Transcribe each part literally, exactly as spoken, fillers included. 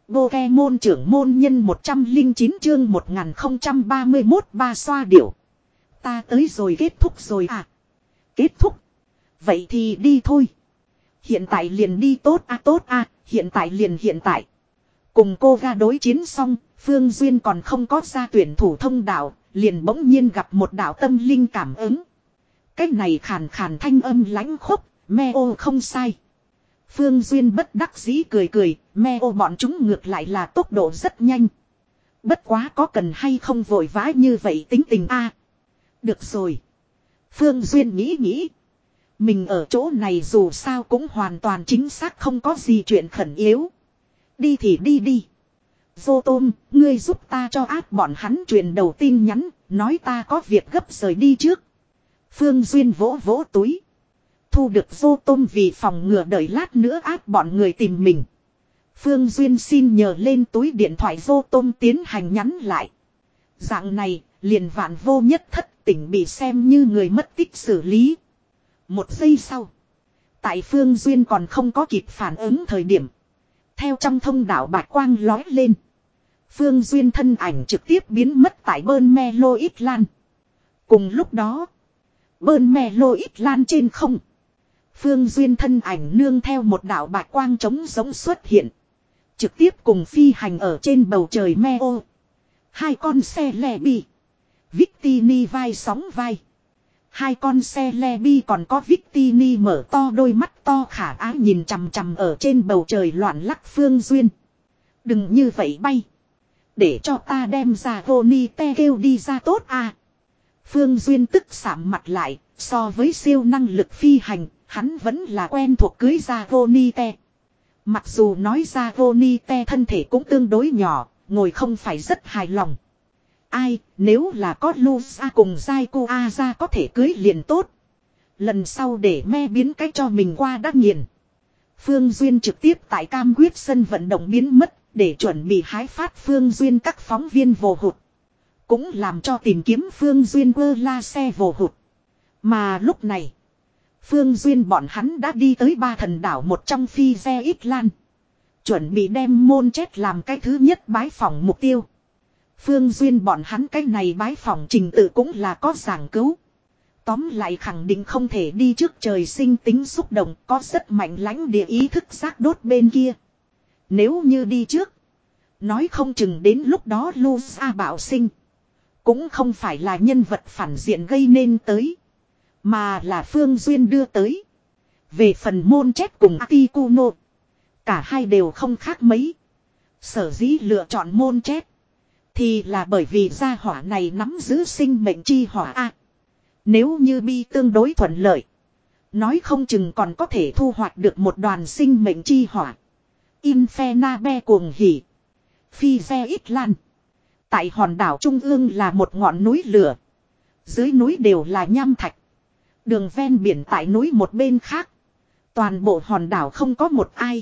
Pokemon trưởng môn nhân một trăm linh chín chương một nghìn không trăm ba mươi mốt ba xoa điểu. Ta tới rồi, kết thúc rồi à? Kết thúc. Vậy thì đi thôi. Hiện tại liền đi, tốt à tốt à, hiện tại liền hiện tại. Cùng cô ga đối chiến xong, Phương Duyên còn không có ra tuyển thủ thông đạo, liền bỗng nhiên gặp một đạo tâm linh cảm ứng. Cái này khàn khàn thanh âm lãnh khốc, me ô không sai. Phương Duyên bất đắc dĩ cười cười, me ô bọn chúng ngược lại là tốc độ rất nhanh. Bất quá có cần hay không vội vã như vậy tính tình a? Được rồi. Phương Duyên nghĩ nghĩ. Mình ở chỗ này dù sao cũng hoàn toàn chính xác không có gì chuyện khẩn yếu. Đi thì đi đi. Vô Tôm, ngươi giúp ta cho áp bọn hắn truyền đầu tin nhắn, nói ta có việc gấp rời đi trước. Phương Duyên vỗ vỗ túi. Thu được Vô Tôm vì phòng ngừa đợi lát nữa áp bọn người tìm mình. Phương Duyên xin nhờ lên túi điện thoại Vô Tôm tiến hành nhắn lại. Dạng này, liền vạn vô nhất thất tỉnh bị xem như người mất tích xử lý. Một giây sau. Tại Phương Duyên còn không có kịp phản ứng thời điểm. Theo trong thông đạo bạch quang lói lên. Phương Duyên thân ảnh trực tiếp biến mất tại bơn me lô ít lan. Cùng lúc đó. Bơn me lô ít lan trên không. Phương Duyên thân ảnh nương theo một đạo bạch quang trống giống xuất hiện. Trực tiếp cùng phi hành ở trên bầu trời me ô. Hai con xe lè bi. Victini vai sóng vai. Hai con xe le bi còn có Victini mở to đôi mắt to khả ái nhìn chằm chằm ở trên bầu trời loạn lắc Phương Duyên. Đừng như vậy bay. Để cho ta đem ra Roni te kêu đi ra tốt à. Phương Duyên tức sạm mặt lại, so với siêu năng lực phi hành, hắn vẫn là quen thuộc cưới ra Roni te. Mặc dù nói ra Roni te thân thể cũng tương đối nhỏ, ngồi không phải rất hài lòng. Ai, nếu là có Lusa cùng Zaiku A ra có thể cưới liền tốt. Lần sau để me biến cách cho mình qua đã nghiền. Phương Duyên trực tiếp tại cam quyết sân vận động biến mất, để chuẩn bị hái phát Phương Duyên các phóng viên vồ hụt. Cũng làm cho tìm kiếm Phương Duyên quơ la xe vồ hụt. Mà lúc này, Phương Duyên bọn hắn đã đi tới ba thần đảo một trong phi xe ít lan. Chuẩn bị đem môn chết làm cái thứ nhất bái phỏng mục tiêu. Phương Duyên bọn hắn cái này bái phỏng trình tự cũng là có giảng cứu. Tóm lại khẳng định không thể đi trước trời sinh tính xúc động, có rất mạnh lãnh địa ý thức giác đốt bên kia. Nếu như đi trước, nói không chừng đến lúc đó Lusa bảo sinh. Cũng không phải là nhân vật phản diện gây nên tới, mà là Phương Duyên đưa tới. Về phần môn chết cùng Articuno, cả hai đều không khác mấy. Sở dĩ lựa chọn môn chết thì là bởi vì gia hỏa này nắm giữ sinh mệnh chi hỏa a. Nếu như bi tương đối thuận lợi, nói không chừng còn có thể thu hoạch được một đoàn sinh mệnh chi hỏa. Infernabe cuồng hỉ. Phi xe ít lan. Tại hòn đảo trung ương là một ngọn núi lửa. Dưới núi đều là nham thạch. Đường ven biển tại núi một bên khác. Toàn bộ hòn đảo không có một ai.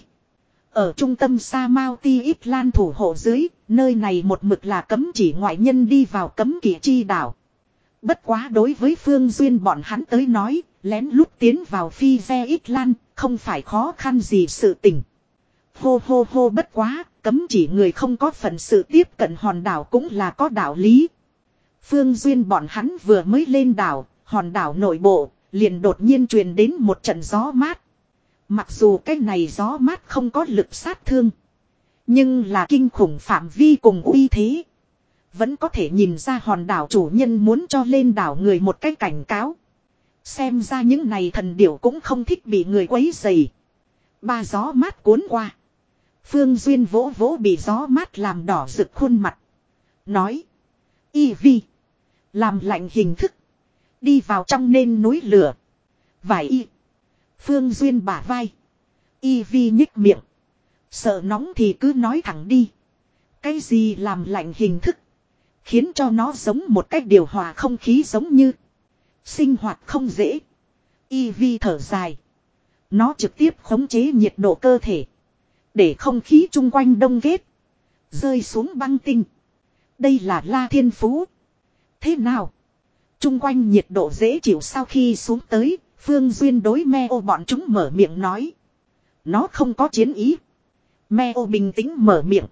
Ở trung tâm Sa Mao Ti ít lan thủ hộ dưới, nơi này một mực là cấm chỉ ngoại nhân đi vào cấm kỵ chi đảo. Bất quá đối với Phương Duyên bọn hắn tới nói, lén lút tiến vào phi xe ít lan, không phải khó khăn gì sự tình. Hô hô hô bất quá, cấm chỉ người không có phần sự tiếp cận hòn đảo cũng là có đạo lý. Phương Duyên bọn hắn vừa mới lên đảo, hòn đảo nội bộ, liền đột nhiên truyền đến một trận gió mát. Mặc dù cái này gió mát không có lực sát thương, nhưng là kinh khủng phạm vi cùng uy thế. Vẫn có thể nhìn ra hòn đảo chủ nhân muốn cho lên đảo người một cái cảnh cáo. Xem ra những này thần điểu cũng không thích bị người quấy rầy. Ba gió mát cuốn qua. Phương Duyên vỗ vỗ bị gió mát làm đỏ rực khuôn mặt. Nói. Y vi. Làm lạnh hình thức. Đi vào trong nên núi lửa. Vài y. Phương Duyên bả vai. Y vi nhích miệng. Sợ nóng thì cứ nói thẳng đi. Cái gì làm lạnh hình thức. Khiến cho nó giống một cách điều hòa không khí giống như. Sinh hoạt không dễ. Y vi thở dài. Nó trực tiếp khống chế nhiệt độ cơ thể. Để không khí chung quanh đông kết. Rơi xuống băng tinh. Đây là La Thiên Phú. Thế nào? Chung quanh nhiệt độ dễ chịu sau khi xuống tới. Phương Duyên đối me ô bọn chúng mở miệng nói. Nó không có chiến ý. Meo bình tĩnh mở miệng.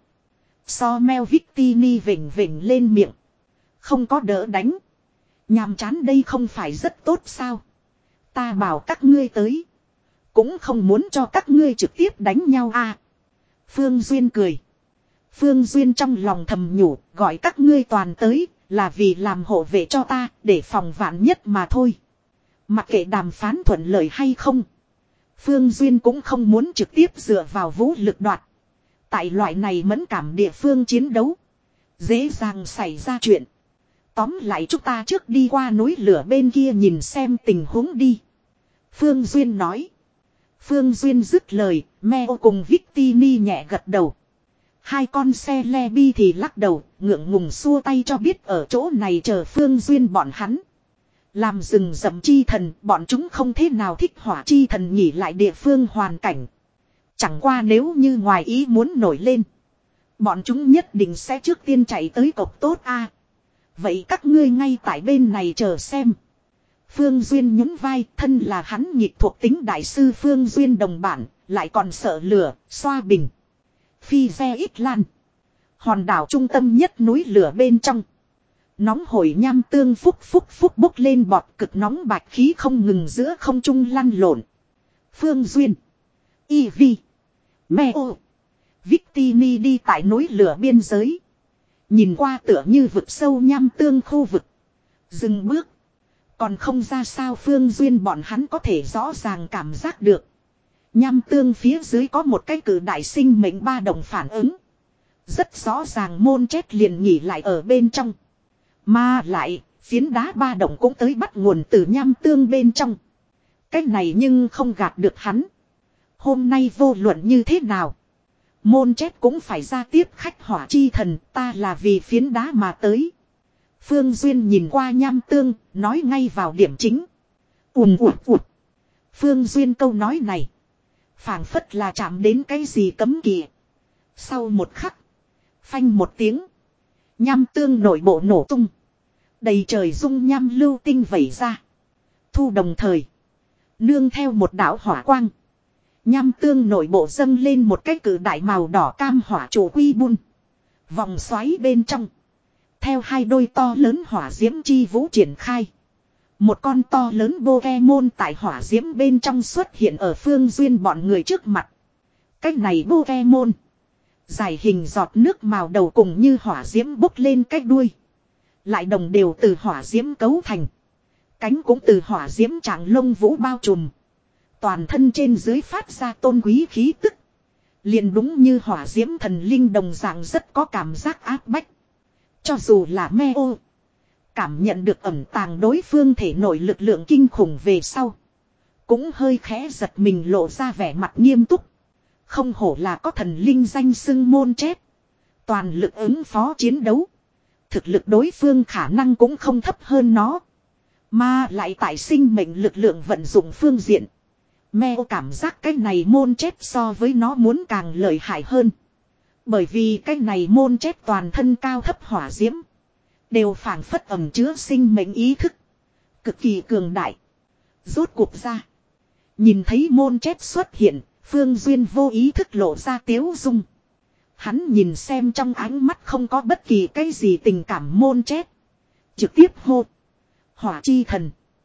So Meo Victini vỉnh vỉnh lên miệng. Không có đỡ đánh. Nhàm chán đây không phải rất tốt sao? Ta bảo các ngươi tới. Cũng không muốn cho các ngươi trực tiếp đánh nhau à. Phương Duyên cười. Phương Duyên trong lòng thầm nhủ, gọi các ngươi toàn tới, là vì làm hộ vệ cho ta, để phòng vạn nhất mà thôi. Mặc kệ đàm phán thuận lợi hay không. Phương Duyên cũng không muốn trực tiếp dựa vào vũ lực đoạt. Tại loại này mẫn cảm địa phương chiến đấu. Dễ dàng xảy ra chuyện. Tóm lại chúng ta trước đi qua núi lửa bên kia nhìn xem tình huống đi. Phương Duyên nói. Phương Duyên dứt lời, Meo cùng Victini nhẹ gật đầu. Hai con xe le bi thì lắc đầu, ngượng ngùng xua tay cho biết ở chỗ này chờ Phương Duyên bọn hắn. Làm rừng rậm chi thần, bọn chúng không thế nào thích hỏa chi thần nghỉ lại địa phương hoàn cảnh. Chẳng qua nếu như ngoài ý muốn nổi lên. Bọn chúng nhất định sẽ trước tiên chạy tới cộc tốt a. Vậy các ngươi ngay tại bên này chờ xem. Phương Duyên nhún vai, thân là hắn nhịp thuộc tính đại sư Phương Duyên đồng bản, lại còn sợ lửa, xoa bình. Phi xe ít lan. Hòn đảo trung tâm nhất núi lửa bên trong. Nóng hổi nham tương phúc phúc phúc bốc lên bọt cực nóng bạch khí không ngừng giữa không trung lăn lộn. Phương Duyên. Y Vi. Meo. Victini đi tại núi lửa biên giới. Nhìn qua tựa như vực sâu nham tương khu vực. Dừng bước. Còn không ra sao Phương Duyên bọn hắn có thể rõ ràng cảm giác được. Nham tương phía dưới có một cái cử đại sinh mệnh ba đồng phản ứng. Rất rõ ràng môn chết liền nghỉ lại ở bên trong. Mà lại, phiến đá ba đồng cũng tới bắt nguồn từ nham tương bên trong. Cái này nhưng không gạt được hắn. Hôm nay vô luận như thế nào. Môn chết cũng phải ra tiếp khách hỏa chi thần, ta là vì phiến đá mà tới. Phương Duyên nhìn qua nham tương, nói ngay vào điểm chính. Ùm ụt ụt. Phương Duyên câu nói này. Phảng phất là chạm đến cái gì cấm kỵ. Sau một khắc. Phanh một tiếng. Nham tương nội bộ nổ tung. Đầy trời dung nham lưu tinh vẩy ra. Thu đồng thời. Nương theo một đạo hỏa quang. Nham tương nội bộ dâng lên một cái cử đại màu đỏ cam hỏa trụ quy bun. Vòng xoáy bên trong. Theo hai đôi to lớn hỏa diễm chi vũ triển khai. Một con to lớn Pokemon tại hỏa diễm bên trong xuất hiện ở Phương Duyên bọn người trước mặt. Cái này Pokemon. Dài hình giọt nước màu đầu cùng như hỏa diễm bốc lên cái đuôi. Lại đồng đều từ hỏa diễm cấu thành. Cánh cũng từ hỏa diễm trạng lông vũ bao trùm. Toàn thân trên dưới phát ra tôn quý khí tức. Liền đúng như hỏa diễm thần linh đồng dạng rất có cảm giác áp bách. Cho dù là Meo. Cảm nhận được ẩn tàng đối phương thể nội lực lượng kinh khủng về sau. Cũng hơi khẽ giật mình lộ ra vẻ mặt nghiêm túc. Không hổ là có thần linh danh xưng môn chết. Toàn lực ứng phó chiến đấu. Thực lực đối phương khả năng cũng không thấp hơn nó. Mà lại tại sinh mệnh lực lượng vận dụng phương diện. Meo cảm giác cái này môn chết so với nó muốn càng lợi hại hơn. Bởi vì cái này môn chết toàn thân cao thấp hỏa diễm. Đều phảng phất ẩm chứa sinh mệnh ý thức. Cực kỳ cường đại. Rốt cuộc ra. Nhìn thấy môn chết xuất hiện. Phương Duyên vô ý thức lộ ra tiếu dung. Hắn nhìn xem trong ánh mắt không có bất kỳ cái gì tình cảm môn chết. Trực tiếp hô. Hỏa chi thần.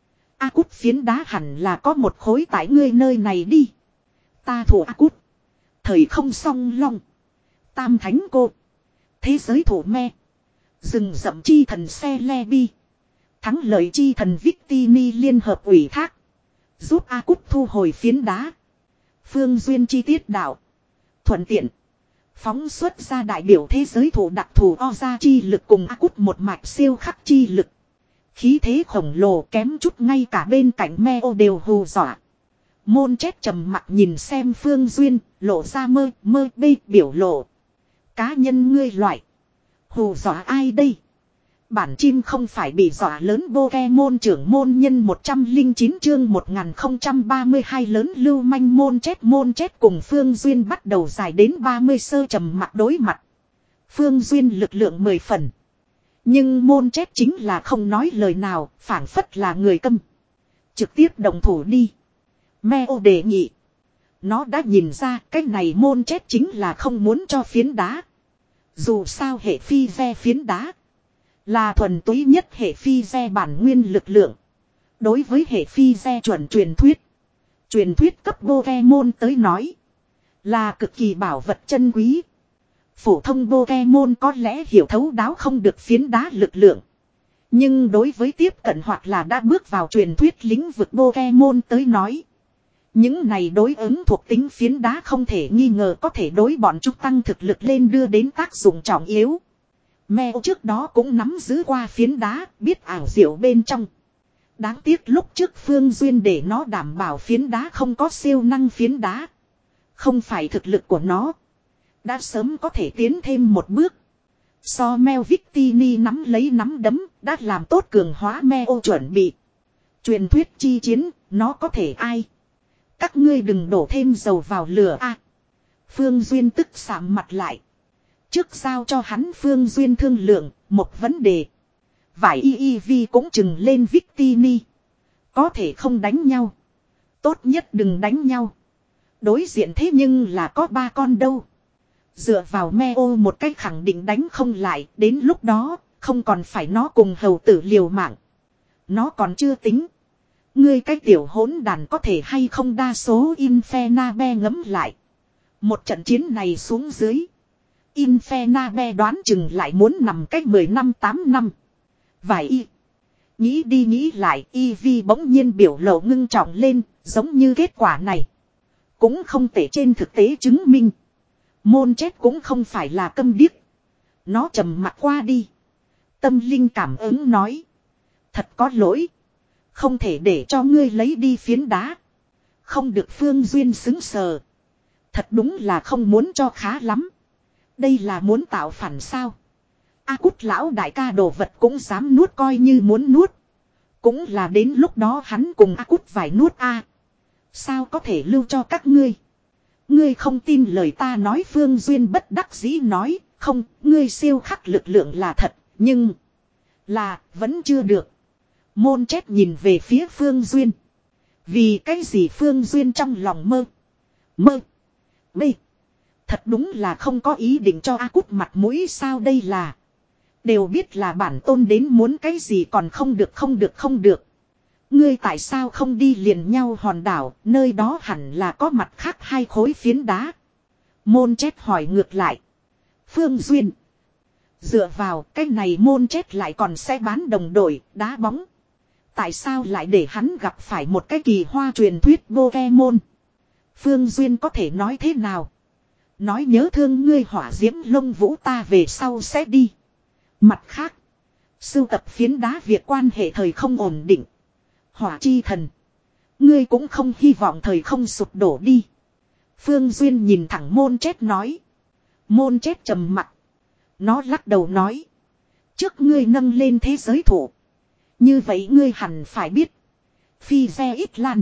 A cút phiến đá hẳn là có một khối tại ngươi nơi này đi. Ta thủ A cút. Thời không song long. Tam thánh cô. Thế giới thủ me. Rừng rậm chi thần xe le bi. Thắng lợi chi thần Victini liên hợp ủy thác. Giúp A cút thu hồi phiến đá. Phương Duyên chi tiết đạo. Thuận tiện. Phóng xuất ra đại biểu thế giới thủ đặc thù Oza chi lực cùng A cút một mạch siêu khắc chi lực. Khí thế khổng lồ kém chút ngay cả bên cạnh Meo đều hù dọa. Môn chết trầm mặc nhìn xem Phương Duyên, lộ ra mơ mơ bê biểu lộ. Cá nhân ngươi loại. Hù dọa ai đây? Bản chim không phải bị dọa lớn Pokemon trưởng môn nhân một trăm lẻ chín chương một nghìn không trăm ba mươi hai lớn lưu manh môn chết môn chết cùng Phương Duyên bắt đầu dài đến ba mươi sơ trầm mặc đối mặt. Phương Duyên lực lượng mười phần. Nhưng môn chết chính là không nói lời nào, phảng phất là người câm. Trực tiếp đồng thủ đi. Meo đề nghị. Nó đã nhìn ra cái này môn chết chính là không muốn cho phiến đá. Dù sao hệ phi ve phiến đá là thuần túy nhất hệ phi ve bản nguyên lực lượng. Đối với hệ phi ve chuẩn truyền thuyết. Truyền thuyết cấp Pokemon tới nói. Là cực kỳ bảo vật chân quý. Phổ thông Pokemon có lẽ hiểu thấu đáo không được phiến đá lực lượng. Nhưng đối với tiếp cận hoặc là đã bước vào truyền thuyết lĩnh vực Pokemon tới nói. Những này đối ứng thuộc tính phiến đá không thể nghi ngờ có thể đối bọn chúng tăng thực lực lên đưa đến tác dụng trọng yếu. Mèo trước đó cũng nắm giữ qua phiến đá, biết ảo diệu bên trong. Đáng tiếc lúc trước Phương Duyên để nó đảm bảo phiến đá không có siêu năng phiến đá. Không phải thực lực của nó. Đã sớm có thể tiến thêm một bước. So Mel Victini nắm lấy nắm đấm, đã làm tốt cường hóa Meo chuẩn bị. Truyền thuyết chi chiến, nó có thể ai? Các ngươi đừng đổ thêm dầu vào lửa a. À, Phương Duyên tức sạm mặt lại. Trước sao cho hắn Phương Duyên thương lượng, một vấn đề. Vải y y vi cũng chừng lên Victini. Có thể không đánh nhau. Tốt nhất đừng đánh nhau. Đối diện thế nhưng là có ba con đâu. Dựa vào Meo một cách khẳng định đánh không lại. Đến lúc đó không còn phải nó cùng hầu tử liều mạng. Nó còn chưa tính. Ngươi cái tiểu hỗn đàn có thể hay không đa số Infernabe ngấm lại. Một trận chiến này xuống dưới. Infernabe đoán chừng lại muốn nằm cách mười năm tám năm. Vài y. Nghĩ đi nghĩ lại Eevee bỗng nhiên biểu lộ ngưng trọng lên. Giống như kết quả này. Cũng không thể trên thực tế chứng minh. Môn chết cũng không phải là câm điếc. Nó trầm mặc qua đi. Tâm linh cảm ứng nói. Thật có lỗi. Không thể để cho ngươi lấy đi phiến đá. Không được Phương Duyên xứng sờ. Thật đúng là không muốn cho khá lắm. Đây là muốn tạo phản sao. A Cút lão đại ca đồ vật cũng dám nuốt coi như muốn nuốt. Cũng là đến lúc đó hắn cùng A Cút phải nuốt a. Sao có thể lưu cho các ngươi. Ngươi không tin lời ta nói Phương Duyên bất đắc dĩ nói. Không, ngươi siêu khắc lực lượng là thật. Nhưng là vẫn chưa được. Môn chết nhìn về phía Phương Duyên. Vì cái gì Phương Duyên trong lòng mơ. Mơ. Bê. Thật đúng là không có ý định cho A Cút mặt mũi sao đây là. Đều biết là bản tôn đến muốn cái gì còn không được không được không được. Ngươi tại sao không đi liền nhau hòn đảo, nơi đó hẳn là có mặt khác hai khối phiến đá. Môn chết hỏi ngược lại. Phương Duyên. Dựa vào cái này môn chết lại còn sẽ bán đồng đội, đá bóng. Tại sao lại để hắn gặp phải một cái kỳ hoa truyền thuyết Pokemon? Phương Duyên có thể nói thế nào? Nói nhớ thương ngươi hỏa diễm lông vũ ta về sau sẽ đi. Mặt khác. Sưu tập phiến đá việc quan hệ thời không ổn định. Hỏa chi thần. Ngươi cũng không hy vọng thời không sụp đổ đi. Phương Duyên nhìn thẳng môn chết nói. Môn chết trầm mặt. Nó lắc đầu nói. Trước ngươi nâng lên thế giới thủ. Như vậy ngươi hẳn phải biết. Phi xe ít lan.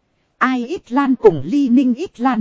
Ai ít lan cùng ly ninh ít lan.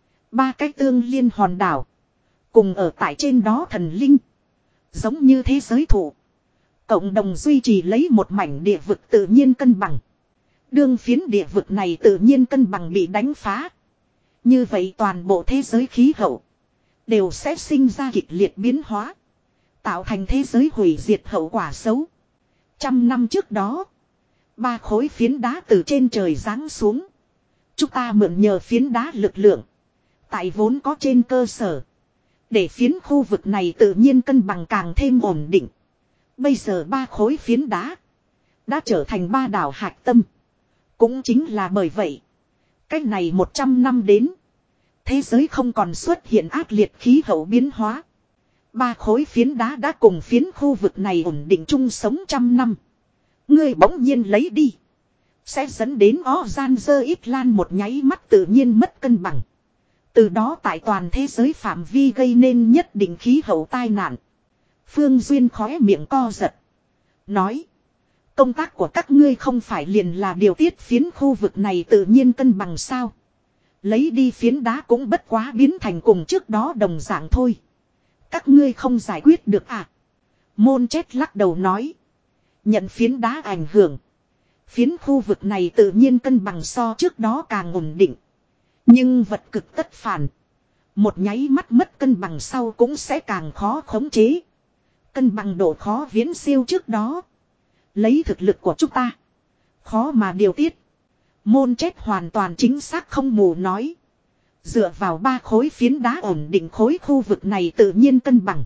Ba cái tương liên hòn đảo. Cùng ở tại trên đó thần linh. Giống như thế giới thủ. Cộng đồng duy trì lấy một mảnh địa vực tự nhiên cân bằng. Đương phiến địa vực này tự nhiên cân bằng bị đánh phá. Như vậy toàn bộ thế giới khí hậu. Đều sẽ sinh ra kịch liệt biến hóa. Tạo thành thế giới hủy diệt hậu quả xấu. Trăm năm trước đó. Ba khối phiến đá từ trên trời giáng xuống. Chúng ta mượn nhờ phiến đá lực lượng. Tại vốn có trên cơ sở. Để phiến khu vực này tự nhiên cân bằng càng thêm ổn định. Bây giờ ba khối phiến đá. Đã trở thành ba đảo hạch tâm. Cũng chính là bởi vậy. Cách này một trăm năm đến. Thế giới không còn xuất hiện ác liệt khí hậu biến hóa. Ba khối phiến đá đã cùng phiến khu vực này ổn định chung sống trăm năm. Ngươi bỗng nhiên lấy đi. Sẽ dẫn đến ó gian dơ ít lan một nháy mắt tự nhiên mất cân bằng. Từ đó tại toàn thế giới phạm vi gây nên nhất định khí hậu tai nạn. Phương Duyên khóe miệng co giật. Nói. Công tác của các ngươi không phải liền là điều tiết phiến khu vực này tự nhiên cân bằng sao. Lấy đi phiến đá cũng bất quá biến thành cùng trước đó đồng dạng thôi. Các ngươi không giải quyết được à. Môn chết lắc đầu nói. Nhận phiến đá ảnh hưởng. Phiến khu vực này tự nhiên cân bằng so trước đó càng ổn định. Nhưng vật cực tất phản. Một nháy mắt mất cân bằng sau cũng sẽ càng khó khống chế. Cân bằng độ khó viễn siêu trước đó. Lấy thực lực của chúng ta. Khó mà điều tiết. Môn chết hoàn toàn chính xác không mù nói. Dựa vào ba khối phiến đá ổn định khối khu vực này tự nhiên cân bằng.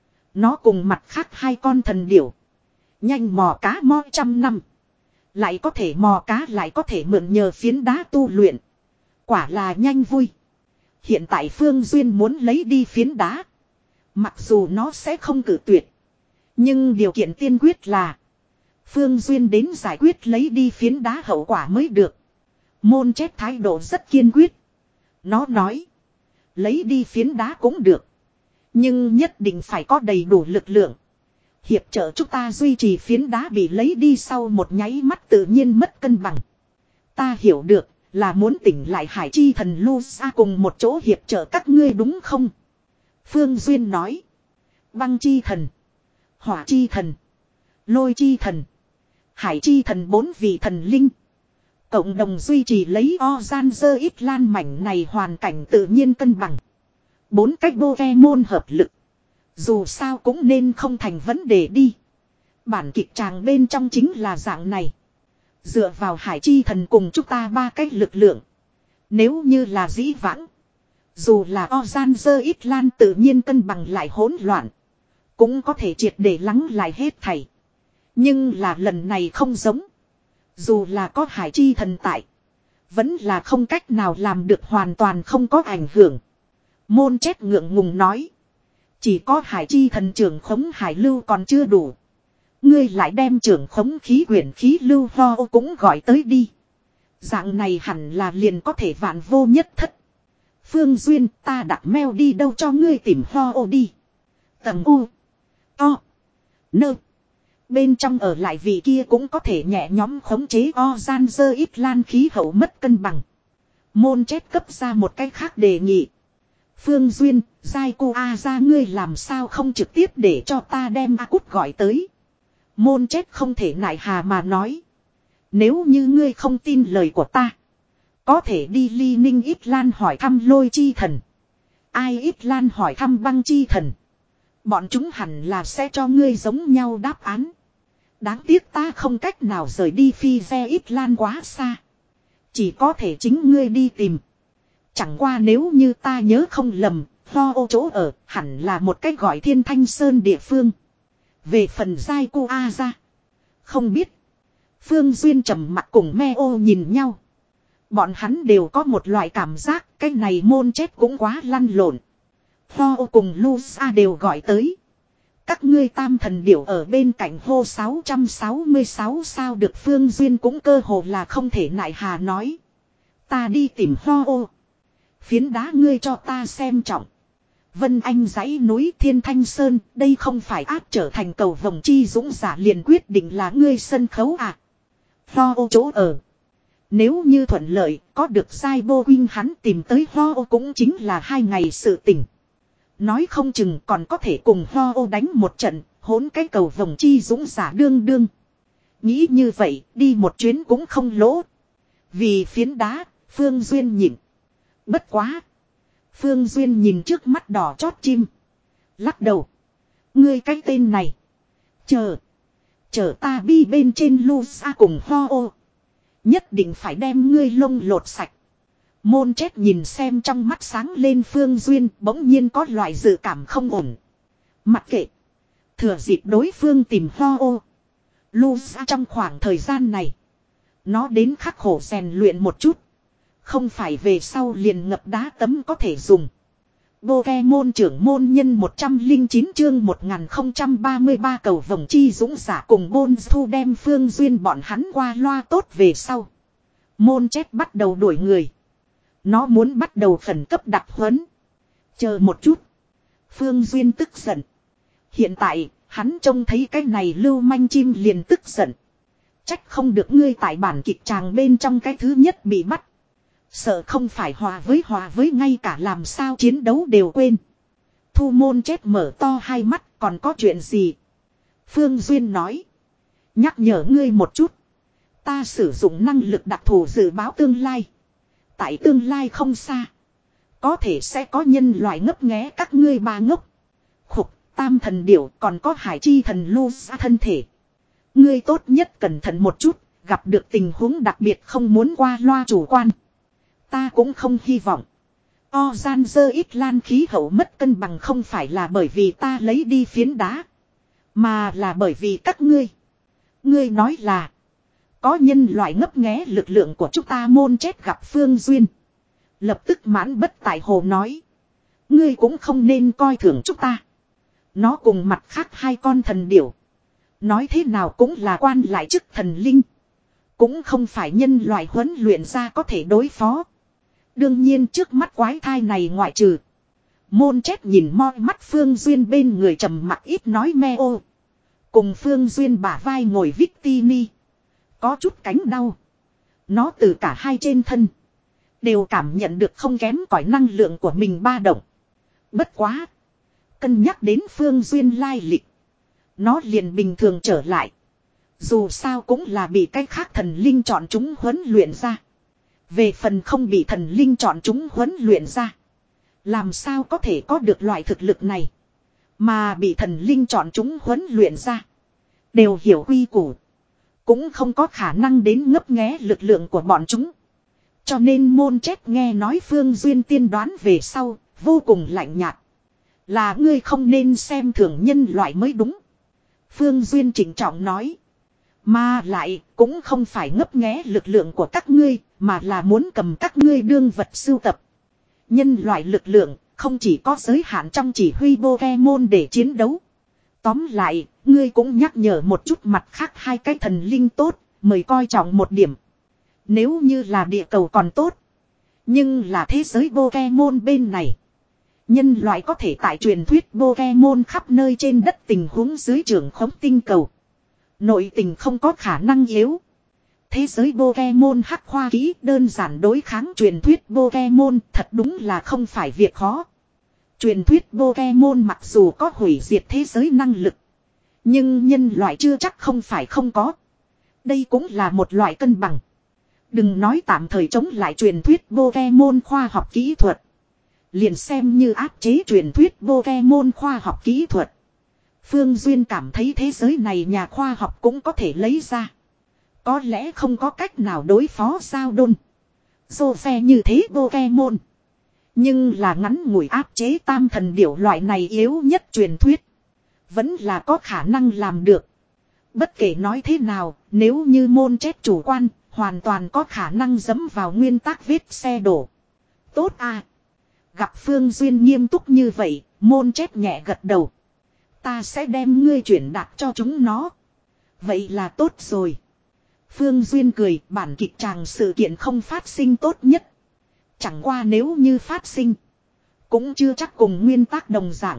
Nó cùng mặt khác hai con thần điểu. Nhanh mò cá mo trăm năm. Lại có thể mò cá lại có thể mượn nhờ phiến đá tu luyện. Quả là nhanh vui. Hiện tại Phương Duyên muốn lấy đi phiến đá. Mặc dù nó sẽ không cử tuyệt. Nhưng điều kiện tiên quyết là Phương Duyên đến giải quyết lấy đi phiến đá hậu quả mới được. Môn chết thái độ rất kiên quyết. Nó nói. Lấy đi phiến đá cũng được. Nhưng nhất định phải có đầy đủ lực lượng. Hiệp trợ chúng ta duy trì phiến đá bị lấy đi sau một nháy mắt tự nhiên mất cân bằng. Ta hiểu được là muốn tỉnh lại hải chi thần Lusa cùng một chỗ hiệp trợ các ngươi đúng không? Phương Duyên nói. Băng chi thần. Hỏa chi thần. Lôi chi thần. Hải chi thần bốn vị thần linh. Cộng đồng duy trì lấy Ozan ít lan mảnh này hoàn cảnh tự nhiên cân bằng. Bốn cách bô ve môn hợp lực. Dù sao cũng nên không thành vấn đề đi. Bản kịch tràng bên trong chính là dạng này. Dựa vào hải chi thần cùng chúng ta ba cách lực lượng. Nếu như là dĩ vãng. Dù là Ozan ít lan tự nhiên cân bằng lại hỗn loạn. Cũng có thể triệt để lắng lại hết thảy. Nhưng là lần này không giống. Dù là có hải chi thần tại. Vẫn là không cách nào làm được hoàn toàn không có ảnh hưởng. Môn chết ngượng ngùng nói. Chỉ có hải chi thần trưởng khống hải lưu còn chưa đủ. Ngươi lại đem trưởng khống khí quyển khí lưu ho cũng gọi tới đi. Dạng này hẳn là liền có thể vạn vô nhất thất. Phương Duyên ta đặt mail đi đâu cho ngươi tìm ho đi. Tầng U. To. Nơ. Bên trong ở lại vị kia cũng có thể nhẹ nhóm khống chế Ozan ít lan khí hậu mất cân bằng. Môn chết cấp ra một cách khác đề nghị. Phương Duyên, Giai cô A ra ngươi làm sao không trực tiếp để cho ta đem A Cút gọi tới. Môn chết không thể nại hà mà nói. Nếu như ngươi không tin lời của ta. Có thể đi Ly Ninh ít lan hỏi thăm lôi chi thần. Ai ít lan hỏi thăm băng chi thần. Bọn chúng hẳn là sẽ cho ngươi giống nhau đáp án. Đáng tiếc ta không cách nào rời đi phi ve ít lan quá xa. Chỉ có thể chính ngươi đi tìm. Chẳng qua nếu như ta nhớ không lầm, Ho ô chỗ ở hẳn là một cách gọi Thiên Thanh Sơn địa phương. Về phần Giai cô A ra. Không biết. Phương Duyên trầm mặt cùng Me ô nhìn nhau. Bọn hắn đều có một loại cảm giác cái này môn chết cũng quá lăn lộn. Ho ô cùng Lusa đều gọi tới. Các ngươi tam thần điểu ở bên cạnh hô sáu trăm sáu mươi sáu sao được Phương Duyên cũng cơ hồ là không thể nại hà nói. Ta đi tìm Ho ô. Phiến đá ngươi cho ta xem trọng. Vân Anh dãy núi Thiên Thanh Sơn, đây không phải áp trở thành cầu vồng chi dũng giả liền quyết định là ngươi sân khấu à. Ho ô chỗ ở. Nếu như thuận lợi, có được Giai Bô Quynh hắn tìm tới Ho ô cũng chính là hai ngày sự tỉnh. Nói không chừng còn có thể cùng Ho ô đánh một trận, hỗn cái cầu vồng chi dũng giả đương đương. Nghĩ như vậy, đi một chuyến cũng không lỗ. Vì phiến đá, Phương Duyên nhịn. Bất quá. Phương Duyên nhìn trước mắt đỏ chót chim. Lắc đầu. Ngươi cái tên này. Chờ. Chờ ta bi bên trên Lusa cùng Ho ô. Nhất định phải đem ngươi lông lột sạch. Môn chết nhìn xem trong mắt sáng lên Phương Duyên bỗng nhiên có loại dự cảm không ổn. Mặc kệ. Thừa dịp đối phương tìm Ho ô. Lusa trong khoảng thời gian này. Nó đến khắc khổ rèn luyện một chút. Không phải về sau liền ngập đá tấm có thể dùng. Bô ke môn trưởng môn nhân một trăm lẻ chín chương một nghìn không trăm ba mươi ba cầu vồng chi dũng giả cùng Bôn Thu đem Phương Duyên bọn hắn qua loa tốt về sau. Môn chết bắt đầu đuổi người. Nó muốn bắt đầu khẩn cấp đặc huấn. Chờ một chút. Phương Duyên tức giận. Hiện tại, hắn trông thấy cái này lưu manh chim liền tức giận. Trách không được ngươi tại bản kịch tràng bên trong cái thứ nhất bị bắt. Sợ không phải hòa với hòa với ngay cả làm sao chiến đấu đều quên. Thu môn chết mở to hai mắt còn có chuyện gì. Phương Duyên nói. Nhắc nhở ngươi một chút. Ta sử dụng năng lực đặc thù dự báo tương lai. Tại tương lai không xa. Có thể sẽ có nhân loại ngấp nghé các ngươi ba ngốc. Khục, tam thần điểu còn có hải chi thần lưu ra thân thể. Ngươi tốt nhất cẩn thận một chút, gặp được tình huống đặc biệt không muốn qua loa chủ quan. Ta cũng không hy vọng. O gian dơ ít lan khí hậu mất cân bằng không phải là bởi vì ta lấy đi phiến đá. Mà là bởi vì các ngươi. Ngươi nói là. Có nhân loại ngấp nghé lực lượng của chúng ta môn chết gặp Phương Duyên. Lập tức mãn bất tại hồ nói. Ngươi cũng không nên coi thường chúng ta. Nó cùng mặt khác hai con thần điểu. Nói thế nào cũng là quan lại chức thần linh. Cũng không phải nhân loại huấn luyện ra có thể đối phó. Đương nhiên trước mắt quái thai này ngoại trừ. Môn chết nhìn moi mắt Phương Duyên bên người trầm mặc ít nói me ô. Cùng Phương Duyên bả vai ngồi Victini. Có chút cánh đau. Nó từ cả hai trên thân. Đều cảm nhận được không kém cỏi năng lượng của mình ba động. Bất quá. Cân nhắc đến Phương Duyên lai lịch. Nó liền bình thường trở lại. Dù sao cũng là bị cái khác thần linh chọn chúng huấn luyện ra. Về phần không bị thần linh chọn chúng huấn luyện ra. Làm sao có thể có được loại thực lực này. Mà bị thần linh chọn chúng huấn luyện ra. Đều hiểu quy củ. Cũng không có khả năng đến ngấp nghé lực lượng của bọn chúng. Cho nên môn chết nghe nói Phương Duyên tiên đoán về sau. Vô cùng lạnh nhạt. Là ngươi không nên xem thường nhân loại mới đúng. Phương Duyên chỉnh trọng nói. Mà lại cũng không phải ngấp nghé lực lượng của các ngươi. Mà là muốn cầm các ngươi đương vật sưu tập. Nhân loại lực lượng không chỉ có giới hạn trong chỉ huy Pokemon để chiến đấu. Tóm lại, ngươi cũng nhắc nhở một chút mặt khác hai cái thần linh tốt, mời coi trọng một điểm. Nếu như là địa cầu còn tốt. Nhưng là thế giới Pokemon bên này. Nhân loại có thể tại truyền thuyết Pokemon khắp nơi trên đất tình huống dưới trường khống tinh cầu. Nội tình không có khả năng yếu. Thế giới Pokemon hắc khoa kỹ đơn giản đối kháng truyền thuyết Pokemon thật đúng là không phải việc khó. Truyền thuyết Pokemon mặc dù có hủy diệt thế giới năng lực. Nhưng nhân loại chưa chắc không phải không có. Đây cũng là một loại cân bằng. Đừng nói tạm thời chống lại truyền thuyết Pokemon khoa học kỹ thuật. Liền xem như áp chế truyền thuyết Pokemon khoa học kỹ thuật. Phương Duyên cảm thấy thế giới này nhà khoa học cũng có thể lấy ra. Có lẽ không có cách nào đối phó sao đôn. Dô phe như thế Pokemon. Nhưng là ngắn ngủi áp chế tam thần điểu loại này yếu nhất truyền thuyết. Vẫn là có khả năng làm được. Bất kể nói thế nào, nếu như môn chết chủ quan, hoàn toàn có khả năng dẫm vào nguyên tắc vết xe đổ. Tốt à. Gặp Phương Duyên nghiêm túc như vậy, môn chết nhẹ gật đầu. Ta sẽ đem ngươi chuyển đạt cho chúng nó. Vậy là tốt rồi. Phương Duyên cười, bản kịch tràng sự kiện không phát sinh tốt nhất. Chẳng qua nếu như phát sinh, cũng chưa chắc cùng nguyên tắc đồng dạng.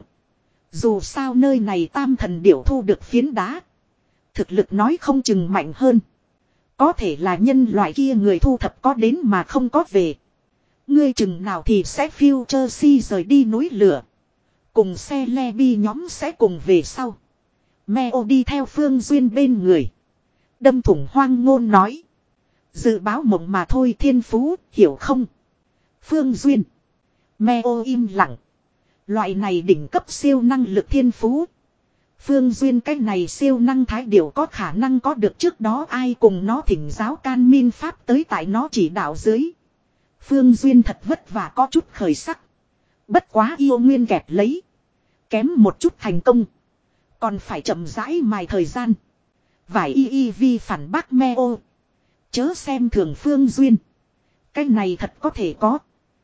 Dù sao nơi này tam thần điểu thu được phiến đá. Thực lực nói không chừng mạnh hơn. Có thể là nhân loại kia người thu thập có đến mà không có về. Ngươi chừng nào thì sẽ Future Si rời đi núi lửa. Cùng xe Lebi nhóm sẽ cùng về sau. Meo đi theo Phương Duyên bên người. Đâm thủng hoang ngôn nói. Dự báo mộng mà thôi thiên phú, hiểu không? Phương Duyên. Meo im lặng. Loại này đỉnh cấp siêu năng lực thiên phú. Phương Duyên cái này siêu năng thái điểu có khả năng có được trước đó ai cùng nó thỉnh giáo can min pháp tới tại nó chỉ đạo dưới. Phương Duyên thật vất vả có chút khởi sắc. Bất quá yêu nguyên kẹp lấy. Kém một chút thành công. Còn phải chậm rãi mài thời gian. Vải y y vi phản bác Meo. Chớ xem thường Phương Duyên. Cái này thật có thể có.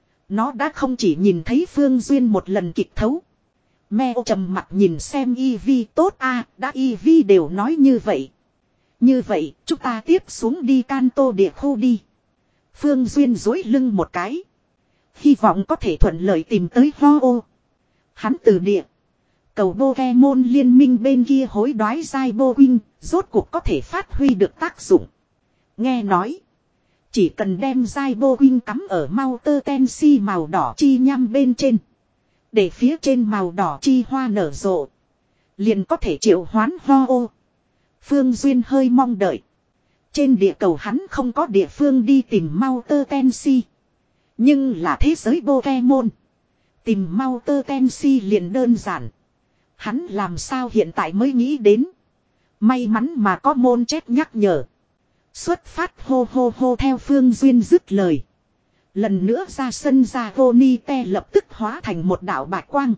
Nó đã không chỉ nhìn thấy Phương Duyên một lần kịch thấu. Meo trầm mặt nhìn xem y vi tốt a à, đã y vi đều nói như vậy. Như vậy chúng ta tiếp xuống đi Kanto địa khu đi. Phương Duyên dối lưng một cái. Hy vọng có thể thuận lợi tìm tới Ho-Oh. Hắn từ địa. Cầu Pokemon liên minh bên kia hối đoái dai Bo Wing, rốt cuộc có thể phát huy được tác dụng. Nghe nói. Chỉ cần đem dai Bo Wing cắm ở Mouter Tensi màu đỏ chi nhăm bên trên. Để phía trên màu đỏ chi hoa nở rộ. Liền có thể triệu hoán Ho-Oh. Phương Duyên hơi mong đợi. Trên địa cầu hắn không có địa phương đi tìm Mouter Tensi. Nhưng là thế giới Pokemon. Tìm Mauter Tensi liền đơn giản. Hắn làm sao hiện tại mới nghĩ đến. May mắn mà có môn chết nhắc nhở. Xuất phát hô hô hô theo Phương Duyên dứt lời. Lần nữa ra sân ra Gonite lập tức hóa thành một đạo bạch quang.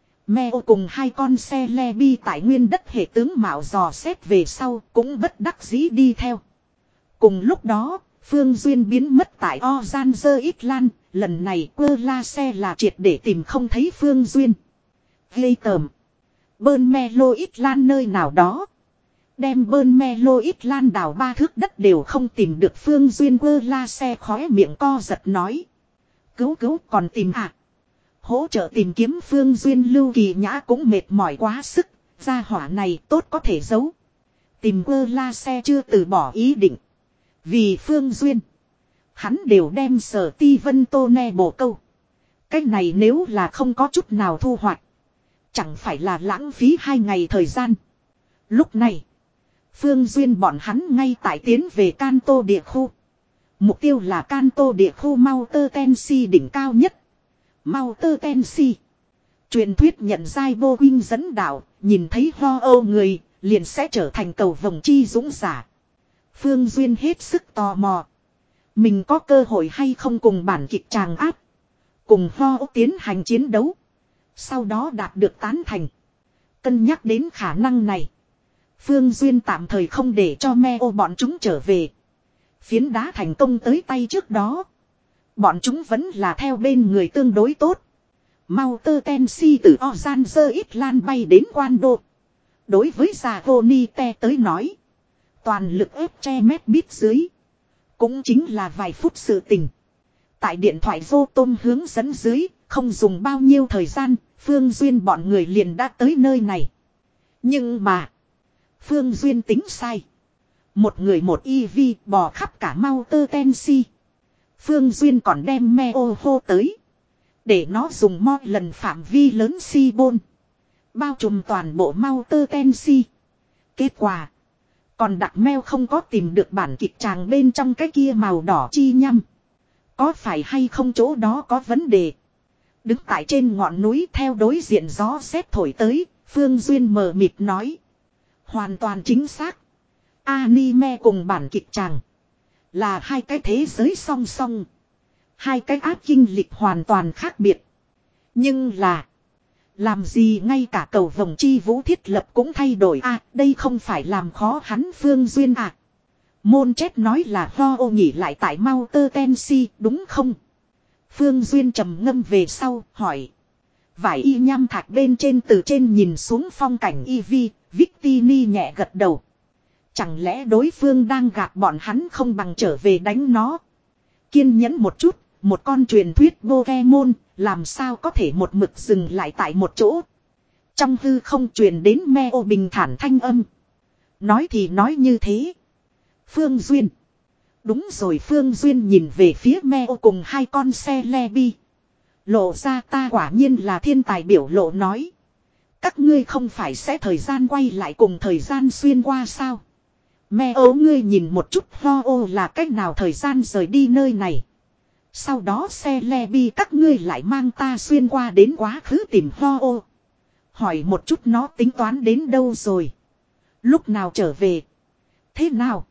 Meo cùng hai con xe le bi tại nguyên đất hệ tướng mạo dò xét về sau cũng bất đắc dĩ đi theo. Cùng lúc đó, Phương Duyên biến mất tại Ozanzer Island, lần này quơ la xe là triệt để tìm không thấy Phương Duyên. Gây tởm. Bơn Melo Island nơi nào đó. Đem bơn Melo Island đào ba thước đất đều không tìm được Phương Duyên quơ la xe khóe miệng co giật nói. Cứu cứu còn tìm à? Hỗ trợ tìm kiếm Phương Duyên Lưu Kỳ Nhã cũng mệt mỏi quá sức, gia hỏa này tốt có thể giấu. Tìm quơ la xe chưa từ bỏ ý định. Vì Phương Duyên, hắn đều đem Sở Ti Vân Tô Ne bổ câu. Cái này nếu là không có chút nào thu hoạch, chẳng phải là lãng phí hai ngày thời gian. Lúc này, Phương Duyên bọn hắn ngay tại tiến về Kanto địa khu. Mục tiêu là Kanto địa khu Mauter Tensi đỉnh cao nhất. Mauter Tensi. Truyền thuyết nhận giai vô huynh dẫn đạo, nhìn thấy ho âu người, liền sẽ trở thành cầu vồng chi dũng giả. Phương Duyên hết sức tò mò. Mình có cơ hội hay không cùng bản kịch tràng áp. Cùng ho âu tiến hành chiến đấu. Sau đó đạt được tán thành. Cân nhắc đến khả năng này. Phương Duyên tạm thời không để cho Meo bọn chúng trở về. Phiến đá thành công tới tay trước đó. Bọn chúng vẫn là theo bên người tương đối tốt. Mauter Tensi từ Ozanzer Island bay đến Quan Đô. Đối với Zagonite tới nói. Toàn lực ép che mét bít dưới. Cũng chính là vài phút sự tình. Tại điện thoại vô tôm hướng dẫn dưới. Không dùng bao nhiêu thời gian. Phương Duyên bọn người liền đã tới nơi này. Nhưng mà. Phương Duyên tính sai. Một người một e vê bò khắp cả Mauter Tensi. Phương Duyên còn đem Meo hô tới. Để nó dùng mo lần phạm vi lớn si bôn. Bao trùm toàn bộ Mauter Tensi. Kết quả. Còn đặc Meo không có tìm được bản kịch tràng bên trong cái kia màu đỏ chi nhăm. Có phải hay không chỗ đó có vấn đề. Đứng tại trên ngọn núi theo đối diện gió rét thổi tới. Phương Duyên mờ mịt nói. Hoàn toàn chính xác. Anime cùng bản kịch tràng. Là hai cái thế giới song song. Hai cái áp kinh lịch hoàn toàn khác biệt. Nhưng là. Làm gì ngay cả cầu vồng chi vũ thiết lập cũng thay đổi à. Đây không phải làm khó hắn Phương Duyên à. Môn chết nói là ho ô nghỉ lại tại Mauter Tensi đúng không? Phương Duyên trầm ngâm về sau hỏi. Vải y nham thạch bên trên từ trên nhìn xuống phong cảnh y vi. Victini nhẹ gật đầu. Chẳng lẽ đối phương đang gạt bọn hắn không bằng trở về đánh nó. Kiên nhẫn một chút. Một con truyền thuyết Pokemon. Làm sao có thể một mực dừng lại tại một chỗ. Trong hư không truyền đến Meo bình thản thanh âm. Nói thì nói như thế. Phương Duyên. Đúng rồi Phương Duyên nhìn về phía Meo cùng hai con xe le bi. Lộ ra ta quả nhiên là thiên tài biểu lộ nói. Các ngươi không phải sẽ thời gian quay lại cùng thời gian xuyên qua sao. Meo ngươi nhìn một chút ho ô là cách nào thời gian rời đi nơi này. Sau đó xe le bi các ngươi lại mang ta xuyên qua đến quá khứ tìm ho ô. Hỏi một chút nó tính toán đến đâu rồi. Lúc nào trở về. Thế nào.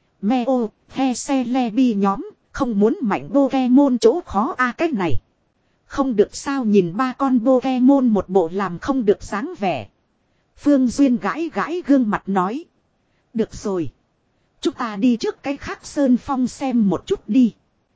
Meo, he xe le bi nhóm, không muốn mạnh Pokemon chỗ khó a à, cách này. Không được sao nhìn ba con Pokemon một bộ làm không được dáng vẻ. Phương Duyên gãi gãi gương mặt nói. Được rồi. Chúng ta đi trước cái khác Sơn Phong xem một chút đi.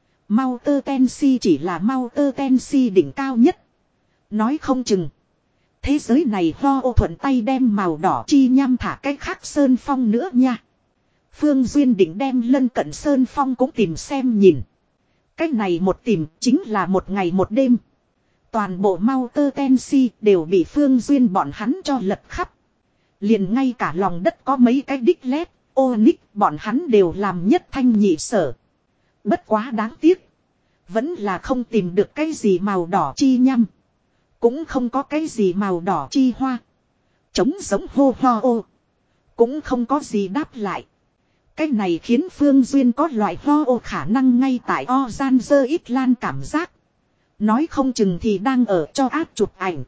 Mauter Tensi chỉ là Mauter Tensi đỉnh cao nhất. Nói không chừng. Thế giới này ho ô thuận tay đem màu đỏ chi nhăm thả cái khác Sơn Phong nữa nha. Phương Duyên định đem lân cận Sơn Phong cũng tìm xem nhìn. Cái này một tìm chính là một ngày một đêm. Toàn bộ Mauter Tensi đều bị Phương Duyên bọn hắn cho lật khắp. Liền ngay cả lòng đất có mấy cái đích lét, Onyx bọn hắn đều làm nhất thanh nhị sở. Bất quá đáng tiếc. Vẫn là không tìm được cái gì màu đỏ chi nhăm. Cũng không có cái gì màu đỏ chi hoa. Trống giống hô ho ô. Cũng không có gì đáp lại. Cái này khiến Phương Duyên có loại ho ô khả năng ngay tại o gian dơ ít lan cảm giác. Nói không chừng thì đang ở cho áp chụp ảnh.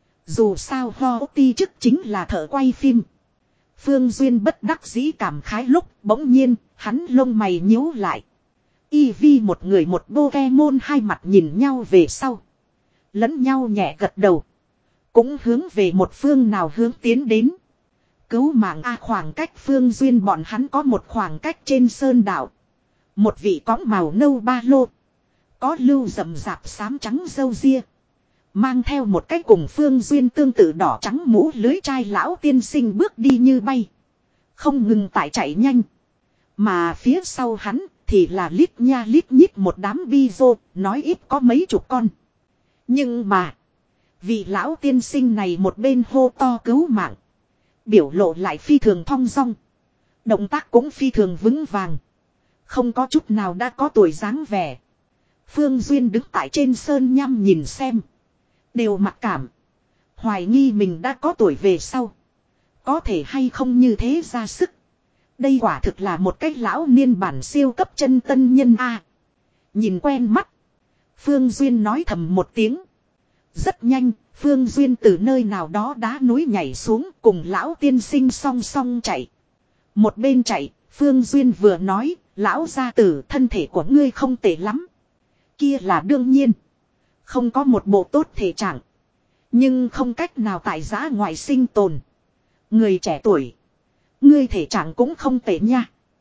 Dù sao ho ti chức chính là thợ quay phim. Phương Duyên bất đắc dĩ cảm khái lúc bỗng nhiên hắn lông mày nhíu lại. Y vi một người một Pokemon hai mặt nhìn nhau về sau. Lẫn nhau nhẹ gật đầu. Cũng hướng về một phương nào hướng tiến đến. Cứu mạng A khoảng cách Phương Duyên bọn hắn có một khoảng cách trên sơn đảo. Một vị cõng màu nâu ba lô. Có lưu rậm rạp xám trắng râu ria. Mang theo một cái cùng Phương Duyên tương tự đỏ trắng mũ lưới trai lão tiên sinh bước đi như bay. Không ngừng tại chạy nhanh. Mà phía sau hắn thì là lít nha lít nhít một đám bi rô, nói ít có mấy chục con. Nhưng mà, vị lão tiên sinh này một bên hô to cứu mạng. Biểu lộ lại phi thường thong dong. Động tác cũng phi thường vững vàng. Không có chút nào đã có tuổi dáng vẻ. Phương Duyên đứng tại trên sơn nhăm nhìn xem. Đều mặc cảm. Hoài nghi mình đã có tuổi về sau. Có thể hay không như thế ra sức. Đây quả thực là một cái lão niên bản siêu cấp chân tân nhân A. Nhìn quen mắt. Phương Duyên nói thầm một tiếng. Rất nhanh, Phương Duyên từ nơi nào đó đá núi nhảy xuống cùng lão tiên sinh song song chạy. Một bên chạy, Phương Duyên vừa nói, lão gia tử thân thể của ngươi không tệ lắm. Kia là đương nhiên. Không có một bộ tốt thể trạng. Nhưng không cách nào tại giã ngoại sinh tồn. Người trẻ tuổi. Ngươi thể trạng cũng không tệ nha.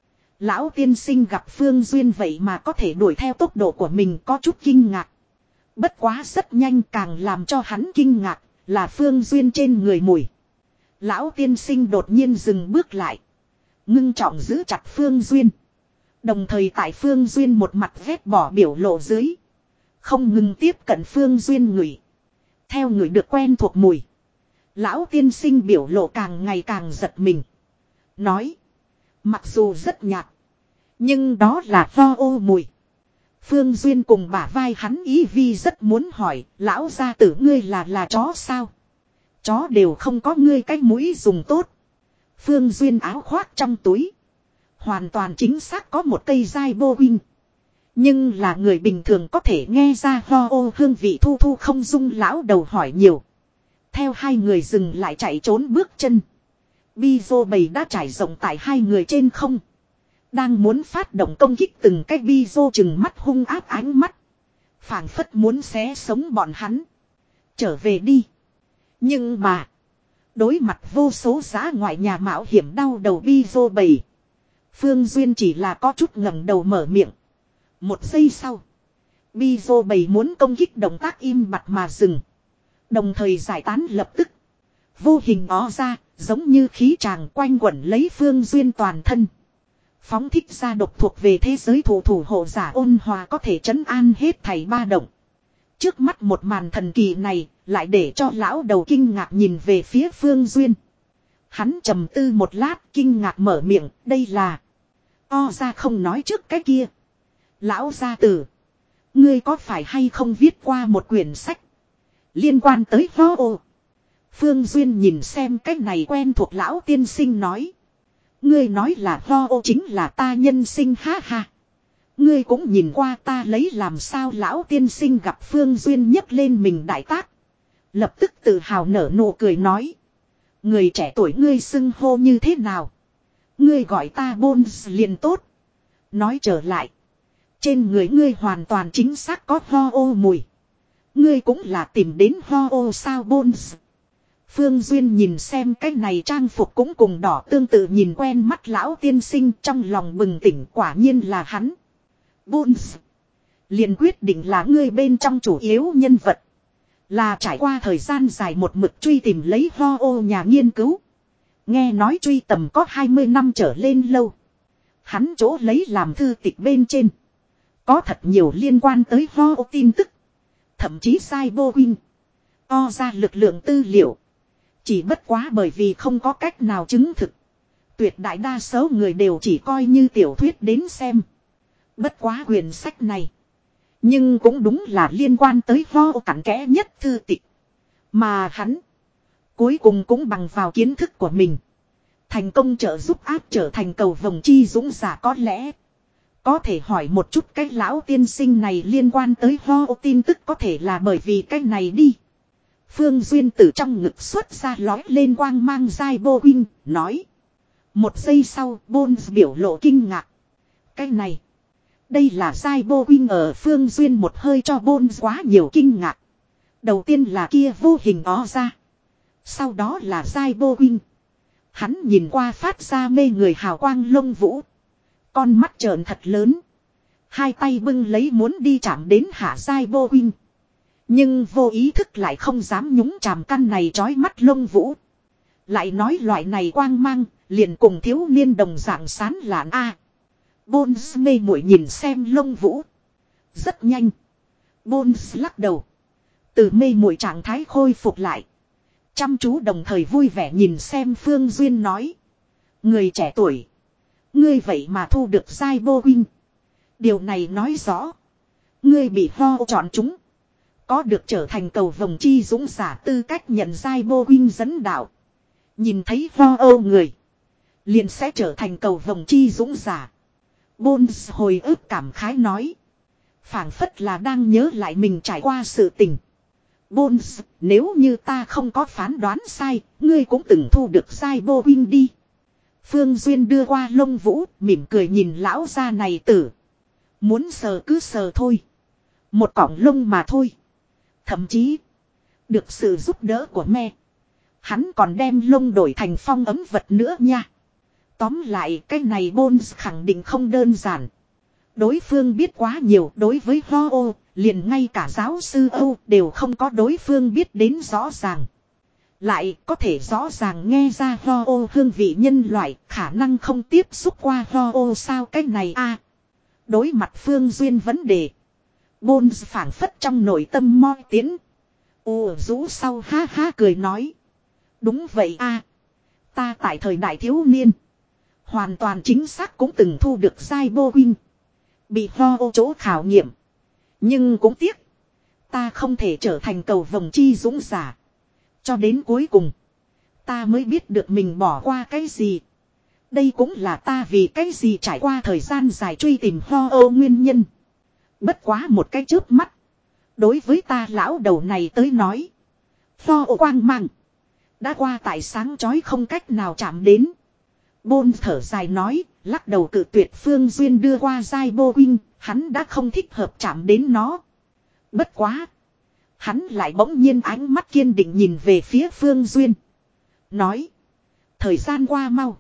Lão tiên sinh gặp Phương Duyên vậy mà có thể đuổi theo tốc độ của mình có chút kinh ngạc. Bất quá rất nhanh càng làm cho hắn kinh ngạc là Phương Duyên trên người mùi. Lão tiên sinh đột nhiên dừng bước lại. Ngưng trọng giữ chặt Phương Duyên. Đồng thời tại Phương Duyên một mặt vét bỏ biểu lộ dưới. Không ngừng tiếp cận Phương Duyên ngửi. Theo người được quen thuộc mùi. Lão tiên sinh biểu lộ càng ngày càng giật mình. Nói. Mặc dù rất nhạt. Nhưng đó là vo ô mùi. Phương Duyên cùng bả vai hắn ý vi rất muốn hỏi. Lão gia tử ngươi là là chó sao? Chó đều không có ngươi cái mũi dùng tốt. Phương Duyên áo khoác trong túi. Hoàn toàn chính xác có một cây dai bô huynh. Nhưng là người bình thường có thể nghe ra ho ô hương vị thu thu không dung lão đầu hỏi nhiều. Theo hai người dừng lại chạy trốn bước chân. Bi-dô bầy đã trải rộng tại hai người trên không. Đang muốn phát động công kích từng cái bi-dô chừng mắt hung ác ánh mắt. Phảng phất muốn xé sống bọn hắn. Trở về đi. Nhưng mà. Đối mặt vô số giá ngoại nhà mạo hiểm đau đầu bi-dô bầy. Phương Duyên chỉ là có chút ngẩng đầu mở miệng. Một giây sau. Bi-dô bầy muốn công kích động tác im bặt mà dừng. Đồng thời giải tán lập tức. Vô hình ó ra, giống như khí tràng quanh quẩn lấy Phương Duyên toàn thân. Phóng thích ra độc thuộc về thế giới thủ thủ hộ giả ôn hòa có thể trấn an hết thảy ba động. Trước mắt một màn thần kỳ này, lại để cho lão đầu kinh ngạc nhìn về phía Phương Duyên. Hắn trầm tư một lát kinh ngạc mở miệng, đây là... O ra không nói trước cái kia. Lão gia tử. Ngươi có phải hay không viết qua một quyển sách. Liên quan tới ho ô. Phương Duyên nhìn xem cái này quen thuộc lão tiên sinh nói. Ngươi nói là ho ô chính là ta nhân sinh ha ha. Ngươi cũng nhìn qua ta lấy làm sao lão tiên sinh gặp Phương Duyên nhấc lên mình đại tác. Lập tức tự hào nở nụ cười nói. Người trẻ tuổi ngươi xưng hô như thế nào. Ngươi gọi ta Bones liền tốt. Nói trở lại. Trên người ngươi hoàn toàn chính xác có ho ô mùi. Ngươi cũng là tìm đến ho ô sao Bones. Phương Duyên nhìn xem cái này trang phục cũng cùng đỏ tương tự nhìn quen mắt lão tiên sinh trong lòng bừng tỉnh quả nhiên là hắn. Bones. Liền quyết định là ngươi bên trong chủ yếu nhân vật. Là trải qua thời gian dài một mực truy tìm lấy ho ô nhà nghiên cứu. Nghe nói truy tầm có hai mươi năm trở lên lâu. Hắn chỗ lấy làm thư tịch bên trên. Có thật nhiều liên quan tới ho ô tin tức. Thậm chí sai bô huynh. O ra lực lượng tư liệu. Chỉ bất quá bởi vì không có cách nào chứng thực. Tuyệt đại đa số người đều chỉ coi như tiểu thuyết đến xem. Bất quá quyển sách này. Nhưng cũng đúng là liên quan tới ho ô cặn kẽ nhất thư tịch. Mà hắn. Cuối cùng cũng bằng vào kiến thức của mình. thành công trợ giúp áp trở thành cầu vồng chi dũng giả có lẽ. Có thể hỏi một chút cái lão tiên sinh này liên quan tới ho tin tức có thể là bởi vì cái này đi. Phương Duyên từ trong ngực xuất ra lói lên quang mang dai bô huynh, nói. Một giây sau, Bones biểu lộ kinh ngạc. Cái này, đây là dai bô huynh ở Phương Duyên một hơi cho Bones quá nhiều kinh ngạc. Đầu tiên là kia vô hình ó ra. Sau đó là dai bô huynh. Hắn nhìn qua phát ra mê người hào quang lông vũ. Con mắt trợn thật lớn. Hai tay bưng lấy muốn đi chạm đến hạ dai bô huynh. Nhưng vô ý thức lại không dám nhúng chàm căn này trói mắt lông vũ. Lại nói loại này quang mang, liền cùng thiếu niên đồng dạng sán lạn a. À, Bones mê muội nhìn xem lông vũ. Rất nhanh. Bones lắc đầu. Từ mê muội trạng thái khôi phục lại. Chăm chú đồng thời vui vẻ nhìn xem Phương Duyên nói. Người trẻ tuổi. Ngươi vậy mà thu được giai bô huynh. Điều này nói rõ. Ngươi bị ho chọn chúng. Có được trở thành cầu vồng chi dũng giả tư cách nhận giai bô huynh dẫn đạo. Nhìn thấy ho âu người. Liền sẽ trở thành cầu vồng chi dũng giả. Bones hồi ức cảm khái nói. Phảng phất là đang nhớ lại mình trải qua sự tình. Bones, nếu như ta không có phán đoán sai, ngươi cũng từng thu được giai bô huynh đi. Phương Duyên đưa qua lông vũ, mỉm cười nhìn lão gia này tử. Muốn sờ cứ sờ thôi. Một cọng lông mà thôi. Thậm chí, được sự giúp đỡ của me. Hắn còn đem lông đổi thành phong ấm vật nữa nha. Tóm lại cái này Bones khẳng định không đơn giản. Đối phương biết quá nhiều đối với Ho-Oh, liền ngay cả giáo sư Âu đều không có đối phương biết đến rõ ràng. Lại có thể rõ ràng nghe ra Ho-Oh hương vị nhân loại khả năng không tiếp xúc qua Ho-Oh sao cái này a à, đối mặt Phương Duyên vấn đề. Bones phảng phất trong nội tâm moi tiến. Ồ rũ sau ha ha cười nói. Đúng vậy a à, ta tại thời đại thiếu niên. Hoàn toàn chính xác cũng từng thu được giai bô huynh. Bị Ho-Oh chỗ khảo nghiệm. Nhưng cũng tiếc. Ta không thể trở thành cầu vồng chi dũng giả. Cho đến cuối cùng. Ta mới biết được mình bỏ qua cái gì. Đây cũng là ta vì cái gì trải qua thời gian dài truy tìm Ho-Oh nguyên nhân. Bất quá một cái chớp mắt. Đối với ta lão đầu này tới nói. Ho-Oh quang mang. Đã qua tại sáng chói không cách nào chạm đến. Bôn thở dài nói. Lắc đầu cự tuyệt Phương Duyên đưa qua giai bô huynh. Hắn đã không thích hợp chạm đến nó. Bất quá. Hắn lại bỗng nhiên ánh mắt kiên định nhìn về phía Phương Duyên. Nói. Thời gian qua mau.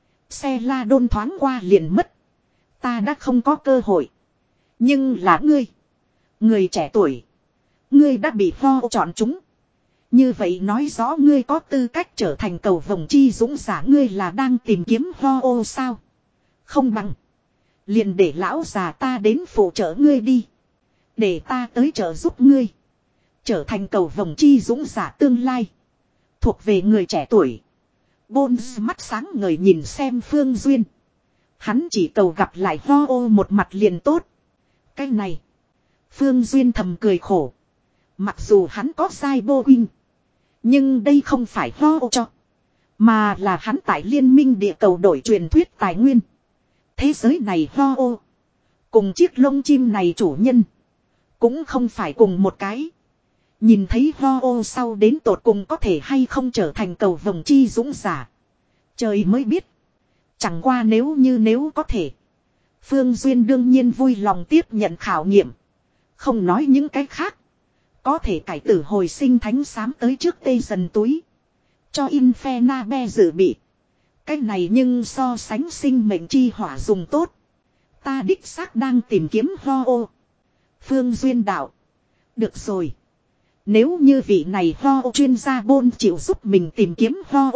Xe la đôn thoáng qua liền mất. Ta đã không có cơ hội. Nhưng là ngươi. Người trẻ tuổi. Ngươi đã bị Ho chọn chúng. Như vậy nói rõ ngươi có tư cách trở thành cầu vồng chi dũng giả. Ngươi là đang tìm kiếm Ho sao? Không bằng. Liền để lão già ta đến phụ trợ ngươi đi. Để ta tới trợ giúp ngươi. Trở thành cầu vồng chi dũng giả tương lai. Thuộc về người trẻ tuổi. Bones mắt sáng ngời nhìn xem Phương Duyên. Hắn chỉ cầu gặp lại Ho một mặt liền tốt. Cái này. Phương Duyên thầm cười khổ. Mặc dù hắn có sai bô huynh. Nhưng đây không phải Ho cho. Mà là hắn tại liên minh địa cầu đổi truyền thuyết tài nguyên. Thế giới này Ho cùng chiếc lông chim này chủ nhân. Cũng không phải cùng một cái. Nhìn thấy Ho sau đến tột cùng có thể hay không trở thành cầu vồng chi dũng giả. Trời mới biết. Chẳng qua nếu như nếu có thể. Phương Duyên đương nhiên vui lòng tiếp nhận khảo nghiệm. Không nói những cái khác. Có thể cải tử hồi sinh thánh sám tới trước tê dần túi. Cho Infernabe dự bị. Cái này nhưng so sánh sinh mệnh chi hỏa dùng tốt. Ta đích xác đang tìm kiếm Ho Phương Duyên đạo. Được rồi. Nếu như vị này Ho chuyên gia Bôn chịu giúp mình tìm kiếm Ho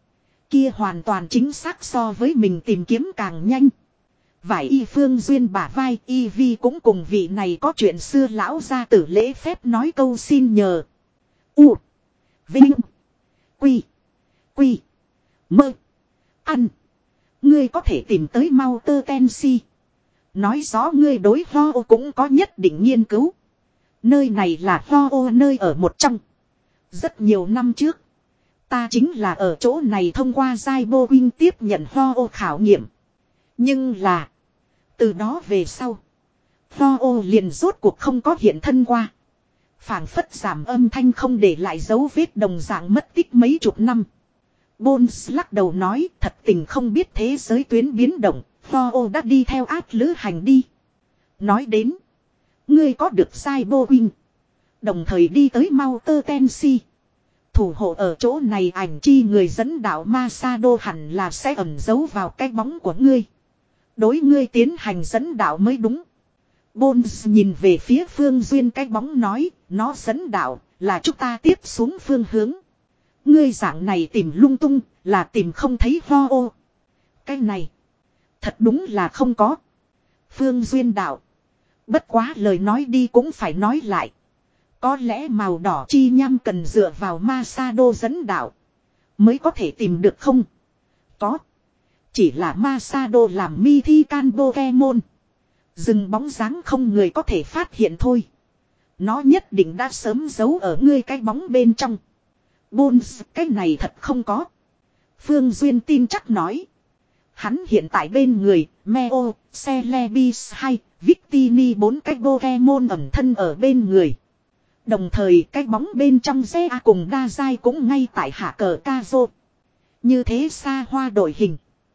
kia hoàn toàn chính xác so với mình tìm kiếm càng nhanh. Vải y Phương Duyên bả vai y vi cũng cùng vị này có chuyện xưa lão gia tử lễ phép nói câu xin nhờ. U. Vinh. Quy. Quy. Mơ. Ăn. Ngươi có thể tìm tới mau tơ ten si. Nói rõ ngươi đối Ho cũng có nhất định nghiên cứu. Nơi này là Ho nơi ở một trong. Rất nhiều năm trước. Ta chính là ở chỗ này thông qua giai bô Win tiếp nhận Ho ô khảo nghiệm. Nhưng là. Từ đó về sau. Ho ô liền rốt cuộc không có hiện thân qua. Phảng phất giảm âm thanh không để lại dấu vết đồng dạng mất tích mấy chục năm. Bones lắc đầu nói thật tình không biết thế giới tuyến biến động. Ho ô đã đi theo ác lữ hành đi. Nói đến. Ngươi có được giai bô Win. Đồng thời đi tới Mouter Tennessee. Thủ hộ ở chỗ này ảnh chi người dẫn đạo Masado hẳn là sẽ ẩn giấu vào cái bóng của ngươi. Đối ngươi tiến hành dẫn đạo mới đúng. Bones nhìn về phía Phương Duyên cái bóng nói, nó dẫn đạo là chúng ta tiếp xuống phương hướng. Ngươi dạng này tìm lung tung, là tìm không thấy Ho ô. Cái này, thật đúng là không có. Phương Duyên đạo. Bất quá lời nói đi cũng phải nói lại. Có lẽ màu đỏ chi nham cần dựa vào Masado dẫn đạo. Mới có thể tìm được không? Có. Chỉ là Masado làm mi thi can Pokemon. Dừng bóng dáng không người có thể phát hiện thôi. Nó nhất định đã sớm giấu ở ngươi cái bóng bên trong. Bones, cái này thật không có. Phương Duyên tin chắc nói. Hắn hiện tại bên người, Meo, Celebis hay Victini bốn cái Pokemon ẩn thân ở bên người. Đồng thời cái bóng bên trong xe cùng đa giai cũng ngay tại hạ cờ Kazo. Như thế xa hoa đổi hình.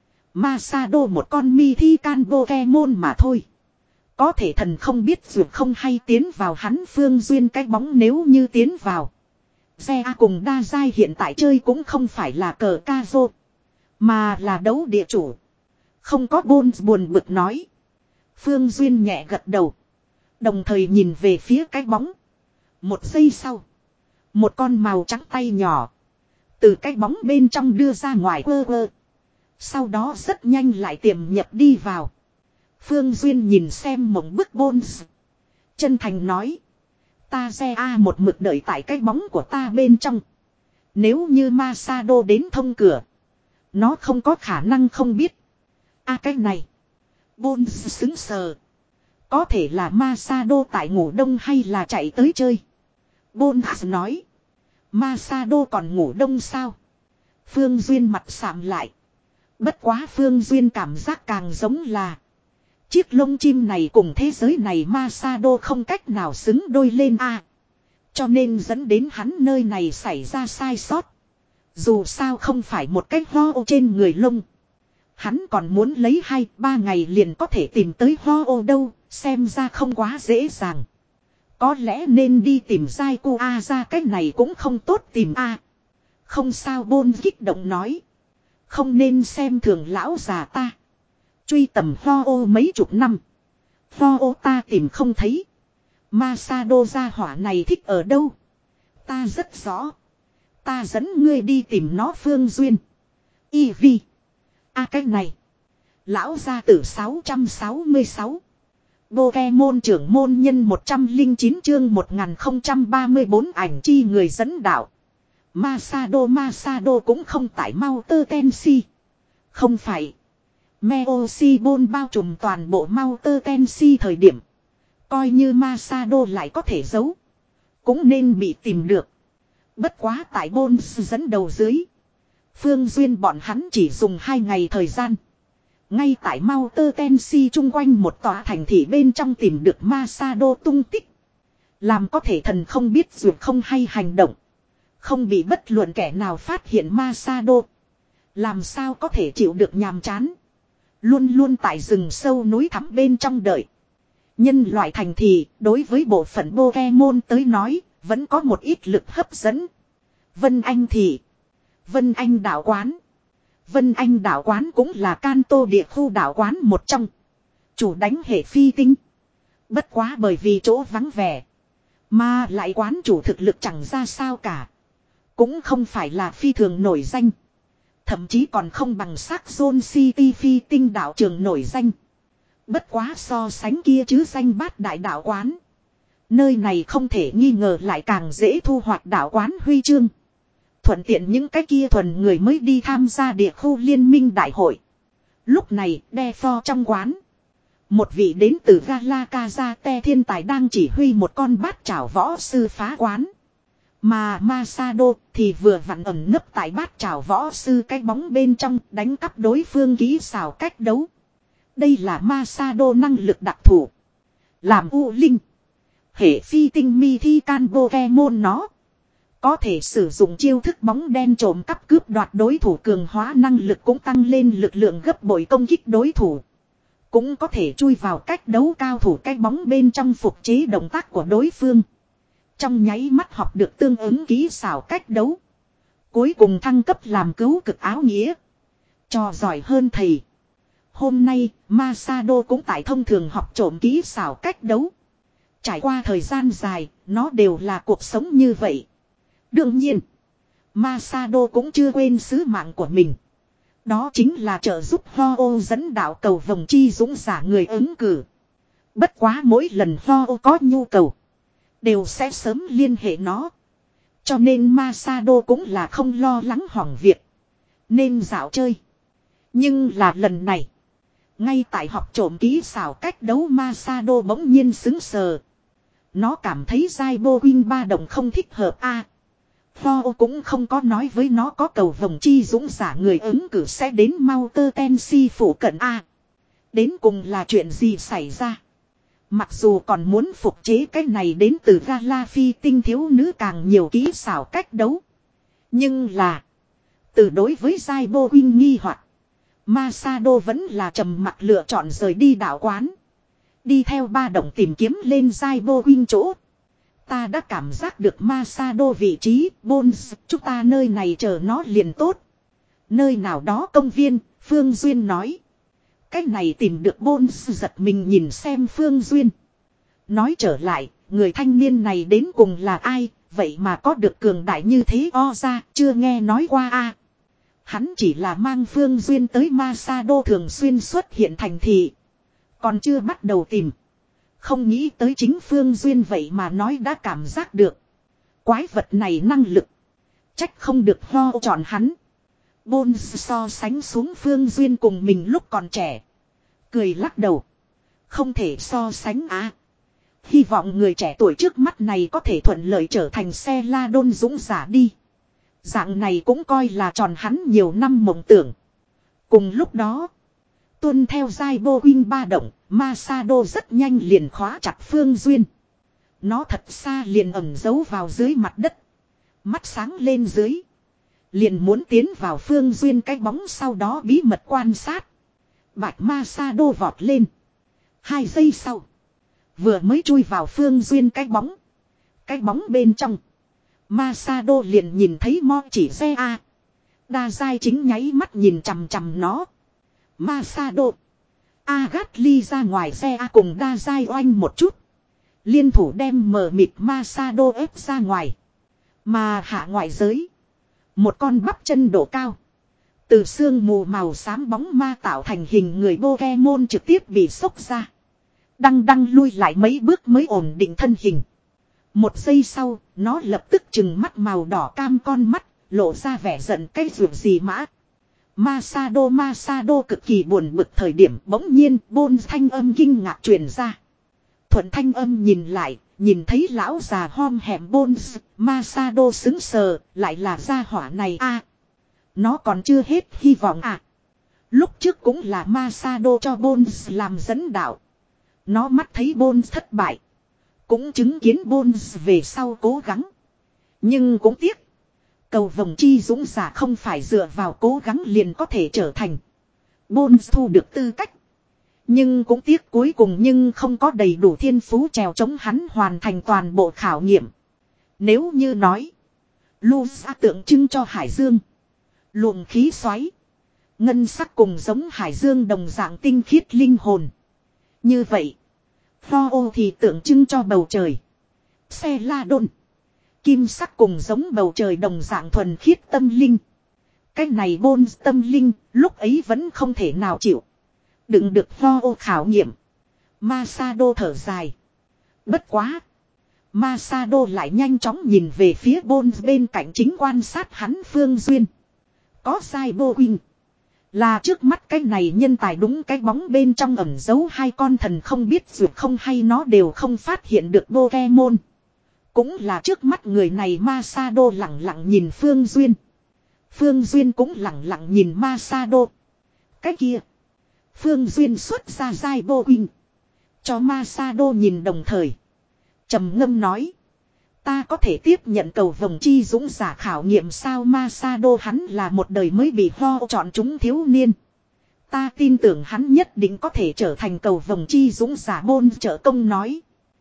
Masado một con mi thi can Pokemon mà thôi. Có thể thần không biết dù không hay tiến vào hắn Phương Duyên cái bóng nếu như tiến vào. Xe cùng đa giai hiện tại chơi cũng không phải là cờ Kazo. Mà là đấu địa chủ. Không có Bones buồn bực nói. Phương Duyên nhẹ gật đầu. Đồng thời nhìn về phía cái bóng. Một giây sau. Một con màu trắng tay nhỏ. Từ cái bóng bên trong đưa ra ngoài quơ quơ. Sau đó rất nhanh lại tiềm nhập đi vào. Phương Duyên nhìn xem mộng bức Bones. Chân thành nói. Ta xe A một mực đợi tại cái bóng của ta bên trong. Nếu như Masado đến thông cửa. Nó không có khả năng không biết. A cái này. Bones xứng sờ. Có thể là Masado tại ngủ đông hay là chạy tới chơi. Bones nói. Masado còn ngủ đông sao? Phương Duyên mặt sạm lại. Bất quá Phương Duyên cảm giác càng giống là. Chiếc lông chim này cùng thế giới này Masado không cách nào xứng đôi lên a. Cho nên dẫn đến hắn nơi này xảy ra sai sót. Dù sao không phải một cái ho ô trên người lông. Hắn còn muốn lấy hai ba ngày liền có thể tìm tới ho ô đâu. Xem ra không quá dễ dàng. Có lẽ nên đi tìm Giai Cu A ra cái này cũng không tốt tìm A. Không sao Bôn kích động nói. Không nên xem thường lão già ta. Truy tầm ho ô mấy chục năm. Ho ô ta tìm không thấy. Masado gia hỏa này thích ở đâu? Ta rất rõ. Ta dẫn ngươi đi tìm nó Phương Duyên. Y vi. A cái này. Lão gia tử sáu trăm sáu mươi sáu. Pokemon trưởng môn nhân một trăm lẻ chín chương một nghìn không trăm ba mươi tư ảnh chi người dẫn đạo. Masado Masado cũng không tại Mouter Tennessee. Không phải. Meosibon bao trùm toàn bộ Mouter Tennessee thời điểm. Coi như Masado lại có thể giấu. Cũng nên bị tìm được. Bất quá tại Bones dẫn đầu dưới. Phương Duyên bọn hắn chỉ dùng hai ngày thời gian. Ngay tại Mouter Tennessee chung quanh một tòa thành thị bên trong tìm được Masado tung tích. Làm có thể thần không biết dù không hay hành động. Không bị bất luận kẻ nào phát hiện Masado. Làm sao có thể chịu được nhàm chán. Luôn luôn tại rừng sâu núi thẳm bên trong đợi. Nhân loại thành thị đối với bộ phận Pokemon tới nói vẫn có một ít lực hấp dẫn. Vân Anh thị. Vân Anh đảo quán. Vân Anh đảo quán cũng là Kanto địa khu đảo quán một trong. Chủ đánh hệ phi tinh. Bất quá bởi vì chỗ vắng vẻ. Mà lại quán chủ thực lực chẳng ra sao cả. Cũng không phải là phi thường nổi danh. Thậm chí còn không bằng sắc Zone City phi tinh đảo trường nổi danh. Bất quá so sánh kia chứ danh bát đại đảo quán. Nơi này không thể nghi ngờ lại càng dễ thu hoạch đảo quán huy chương. Thuận tiện những cái kia thuần người mới đi tham gia địa khu liên minh đại hội. Lúc này, đe pho trong quán. Một vị đến từ Galakazate thiên tài đang chỉ huy một con bát chảo võ sư phá quán. Mà Masado thì vừa vặn ẩn nấp tại bát chảo võ sư cái bóng bên trong đánh cắp đối phương kỹ xảo cách đấu. Đây là Masado năng lực đặc thù. Làm U Linh. Hệ phi tinh mi thi can Pokemon nó. Có thể sử dụng chiêu thức bóng đen trộm cắp cướp đoạt đối thủ cường hóa năng lực cũng tăng lên lực lượng gấp bội công kích đối thủ. Cũng có thể chui vào cách đấu cao thủ cái bóng bên trong phục chế động tác của đối phương. Trong nháy mắt học được tương ứng kỹ xảo cách đấu. Cuối cùng thăng cấp làm cứu cực áo nghĩa. Trò giỏi hơn thầy. Hôm nay, Masado cũng tại thông thường học trộm kỹ xảo cách đấu. Trải qua thời gian dài, nó đều là cuộc sống như vậy. Đương nhiên, Masado cũng chưa quên sứ mạng của mình. Đó chính là trợ giúp Ho-Oh dẫn đạo cầu vồng chi dũng giả người ứng cử. Bất quá mỗi lần Ho-Oh có nhu cầu, đều sẽ sớm liên hệ nó. Cho nên Masado cũng là không lo lắng hỏng việc. Nên dạo chơi. Nhưng là lần này, ngay tại học trộm kỹ xảo cách đấu Masado bỗng nhiên sững sờ. Nó cảm thấy Zaibo Win ba động không thích hợp a. À, Ho cũng không có nói với nó có cầu vồng chi dũng giả người ứng cử sẽ đến Mauter Tensi phủ cận a. À, đến cùng là chuyện gì xảy ra? Mặc dù còn muốn phục chế cái này đến từ Gala Phi tinh thiếu nữ càng nhiều kỹ xảo cách đấu. Nhưng là, từ đối với Zaibo Win nghi hoặc, Masado vẫn là trầm mặc lựa chọn rời đi đạo quán. Đi theo ba động tìm kiếm lên Zaibo Win chỗ. Ta đã cảm giác được Masado vị trí, Bones, chúng ta nơi này chờ nó liền tốt. Nơi nào đó công viên, Phương Duyên nói. Cách này tìm được Bones giật mình nhìn xem Phương Duyên. Nói trở lại, người thanh niên này đến cùng là ai, vậy mà có được cường đại như thế o ra, chưa nghe nói qua a. À, hắn chỉ là mang Phương Duyên tới Masado thường xuyên xuất hiện thành thị. Còn chưa bắt đầu tìm. Không nghĩ tới chính Phương Duyên vậy mà nói đã cảm giác được. Quái vật này năng lực. Trách không được Ho chọn hắn. Bones so sánh xuống Phương Duyên cùng mình lúc còn trẻ. Cười lắc đầu. Không thể so sánh á. À, hy vọng người trẻ tuổi trước mắt này có thể thuận lợi trở thành xe la đôn dũng giả đi. Dạng này cũng coi là tròn hắn nhiều năm mộng tưởng. Cùng lúc đó, tuân theo Zaibo Win ba động, Masado rất nhanh liền khóa chặt Phương Duyên. Nó thật xa liền ẩn giấu vào dưới mặt đất. Mắt sáng lên dưới. Liền muốn tiến vào Phương Duyên cái bóng sau đó bí mật quan sát. Bạch Masado vọt lên. Hai giây sau, vừa mới chui vào Phương Duyên cái bóng. Cái bóng bên trong, Masado liền nhìn thấy Mo chỉ xe A. Đa Giai chính nháy mắt nhìn chằm chằm nó. Masado, Agatli ra ngoài xe A cùng Đa Giai oanh một chút. Liên thủ đem mờ mịt Masado ép ra ngoài. Mà hạ ngoại giới, một con bắp chân độ cao, từ xương mù màu xám bóng ma tạo thành hình người Pokemon trực tiếp bị xốc ra. Đăng đăng lui lại mấy bước mới ổn định thân hình. Một giây sau, nó lập tức trừng mắt màu đỏ cam con mắt, lộ ra vẻ giận cái ruột gì mã. Masado Masado cực kỳ buồn bực thời điểm bỗng nhiên Bones thanh âm kinh ngạc truyền ra. Thuận thanh âm nhìn lại, nhìn thấy lão già hom hẻm Bones, Masado sững sờ, lại là gia hỏa này a. À, nó còn chưa hết hy vọng à. Lúc trước cũng là Masado cho Bones làm dẫn đạo. Nó mắt thấy Bones thất bại. Cũng chứng kiến Bones về sau cố gắng. Nhưng cũng tiếc. Cầu vồng chi dũng giả không phải dựa vào cố gắng liền có thể trở thành. Bones thu được tư cách. Nhưng cũng tiếc cuối cùng nhưng không có đầy đủ thiên phú trèo chống hắn hoàn thành toàn bộ khảo nghiệm. Nếu như nói. Lusa tượng trưng cho Hải Dương. Luồng khí xoáy. Ngân sắc cùng giống Hải Dương đồng dạng tinh khiết linh hồn. Như vậy. Ho thì tượng trưng cho bầu trời. Xe la đôn. Kim sắc cùng giống bầu trời đồng dạng thuần khiết tâm linh. Cái này Bones tâm linh lúc ấy vẫn không thể nào chịu. Đừng được Ho khảo nghiệm. Masado thở dài. Bất quá. Masado lại nhanh chóng nhìn về phía Bones bên cạnh chính quan sát hắn Phương Duyên. Có sai Bo Win. Là trước mắt cái này nhân tài đúng cái bóng bên trong ẩn giấu hai con thần không biết dù không hay nó đều không phát hiện được Pokemon. Cũng là trước mắt người này Masado lặng lặng nhìn Phương Duyên. Phương Duyên cũng lặng lặng nhìn Masado. Cái kia. Phương Duyên xuất ra dai bô huynh. Cho Masado nhìn đồng thời. Trầm ngâm nói. Ta có thể tiếp nhận cầu vồng chi dũng giả khảo nghiệm sao Masado hắn là một đời mới bị ho chọn chúng thiếu niên. Ta tin tưởng hắn nhất định có thể trở thành cầu vồng chi dũng giả Bôn trợ công nói.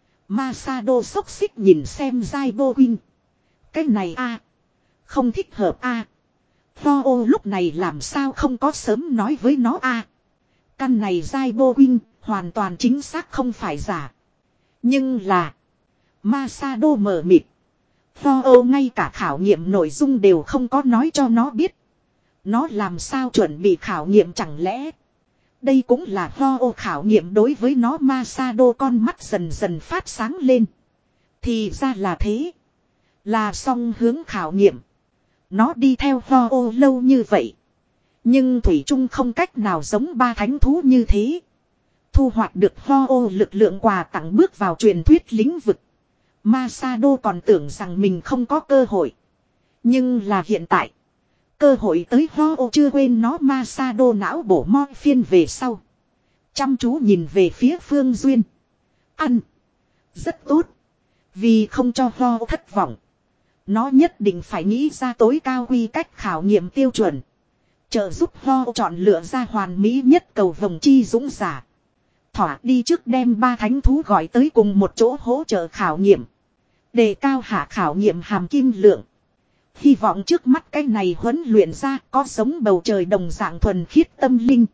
Masado xốc xích nhìn xem dai bô huynh. Cái này a không thích hợp a à. Ho ô lúc này làm sao không có sớm nói với nó a Căn này dai bô huynh hoàn toàn chính xác không phải giả. Nhưng là. Masado mờ mịt. Ho ô ngay cả khảo nghiệm nội dung đều không có nói cho nó biết. Nó làm sao chuẩn bị khảo nghiệm chẳng lẽ. Đây cũng là Ho ô khảo nghiệm đối với nó Masado con mắt dần dần phát sáng lên. Thì ra là thế. Là song hướng khảo nghiệm. Nó đi theo Ho ô lâu như vậy. Nhưng Thủy Trung không cách nào giống ba thánh thú như thế. Thu hoạch được Ho ô lực lượng quà tặng bước vào truyền thuyết lĩnh vực. Masado còn tưởng rằng mình không có cơ hội. Nhưng là hiện tại. Cơ hội tới Ho ô chưa quên nó Masado não bổ mo phiên về sau. Chăm chú nhìn về phía Phương Duyên. Ăn. Rất tốt. Vì không cho Ho ô thất vọng. Nó nhất định phải nghĩ ra tối cao quy cách khảo nghiệm tiêu chuẩn. Trợ giúp Ho ô chọn lựa ra hoàn mỹ nhất cầu vồng chi dũng giả. Thỏa đi trước đem ba thánh thú gọi tới cùng một chỗ hỗ trợ khảo nghiệm. Đề cao hạ khảo nghiệm hàm kim lượng. Hy vọng trước mắt cái này huấn luyện ra có giống bầu trời đồng dạng thuần khiết tâm linh.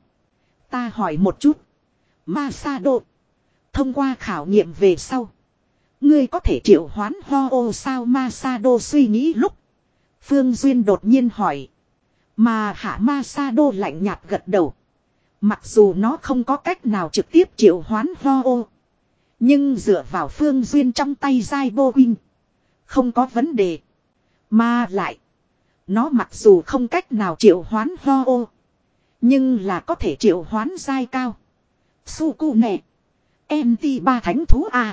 Ta hỏi một chút. Masado. Thông qua khảo nghiệm về sau. Ngươi có thể triệu hoán Ho ô sao Masado suy nghĩ lúc. Phương Duyên đột nhiên hỏi. Mà hạ Masado lạnh nhạt gật đầu. Mặc dù nó không có cách nào trực tiếp triệu hoán Ho ô. Nhưng dựa vào Phương Duyên trong tay dai bô huynh. Không có vấn đề. Mà lại. Nó mặc dù không cách nào triệu hoán Ho ô. Nhưng là có thể triệu hoán dai cao. Sukune. em tê ba thánh thú A.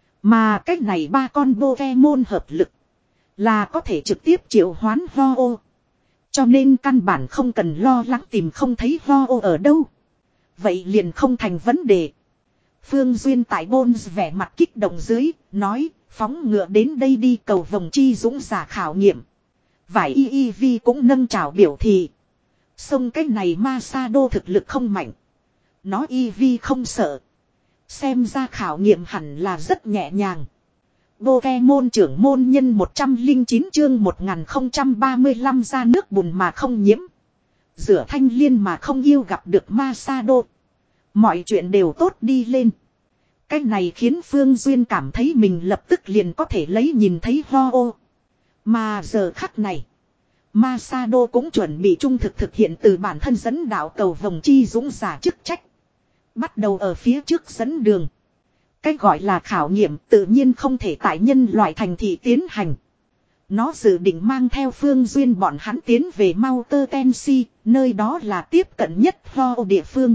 Mà cách này ba con Pokemon hợp lực. Là có thể trực tiếp triệu hoán Ho ô. Cho nên căn bản không cần lo lắng tìm không thấy Ho ô ở đâu. Vậy liền không thành vấn đề. Phương Duyên tại Bones vẻ mặt kích động dưới, nói, phóng ngựa đến đây đi cầu vồng chi dũng giả khảo nghiệm. Vải y y vi cũng nâng trào biểu thị. Sông cái này Masado thực lực không mạnh. Nó y vi không sợ. Xem ra khảo nghiệm hẳn là rất nhẹ nhàng. Pokemon trưởng môn nhân một trăm lẻ chín chương một nghìn không trăm ba mươi lăm ra nước bùn mà không nhiễm. Rửa thanh liên mà không yêu gặp được Masado. Mọi chuyện đều tốt đi lên. Cái này khiến Phương Duyên cảm thấy mình lập tức liền có thể lấy nhìn thấy Ho ô. Mà giờ khắc này. Masado cũng chuẩn bị trung thực thực hiện từ bản thân dẫn đạo cầu vồng chi dũng giả chức trách. Bắt đầu ở phía trước dẫn đường. Cái gọi là khảo nghiệm tự nhiên không thể tại nhân loại thành thị tiến hành. Nó dự định mang theo Phương Duyên bọn hắn tiến về Mount Tennessee, nơi đó là tiếp cận nhất Ho ô địa phương.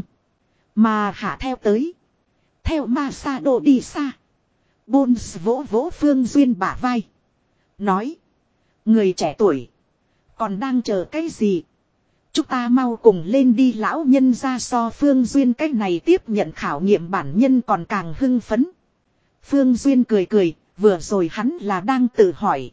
Mà hạ theo tới. Theo Masado đi xa. Bones vỗ vỗ Phương Duyên bả vai. Nói. Người trẻ tuổi. Còn đang chờ cái gì? Chúng ta mau cùng lên đi lão nhân ra so Phương Duyên cái này tiếp nhận khảo nghiệm bản nhân còn càng hưng phấn. Phương Duyên cười cười. Vừa rồi hắn là đang tự hỏi.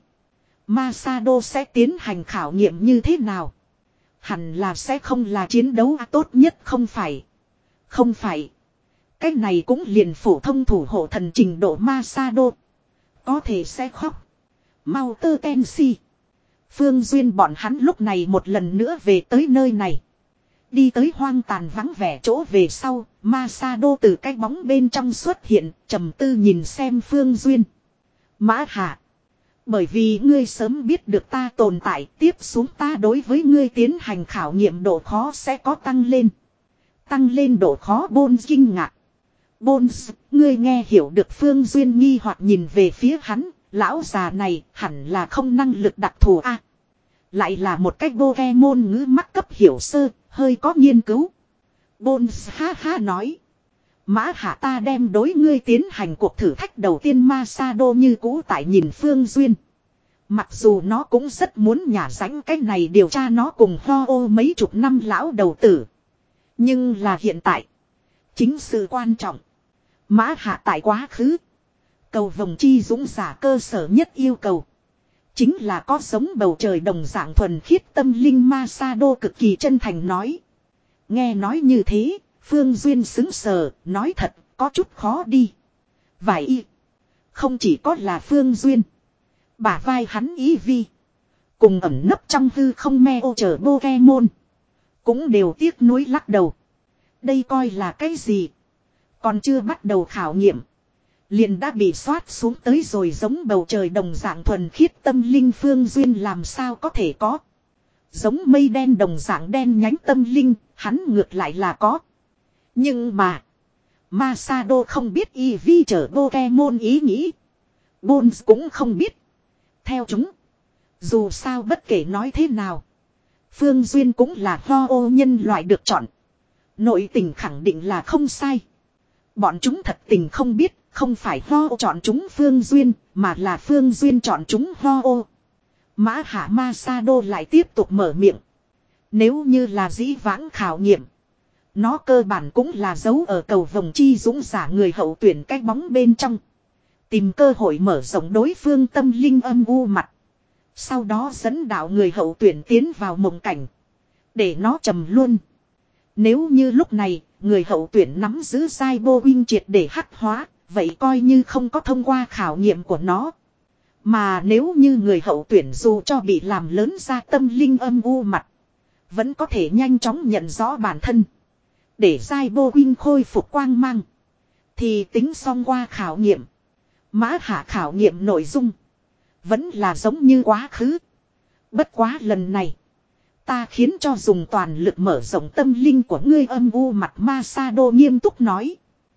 Masado sẽ tiến hành khảo nghiệm như thế nào? Hẳn là sẽ không là chiến đấu tốt nhất không phải. Không phải. Cái này cũng liền phổ thông thủ hộ thần trình độ Masado. Có thể sẽ khóc. Mau tơ Tennessee. Phương Duyên bọn hắn lúc này một lần nữa về tới nơi này. Đi tới hoang tàn vắng vẻ chỗ về sau. Masado từ cái bóng bên trong xuất hiện. Trầm tư nhìn xem Phương Duyên. Mã hạ. Bởi vì ngươi sớm biết được ta tồn tại. Tiếp xuống ta đối với ngươi tiến hành khảo nghiệm độ khó sẽ có tăng lên. Tăng lên độ khó Bones kinh ngạc. Bones, ngươi nghe hiểu được Phương Duyên nghi hoặc nhìn về phía hắn. Lão già này hẳn là không năng lực đặc thù a. À, lại là một cách Pokemon ngữ mắc cấp hiểu sơ, hơi có nghiên cứu. Bones ha ha nói. Mã hạ ta đem đối ngươi tiến hành cuộc thử thách đầu tiên Masado như cũ tại nhìn Phương Duyên. Mặc dù nó cũng rất muốn nhả rãnh cái này điều tra nó cùng ho ô mấy chục năm lão đầu tử. Nhưng là hiện tại. Chính sự quan trọng. Mã hạ tại quá khứ. Cầu vồng chi dũng giả cơ sở nhất yêu cầu. Chính là có sống bầu trời đồng dạng thuần khiết tâm linh Masado cực kỳ chân thành nói. Nghe nói như thế, Phương Duyên xứng sờ, nói thật, có chút khó đi. Vài y. Không chỉ có là Phương Duyên. Bả vai hắn ý vi. Cùng ẩn nấp trong hư không me ô chờ Pokemon. Cũng đều tiếc nuối lắc đầu. Đây coi là cái gì? Còn chưa bắt đầu khảo nghiệm. Liền đã bị xoát xuống tới rồi giống bầu trời đồng dạng thuần khiết tâm linh Phương Duyên làm sao có thể có. Giống mây đen đồng dạng đen nhánh tâm linh, hắn ngược lại là có. Nhưng mà, Masado không biết Eevee chở Pokemon ý nghĩ. Bones cũng không biết. Theo chúng, dù sao bất kể nói thế nào, Phương Duyên cũng là ho ô nhân loại được chọn. Nội tình khẳng định là không sai. Bọn chúng thật tình không biết, không phải ho ô chọn chúng Phương Duyên, mà là Phương Duyên chọn chúng ho ô. Mã hạ Masado lại tiếp tục mở miệng. Nếu như là dĩ vãng khảo nghiệm, nó cơ bản cũng là giấu ở cầu vồng chi dũng giả người hậu tuyển cái bóng bên trong. Tìm cơ hội mở rộng đối phương tâm linh âm u mặt. Sau đó dẫn đạo người hậu tuyển tiến vào mộng cảnh. Để nó trầm luôn. Nếu như lúc này, người hậu tuyển nắm giữ giai bô wing triệt để hắc hóa, vậy coi như không có thông qua khảo nghiệm của nó. Mà nếu như người hậu tuyển dù cho bị làm lớn ra tâm linh âm u mặt, vẫn có thể nhanh chóng nhận rõ bản thân. Để giai bô wing khôi phục quang mang. Thì tính xong qua khảo nghiệm. Mã hạ khảo nghiệm nội dung. Vẫn là giống như quá khứ. Bất quá lần này. Ta khiến cho dùng toàn lực mở rộng tâm linh của ngươi âm u mặt Masado nghiêm túc nói.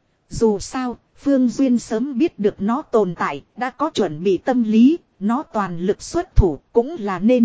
Dù sao, Phương Duyên sớm biết được nó tồn tại, đã có chuẩn bị tâm lý, nó toàn lực xuất thủ cũng là nên.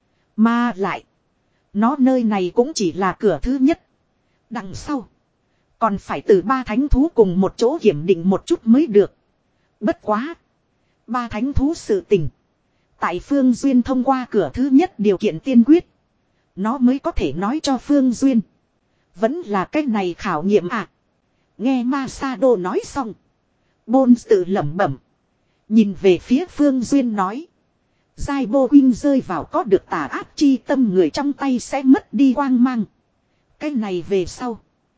Mà lại, nó nơi này cũng chỉ là cửa thứ nhất. Đằng sau, còn phải từ ba thánh thú cùng một chỗ kiểm định một chút mới được. Bất quá, ba thánh thú sự tình. Tại Phương Duyên thông qua cửa thứ nhất điều kiện tiên quyết. Nó mới có thể nói cho Phương Duyên. Vẫn là cái này khảo nghiệm à. Nghe Masado nói xong. Bones tự lẩm bẩm. Nhìn về phía Phương Duyên nói. Giai bô wing rơi vào có được tà ác chi tâm người trong tay sẽ mất đi quang mang. Cái này về sau.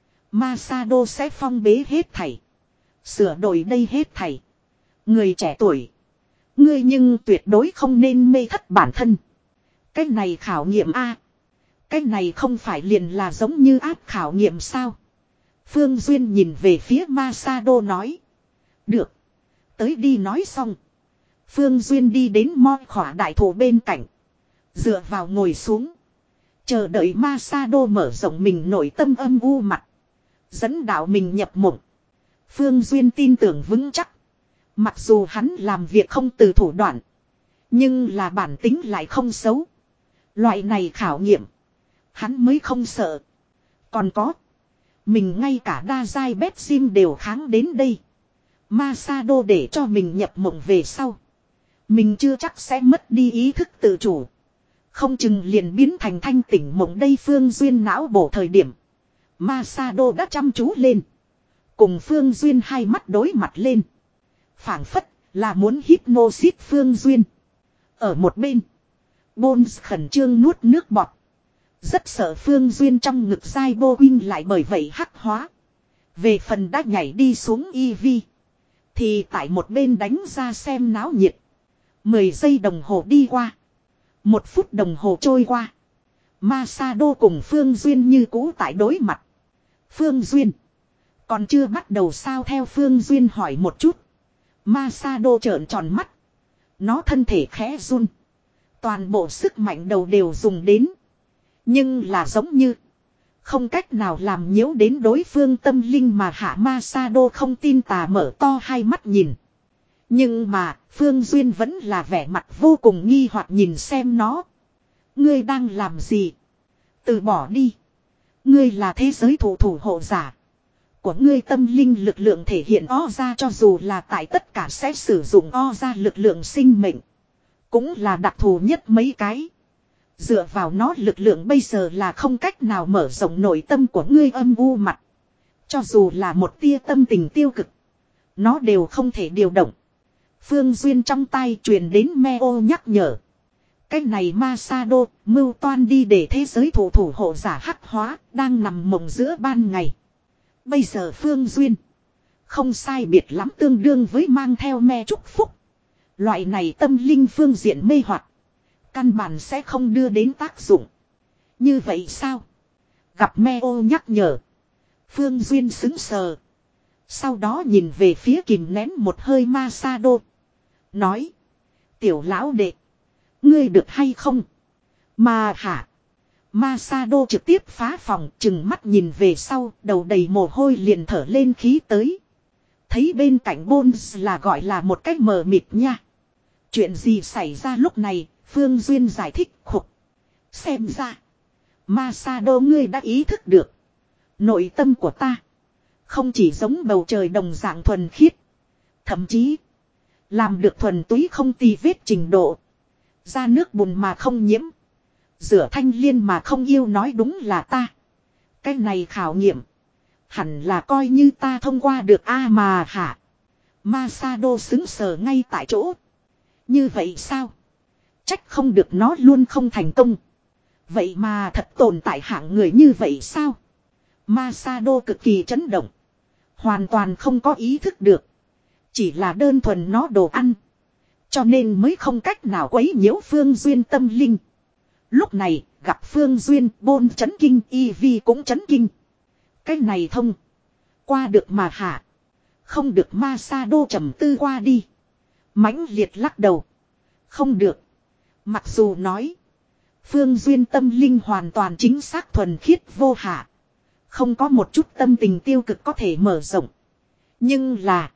Masado sẽ phong bế hết thảy. Sửa đổi đây hết thảy. Người trẻ tuổi. Ngươi nhưng tuyệt đối không nên mê thất bản thân. Cái này khảo nghiệm a. Cái này không phải liền là giống như áp khảo nghiệm sao. Phương Duyên nhìn về phía Masado nói. Được. Tới đi nói xong. Phương Duyên đi đến mo khỏa đại thụ bên cạnh. Dựa vào ngồi xuống. Chờ đợi Masado mở rộng mình nội tâm âm u mặt. Dẫn đạo mình nhập mộng. Phương Duyên tin tưởng vững chắc. Mặc dù hắn làm việc không từ thủ đoạn. Nhưng là bản tính lại không xấu. Loại này khảo nghiệm. Hắn mới không sợ. Còn có. Mình ngay cả đa giai bét sim đều kháng đến đây. Masado để cho mình nhập mộng về sau. Mình chưa chắc sẽ mất đi ý thức tự chủ. Không chừng liền biến thành thanh tỉnh mộng đây. Phương Duyên não bổ thời điểm. Masado đã chăm chú lên. Cùng Phương Duyên hai mắt đối mặt lên. Phảng phất là muốn hypnosis Phương Duyên. Ở một bên. Bones khẩn trương nuốt nước bọt. Rất sợ Phương Duyên trong ngực dai bô wing lại bởi vậy hắc hóa. Về phần đã nhảy đi xuống Eevee. Thì tại một bên đánh ra xem náo nhiệt. Mười giây đồng hồ đi qua. Một phút đồng hồ trôi qua. Masado cùng Phương Duyên như cũ tại đối mặt. Phương Duyên. Còn chưa bắt đầu sao theo Phương Duyên hỏi một chút. Masado trợn tròn mắt. Nó thân thể khẽ run. Toàn bộ sức mạnh đầu đều dùng đến. Nhưng là giống như. Không cách nào làm nhiễu đến đối phương tâm linh mà hạ Masado không tin tà mở to hai mắt nhìn. Nhưng mà Phương Duyên vẫn là vẻ mặt vô cùng nghi hoặc nhìn xem nó. Ngươi đang làm gì? Từ bỏ đi. Ngươi là thế giới thủ thủ hộ giả. của ngươi tâm linh lực lượng thể hiện o ra cho dù là tại tất cả sẽ sử dụng o ra lực lượng sinh mệnh. Cũng là đặc thù nhất mấy cái. Dựa vào nó lực lượng bây giờ là không cách nào mở rộng nội tâm của ngươi âm u mặt. Cho dù là một tia tâm tình tiêu cực. Nó đều không thể điều động. Phương Duyên trong tay truyền đến Meo nhắc nhở. Cái này Masado, mưu toan đi để thế giới thủ thủ hộ giả hắc hóa, đang nằm mộng giữa ban ngày. Bây giờ Phương Duyên, không sai biệt lắm tương đương với mang theo me chúc phúc. Loại này tâm linh phương diện mê hoặc, căn bản sẽ không đưa đến tác dụng. Như vậy sao? Gặp Meo nhắc nhở. Phương Duyên xứng sờ. Sau đó nhìn về phía kìm nén một hơi Masado. Nói. Tiểu lão đệ. Ngươi được hay không? Mà hả? Masado trực tiếp phá phòng, chừng mắt nhìn về sau, đầu đầy mồ hôi liền thở lên khí tới. Thấy bên cạnh Bones là gọi là một cách mờ mịt nha. Chuyện gì xảy ra lúc này, Phương Duyên giải thích khục. Xem ra, Masado ngươi đã ý thức được. Nội tâm của ta, không chỉ giống bầu trời đồng dạng thuần khiết. Thậm chí, làm được thuần túy không tì vết trình độ. Ra nước bùn mà không nhiễm. Rửa thanh liên mà không yêu nói đúng là ta. Cái này khảo nghiệm. Hẳn là coi như ta thông qua được a mà hả. Masado xứng sờ ngay tại chỗ. Như vậy sao? Trách không được nó luôn không thành công. Vậy mà thật tồn tại hạng người như vậy sao? Masado cực kỳ chấn động. Hoàn toàn không có ý thức được. Chỉ là đơn thuần nó đồ ăn. Cho nên mới không cách nào quấy nhiễu Phương Duyên tâm linh. Lúc này gặp Phương Duyên bôn chấn kinh y vi cũng chấn kinh. Cái này thông. Qua được mà hả. Không được Masado trầm tư qua đi. Mãnh liệt lắc đầu. Không được. Mặc dù nói. Phương Duyên tâm linh hoàn toàn chính xác thuần khiết vô hạ. Không có một chút tâm tình tiêu cực có thể mở rộng. Nhưng là.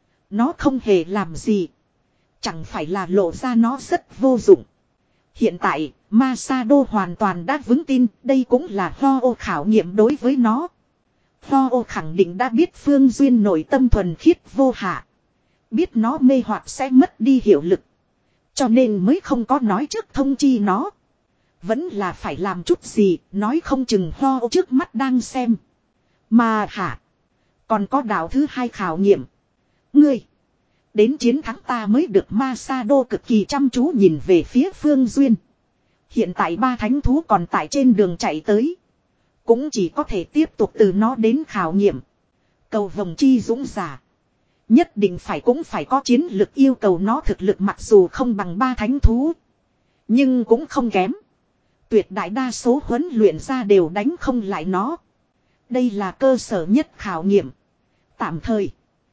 Nó không hề làm gì. Chẳng phải là lộ ra nó rất vô dụng. Hiện tại, Masado hoàn toàn đã vững tin, đây cũng là Ho khảo nghiệm đối với nó. Ho khẳng định đã biết Phương Duyên nội tâm thuần khiết vô hạ. Biết nó mê hoặc sẽ mất đi hiệu lực. Cho nên mới không có nói trước thông chi nó. Vẫn là phải làm chút gì, nói không chừng Ho trước mắt đang xem. Mà hả? Còn có đạo thứ hai khảo nghiệm. Ngươi! Đến chiến thắng ta mới được Masado cực kỳ chăm chú nhìn về phía Phương Duyên. Hiện tại ba thánh thú còn tại trên đường chạy tới. Cũng chỉ có thể tiếp tục từ nó đến khảo nghiệm. Cầu vồng chi dũng giả. Nhất định phải cũng phải có chiến lực yêu cầu nó thực lực mặc dù không bằng ba thánh thú. Nhưng cũng không kém. Tuyệt đại đa số huấn luyện ra đều đánh không lại nó. Đây là cơ sở nhất khảo nghiệm. Tạm thời.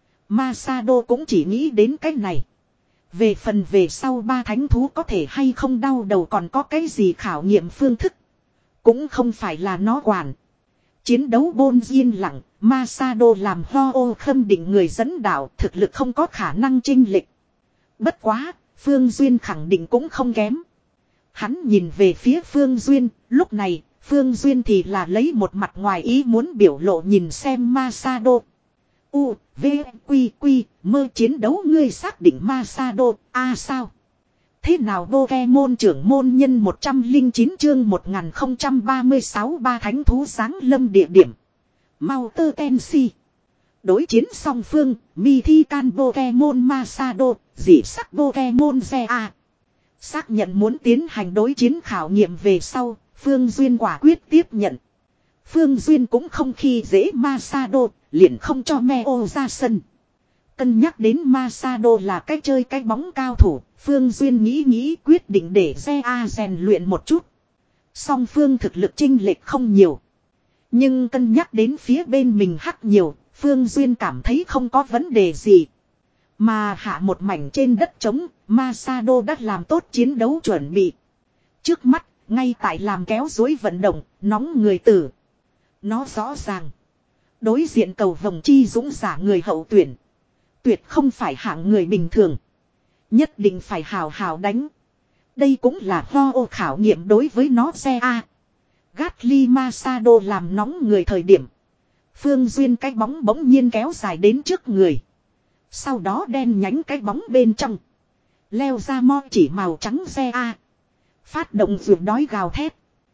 Masado cũng chỉ nghĩ đến cái này. Về phần về sau ba thánh thú có thể hay không đau đầu còn có cái gì khảo nghiệm phương thức. Cũng không phải là nó quản. Chiến đấu bôn yên lặng, Masado làm Ho khâm định người dẫn đạo thực lực không có khả năng chênh lệch. Bất quá, Phương Duyên khẳng định cũng không kém. Hắn nhìn về phía Phương Duyên, lúc này, Phương Duyên thì là lấy một mặt ngoài ý muốn biểu lộ nhìn xem Masado. U, V, Quy, Quy, mơ chiến đấu ngươi xác định Masado, a à, sao? Thế nào Pokemon trưởng môn nhân một trăm lẻ chín chương một nghìn không trăm ba mươi sáu ba thánh thú sáng lâm địa điểm. Mauter Tensi. Đối chiến song phương, Mythical Pokemon Masado, dị sắc Pokemon Zea. Xác nhận muốn tiến hành đối chiến khảo nghiệm về sau, Phương Duyên quả quyết tiếp nhận. Phương Duyên cũng không khi dễ Masado, liền không cho Meo ra sân. Cân nhắc đến Masado là cái chơi cái bóng cao thủ, Phương Duyên nghĩ nghĩ quyết định để Zea rèn luyện một chút. Song phương thực lực chênh lệch không nhiều. Nhưng cân nhắc đến phía bên mình hắc nhiều, Phương Duyên cảm thấy không có vấn đề gì. Mà hạ một mảnh trên đất trống, Masado đã làm tốt chiến đấu chuẩn bị. Trước mắt, ngay tại làm kéo dối vận động, nóng người tử. Nó rõ ràng. Đối diện cầu vồng chi dũng giả người hậu tuyển. Tuyệt không phải hạng người bình thường. Nhất định phải hào hào đánh. Đây cũng là Ho khảo nghiệm đối với nó xe A. Gatli Masado làm nóng người thời điểm. Phương Duyên cái bóng bỗng nhiên kéo dài đến trước người. Sau đó đen nhánh cái bóng bên trong. Leo ra mo chỉ màu trắng xe A. Phát động ruột đói gào thét.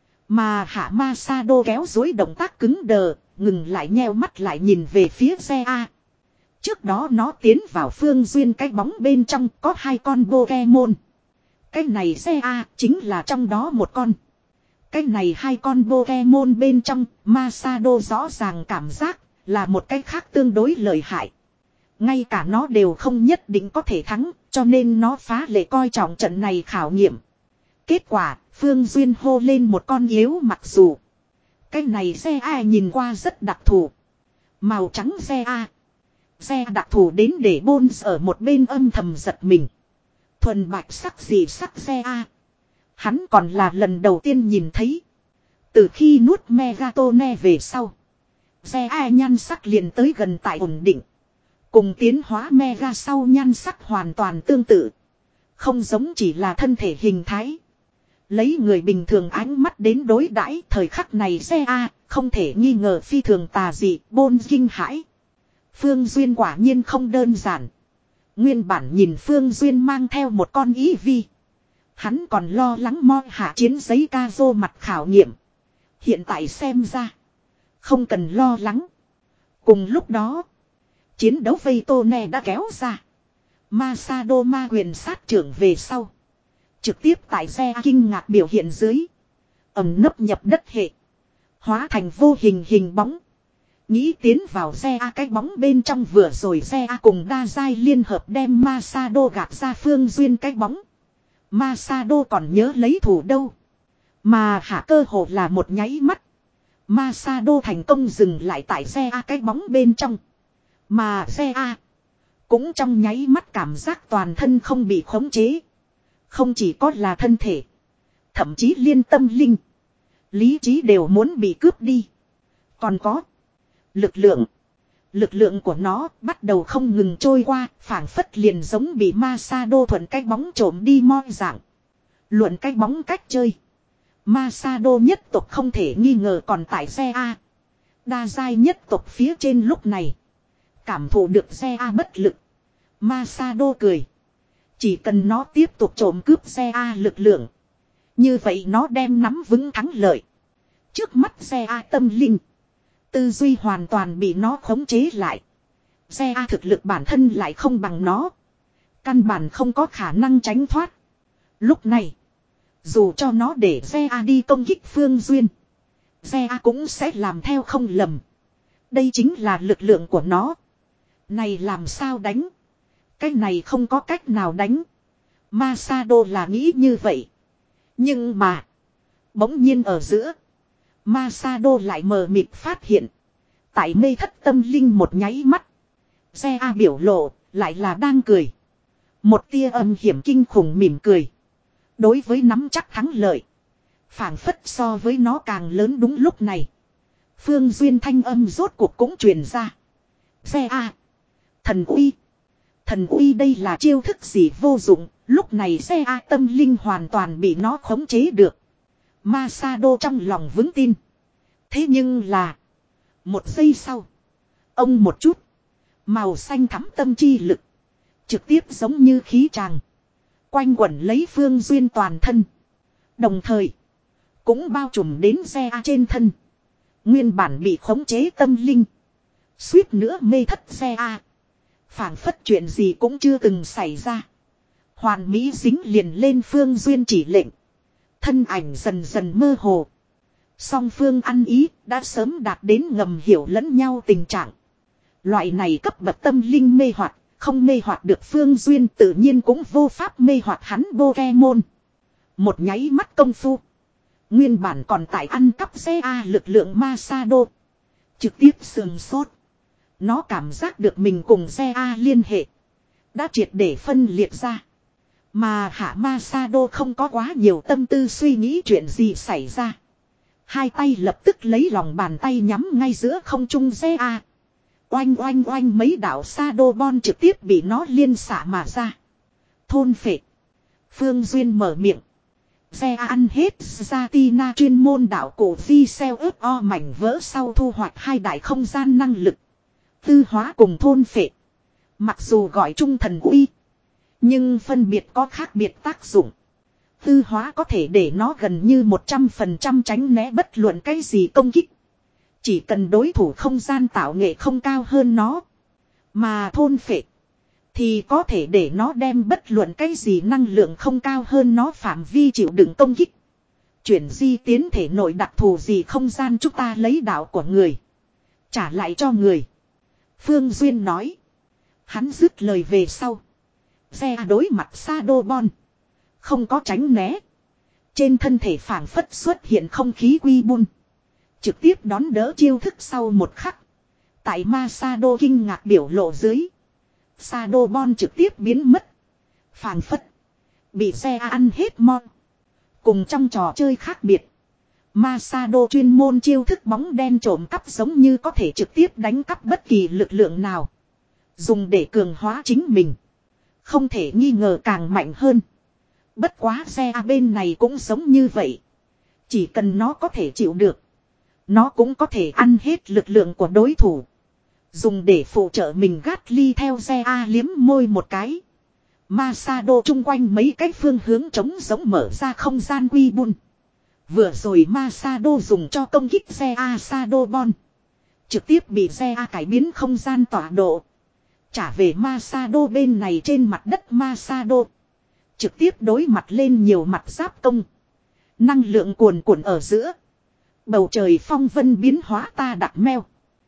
Mà Hạ Masado kéo dối động tác cứng đờ. Ngừng lại nheo mắt lại nhìn về phía xe A. Trước đó nó tiến vào Phương Duyên cái bóng bên trong có hai con Pokemon. Cái này xe A chính là trong đó một con. Cái này hai con Pokemon bên trong Masado rõ ràng cảm giác là một cái khác tương đối lợi hại. Ngay cả nó đều không nhất định có thể thắng, cho nên nó phá lệ coi trọng trận này khảo nghiệm. Kết quả, Phương Duyên hô lên một con yếu mặc dù. Cái này xe A nhìn qua rất đặc thù. Màu trắng xe A. Xe đặc thù đến để Bones ở một bên âm thầm giật mình. Thuần bạch sắc gì sắc xe A. Hắn còn là lần đầu tiên nhìn thấy. Từ khi nuốt Megatone về sau. Xe A nhan sắc liền tới gần tại ổn định. Cùng tiến hóa Mega sau nhan sắc hoàn toàn tương tự. Không giống chỉ là thân thể hình thái. Lấy người bình thường ánh mắt đến đối đãi thời khắc này xe A không thể nghi ngờ phi thường tà dị bôn kinh hãi. Phương Duyên quả nhiên không đơn giản. Nguyên bản nhìn Phương Duyên mang theo một con ý vi. Hắn còn lo lắng mo hạ chiến giấy ca dô mặt khảo nghiệm. Hiện tại xem ra. Không cần lo lắng. Cùng lúc đó. Chiến đấu vây tô nè đã kéo ra. Masado ma quyền sát trưởng về sau. Trực tiếp tại xe kinh ngạc biểu hiện dưới. Ẩm nấp nhập đất hệ. Hóa thành vô hình hình bóng. Nghĩ tiến vào xe A cái bóng bên trong vừa rồi xe A cùng đa giai liên hợp đem Masado gạt ra Phương Duyên cái bóng. Masado còn nhớ lấy thủ đâu. Mà hạ cơ hồ là một nháy mắt. Masado thành công dừng lại tại xe A cái bóng bên trong. Mà xe A cũng trong nháy mắt cảm giác toàn thân không bị khống chế. Không chỉ có là thân thể. Thậm chí liên tâm linh. Lý trí đều muốn bị cướp đi. Còn có. Lực lượng. Lực lượng của nó bắt đầu không ngừng trôi qua. Phảng phất liền giống bị Masado thuận cái bóng trộm đi moi dạng. Luận cái bóng cách chơi. Masado nhất tộc không thể nghi ngờ còn tại xe A. Đa giai nhất tộc phía trên lúc này. Cảm thụ được xe A bất lực. Masado cười. Chỉ cần nó tiếp tục trộm cướp xe A lực lượng. Như vậy nó đem nắm vững thắng lợi. Trước mắt xe A tâm linh. Tư duy hoàn toàn bị nó khống chế lại. Xe A thực lực bản thân lại không bằng nó. Căn bản không có khả năng tránh thoát. Lúc này. Dù cho nó để xe A đi công kích Phương Duyên. Xe A cũng sẽ làm theo không lầm. Đây chính là lực lượng của nó. Này làm sao đánh? Cái này không có cách nào đánh. Masado là nghĩ như vậy. Nhưng mà. Bỗng nhiên ở giữa. Masado lại mờ mịt phát hiện. Tại mê thất tâm linh một nháy mắt. Xe A biểu lộ lại là đang cười. Một tia âm hiểm kinh khủng mỉm cười. Đối với nắm chắc thắng lợi. Phảng phất so với nó càng lớn đúng lúc này. Phương Duyên thanh âm rốt cuộc cũng truyền ra. Xe A. Thần uy. Thần uy đây là chiêu thức gì vô dụng. Lúc này xe A tâm linh hoàn toàn bị nó khống chế được. Masado trong lòng vững tin. Thế nhưng là. Một giây sau. Ông một chút. Màu xanh thắm tâm chi lực. Trực tiếp giống như khí tràng. Quanh quẩn lấy Phương Duyên toàn thân. Đồng thời. Cũng bao trùm đến xe A trên thân. Nguyên bản bị khống chế tâm linh. Suýt nữa mê thất xe A. Phảng phất chuyện gì cũng chưa từng xảy ra. Hoàn mỹ dính liền lên Phương Duyên chỉ lệnh. Thân ảnh dần dần mơ hồ. Song phương ăn ý đã sớm đạt đến ngầm hiểu lẫn nhau tình trạng. Loại này cấp bậc tâm linh mê hoặc, không mê hoặc được Phương Duyên tự nhiên cũng vô pháp mê hoặc hắn Pokemon. Một nháy mắt công phu. Nguyên bản còn tại ăn cắp xe A lực lượng Masado. Trực tiếp sườn sốt. Nó cảm giác được mình cùng xe A liên hệ. Đã triệt để phân liệt ra. Mà Hạ Masado không có quá nhiều tâm tư suy nghĩ chuyện gì xảy ra. Hai tay lập tức lấy lòng bàn tay nhắm ngay giữa không trung xe A. Oanh oanh oanh mấy đạo Sado Bon trực tiếp bị nó liên xả mà ra. Thôn phệ. Phương Duyên mở miệng. Xe ăn hết Satina chuyên môn đạo cổ vi xeo ớt o mảnh vỡ sau thu hoạch hai đại không gian năng lực. Tư hóa cùng thôn phệ. Mặc dù gọi chung thần uy. Nhưng phân biệt có khác biệt tác dụng. Tư hóa có thể để nó gần như một trăm phần trăm tránh né bất luận cái gì công kích. Chỉ cần đối thủ không gian tạo nghệ không cao hơn nó. Mà thôn phệ. Thì có thể để nó đem bất luận cái gì năng lượng không cao hơn nó phạm vi chịu đựng công kích. Chuyển di tiến thể nội đặc thù gì không gian chúng ta lấy đạo của người. Trả lại cho người. Phương Duyên nói. Hắn dứt lời về sau. Xe đối mặt Shadowbon. Không có tránh né. Trên thân thể phảng phất xuất hiện không khí quy bun. Trực tiếp đón đỡ chiêu thức sau một khắc. Tại Masado kinh ngạc biểu lộ dưới. Shadowbon trực tiếp biến mất. Phảng phất. Bị xe ăn hết mon. Cùng trong trò chơi khác biệt. Masado chuyên môn chiêu thức bóng đen trộm cắp giống như có thể trực tiếp đánh cắp bất kỳ lực lượng nào. Dùng để cường hóa chính mình. Không thể nghi ngờ càng mạnh hơn. Bất quá xe bên này cũng giống như vậy. Chỉ cần nó có thể chịu được. Nó cũng có thể ăn hết lực lượng của đối thủ. Dùng để phụ trợ mình gắt ly theo xe A liếm môi một cái. Masado chung quanh mấy cái phương hướng trống giống mở ra không gian quy bun. Vừa rồi Masado dùng cho công kích xe A Shadowbon. Trực tiếp bị xe A cải biến không gian tọa độ. Trả về Masado bên này trên mặt đất Masado. Trực tiếp đối mặt lên nhiều mặt giáp công. Năng lượng cuồn cuộn ở giữa. Bầu trời phong vân biến hóa ta đặt meo.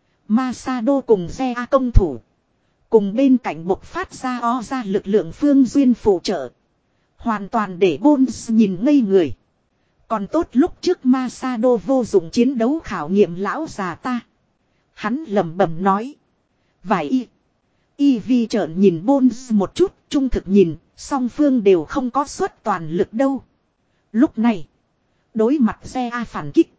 Masado cùng xe A công thủ. Cùng bên cạnh bộc phát ra o ra lực lượng Phương Duyên phụ trợ. Hoàn toàn để Bones nhìn ngây người. Còn tốt lúc trước Masado vô dụng chiến đấu khảo nghiệm lão già ta. Hắn lẩm bẩm nói. Vài y. Y vi trợn nhìn Bones một chút, trung thực nhìn, song phương đều không có suất toàn lực đâu. Lúc này, đối mặt xe A phản kích.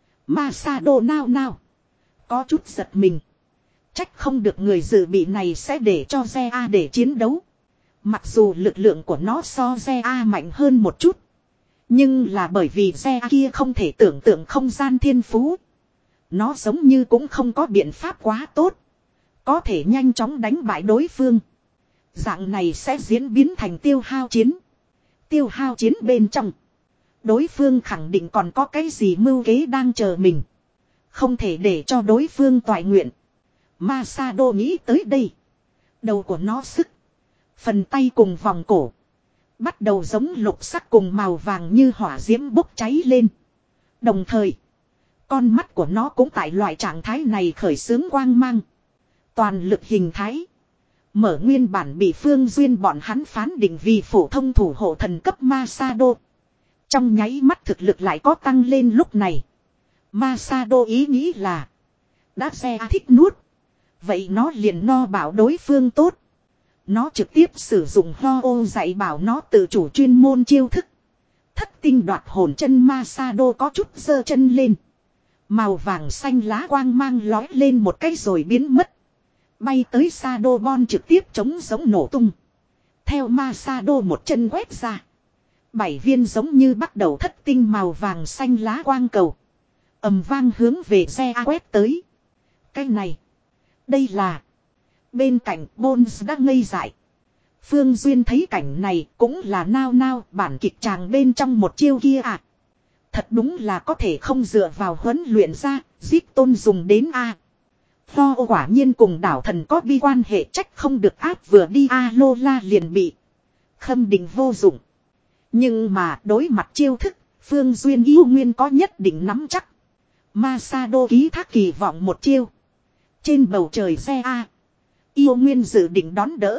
Masado nao nao. Có chút giật mình. Trách không được người dự bị này sẽ để cho xe A để chiến đấu. Mặc dù lực lượng của nó so xe A mạnh hơn một chút. Nhưng là bởi vì xe A kia không thể tưởng tượng không gian thiên phú. Nó giống như cũng không có biện pháp quá tốt. Có thể nhanh chóng đánh bại đối phương. Dạng này sẽ diễn biến thành tiêu hao chiến. Tiêu hao chiến bên trong. Đối phương khẳng định còn có cái gì mưu kế đang chờ mình. Không thể để cho đối phương toại nguyện. Masado nghĩ tới đây. Đầu của nó sức. Phần tay cùng vòng cổ. Bắt đầu giống lục sắc cùng màu vàng như hỏa diễm bốc cháy lên. Đồng thời. Con mắt của nó cũng tại loại trạng thái này khởi xướng quang mang. Toàn lực hình thái. Mở nguyên bản bị Phương Duyên bọn hắn phán định vì phổ thông thủ hộ thần cấp Masado. Trong nháy mắt thực lực lại có tăng lên lúc này. Masado ý nghĩ là. Đã xe thích nuốt. Vậy nó liền no bảo đối phương tốt. Nó trực tiếp sử dụng ho ô dạy bảo nó tự chủ chuyên môn chiêu thức. Thất tinh đoạt hồn chân Masado có chút giơ chân lên. Màu vàng xanh lá quang mang lói lên một cái rồi biến mất. Bay tới Shadowbon trực tiếp chống giống nổ tung. Theo Masado một chân quét ra. Bảy viên giống như bắt đầu thất tinh màu vàng xanh lá quang cầu. Ầm vang hướng về xe A quét tới. Cái này. Đây là. Bên cạnh Bones đã ngây dại. Phương Duyên thấy cảnh này cũng là nao nao bản kịch tràng bên trong một chiêu kia à. Thật đúng là có thể không dựa vào huấn luyện ra, giết tôn dùng đến A. Tho quả nhiên cùng đảo thần có bi quan hệ trách không được áp vừa đi A lô la liền bị. Khâm định vô dụng. Nhưng mà đối mặt chiêu thức, Phương Duyên yêu nguyên có nhất định nắm chắc. Masado ký thác kỳ vọng một chiêu. Trên bầu trời xe A. Yêu nguyên dự định đón đỡ.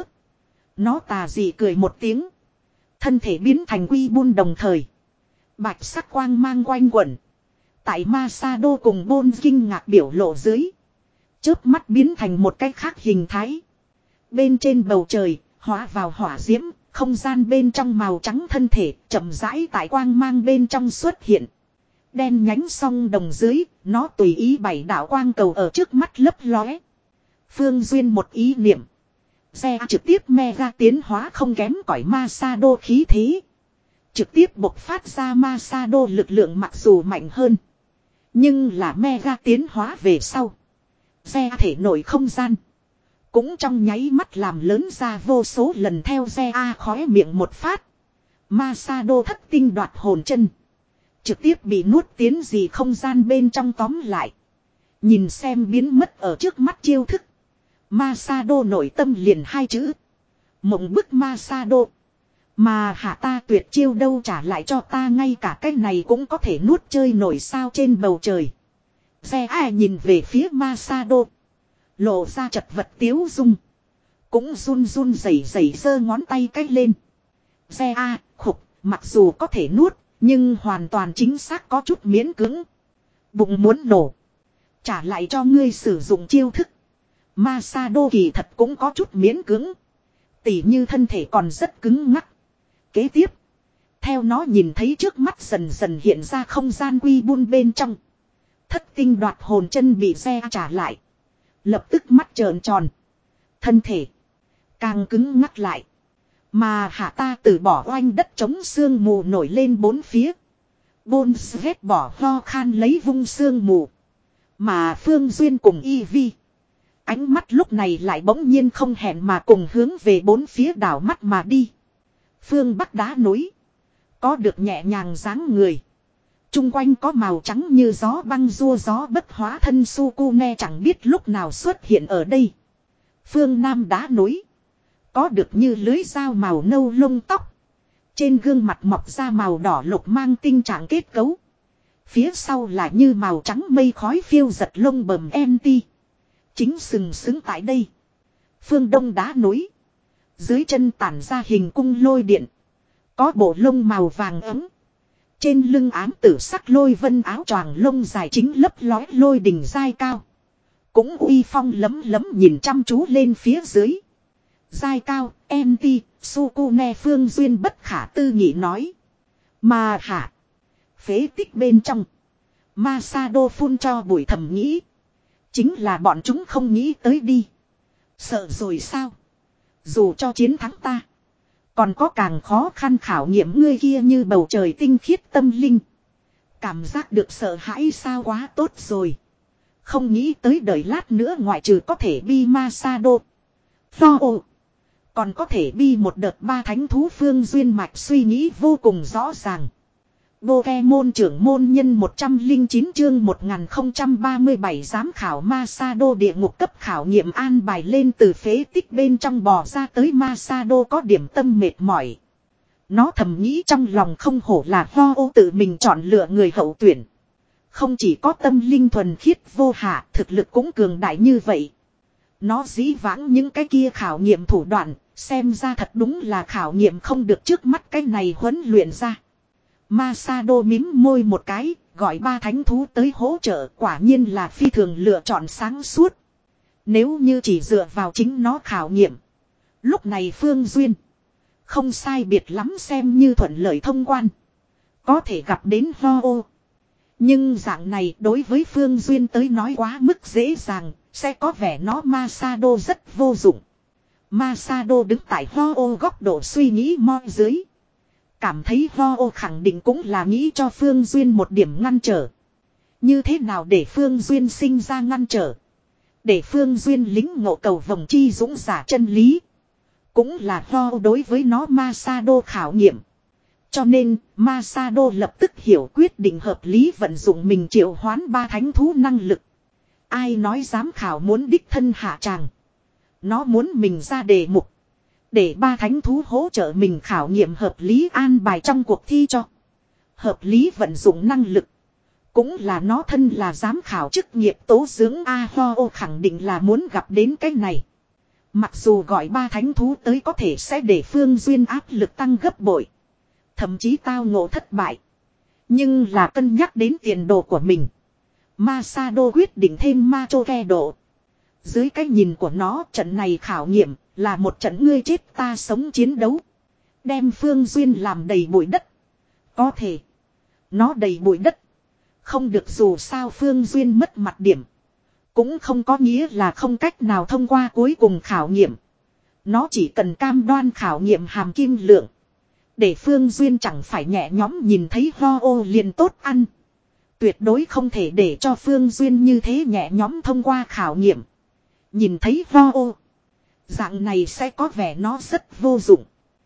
Nó tà dị cười một tiếng. Thân thể biến thành quy buôn đồng thời. Bạch sắc quang mang quanh quẩn. Tại Masado cùng Bôn kinh ngạc biểu lộ dưới. Chớp mắt biến thành một cái khác hình thái. Bên trên bầu trời, hóa vào hỏa diễm, không gian bên trong màu trắng thân thể, chậm rãi tại quang mang bên trong xuất hiện. Đen nhánh song đồng dưới, nó tùy ý bảy đạo quang cầu ở trước mắt lấp lóe. Phương Duyên một ý niệm. Xe trực tiếp mega tiến hóa không kém cỏi Masado khí thế. Trực tiếp bộc phát ra Masado lực lượng mặc dù mạnh hơn. Nhưng là mega tiến hóa về sau. Xe thể nội không gian. Cũng trong nháy mắt làm lớn ra vô số lần theo xe A khóe miệng một phát. Masado thất tinh đoạt hồn chân. Trực tiếp bị nuốt tiến gì không gian bên trong tóm lại. Nhìn xem biến mất ở trước mắt chiêu thức. Masado nội tâm liền hai chữ. Mộng bức Masado. Mà hạ ta tuyệt chiêu đâu trả lại cho ta ngay cả cái này cũng có thể nuốt chơi nổi sao trên bầu trời. Xe ai nhìn về phía Masado. Lộ ra chật vật tiếu dung. Cũng run run rẩy rẩy giơ ngón tay cách lên. Xe A khục mặc dù có thể nuốt. Nhưng hoàn toàn chính xác có chút miễn cưỡng. Bụng muốn nổ. Trả lại cho ngươi sử dụng chiêu thức. Masado kỳ thật cũng có chút miễn cưỡng. Tỉ như thân thể còn rất cứng ngắc. Kế tiếp. Theo nó nhìn thấy trước mắt dần dần hiện ra không gian quy buôn bên trong. Thất tinh đoạt hồn chân bị xe trả lại. Lập tức mắt trợn tròn. Thân thể. Càng cứng ngắc lại. Mà hạ ta từ bỏ oanh đất chống sương mù nổi lên bốn phía. Bôn ghét bỏ ho khan lấy vung sương mù. Mà Phương Duyên cùng Y Vi. Ánh mắt lúc này lại bỗng nhiên không hẹn mà cùng hướng về bốn phía đảo mắt mà đi. Phương Bắc đá núi. Có được nhẹ nhàng dáng người. Trung quanh có màu trắng như gió băng rua gió bất hóa thân Sukune chẳng biết lúc nào xuất hiện ở đây. Phương Nam đá núi. Có được như lưới dao màu nâu lông tóc. Trên gương mặt mọc ra màu đỏ lục mang tinh trạng kết cấu. Phía sau là như màu trắng mây khói phiêu giật lông bầm em ti. Chính sừng sững tại đây. Phương Đông đá núi. Dưới chân tản ra hình cung lôi điện. Có bộ lông màu vàng ấm. Trên lưng ám tử sắc lôi vân áo choàng lông dài chính lấp lói lôi đỉnh dai cao. Cũng uy phong lấm lấm nhìn chăm chú lên phía dưới. Dai cao, em ti, Sukune Phương Duyên bất khả tư nghị nói. Mà hả? Phế tích bên trong. Masado phun cho bụi thầm nghĩ. Chính là bọn chúng không nghĩ tới đi. Sợ rồi sao? Dù cho chiến thắng ta. Còn có càng khó khăn khảo nghiệm ngươi kia như bầu trời tinh khiết tâm linh. Cảm giác được sợ hãi sao quá tốt rồi. Không nghĩ tới đời lát nữa ngoại trừ có thể bi Masado. Tho ồ. Còn có thể bi một đợt ba thánh thú Phương Duyên mạch suy nghĩ vô cùng rõ ràng. Pokemon trưởng môn nhân một trăm lẻ chín chương một nghìn không trăm ba mươi bảy giám khảo Masado địa ngục cấp khảo nghiệm an bài lên từ phế tích bên trong bò ra tới Masado có điểm tâm mệt mỏi. Nó thầm nghĩ trong lòng không hổ là Ho ô tự mình chọn lựa người hậu tuyển. Không chỉ có tâm linh thuần khiết vô hạ, thực lực cũng cường đại như vậy. Nó dĩ vãng những cái kia khảo nghiệm thủ đoạn, xem ra thật đúng là khảo nghiệm không được trước mắt cái này huấn luyện ra. Masado mím môi một cái, gọi ba thánh thú tới hỗ trợ, quả nhiên là phi thường lựa chọn sáng suốt. Nếu như chỉ dựa vào chính nó khảo nghiệm. Lúc này Phương Duyên không sai biệt lắm xem như thuận lợi thông quan. Có thể gặp đến Ho ô. Nhưng dạng này đối với Phương Duyên tới nói quá mức dễ dàng, sẽ có vẻ nó Masado rất vô dụng. Masado đứng tại Ho ô góc độ suy nghĩ mo dưới. Cảm thấy Ho ô khẳng định cũng là nghĩ cho Phương Duyên một điểm ngăn trở. Như thế nào để Phương Duyên sinh ra ngăn trở? Để Phương Duyên lính ngộ cầu vòng chi dũng giả chân lý. Cũng là Ho ô đối với nó Masado khảo nghiệm. Cho nên, Masado lập tức hiểu quyết định hợp lý vận dụng mình triệu hoán ba thánh thú năng lực. Ai nói giám khảo muốn đích thân hạ tràng. Nó muốn mình ra đề mục. Để ba thánh thú hỗ trợ mình khảo nghiệm hợp lý an bài trong cuộc thi cho. Hợp lý vận dụng năng lực. Cũng là nó thân là giám khảo chức nghiệp tố dưỡng A Ho ô khẳng định là muốn gặp đến cái này. Mặc dù gọi ba thánh thú tới có thể sẽ để Phương Duyên áp lực tăng gấp bội. Thậm chí tao ngộ thất bại. Nhưng là cân nhắc đến tiền đồ của mình. Masado quyết định thêm ma chô ke độ. Dưới cái nhìn của nó trận này khảo nghiệm là một trận ngươi chết ta sống chiến đấu. Đem Phương Duyên làm đầy bụi đất. Có thể. Nó đầy bụi đất. Không được dù sao Phương Duyên mất mặt điểm. Cũng không có nghĩa là không cách nào thông qua cuối cùng khảo nghiệm. Nó chỉ cần cam đoan khảo nghiệm hàm kim lượng. Để Phương Duyên chẳng phải nhẹ nhõm nhìn thấy ho ô liền tốt ăn. Tuyệt đối không thể để cho Phương Duyên như thế nhẹ nhõm thông qua khảo nghiệm. Nhìn thấy ho ô. Dạng này sẽ có vẻ nó rất vô dụng.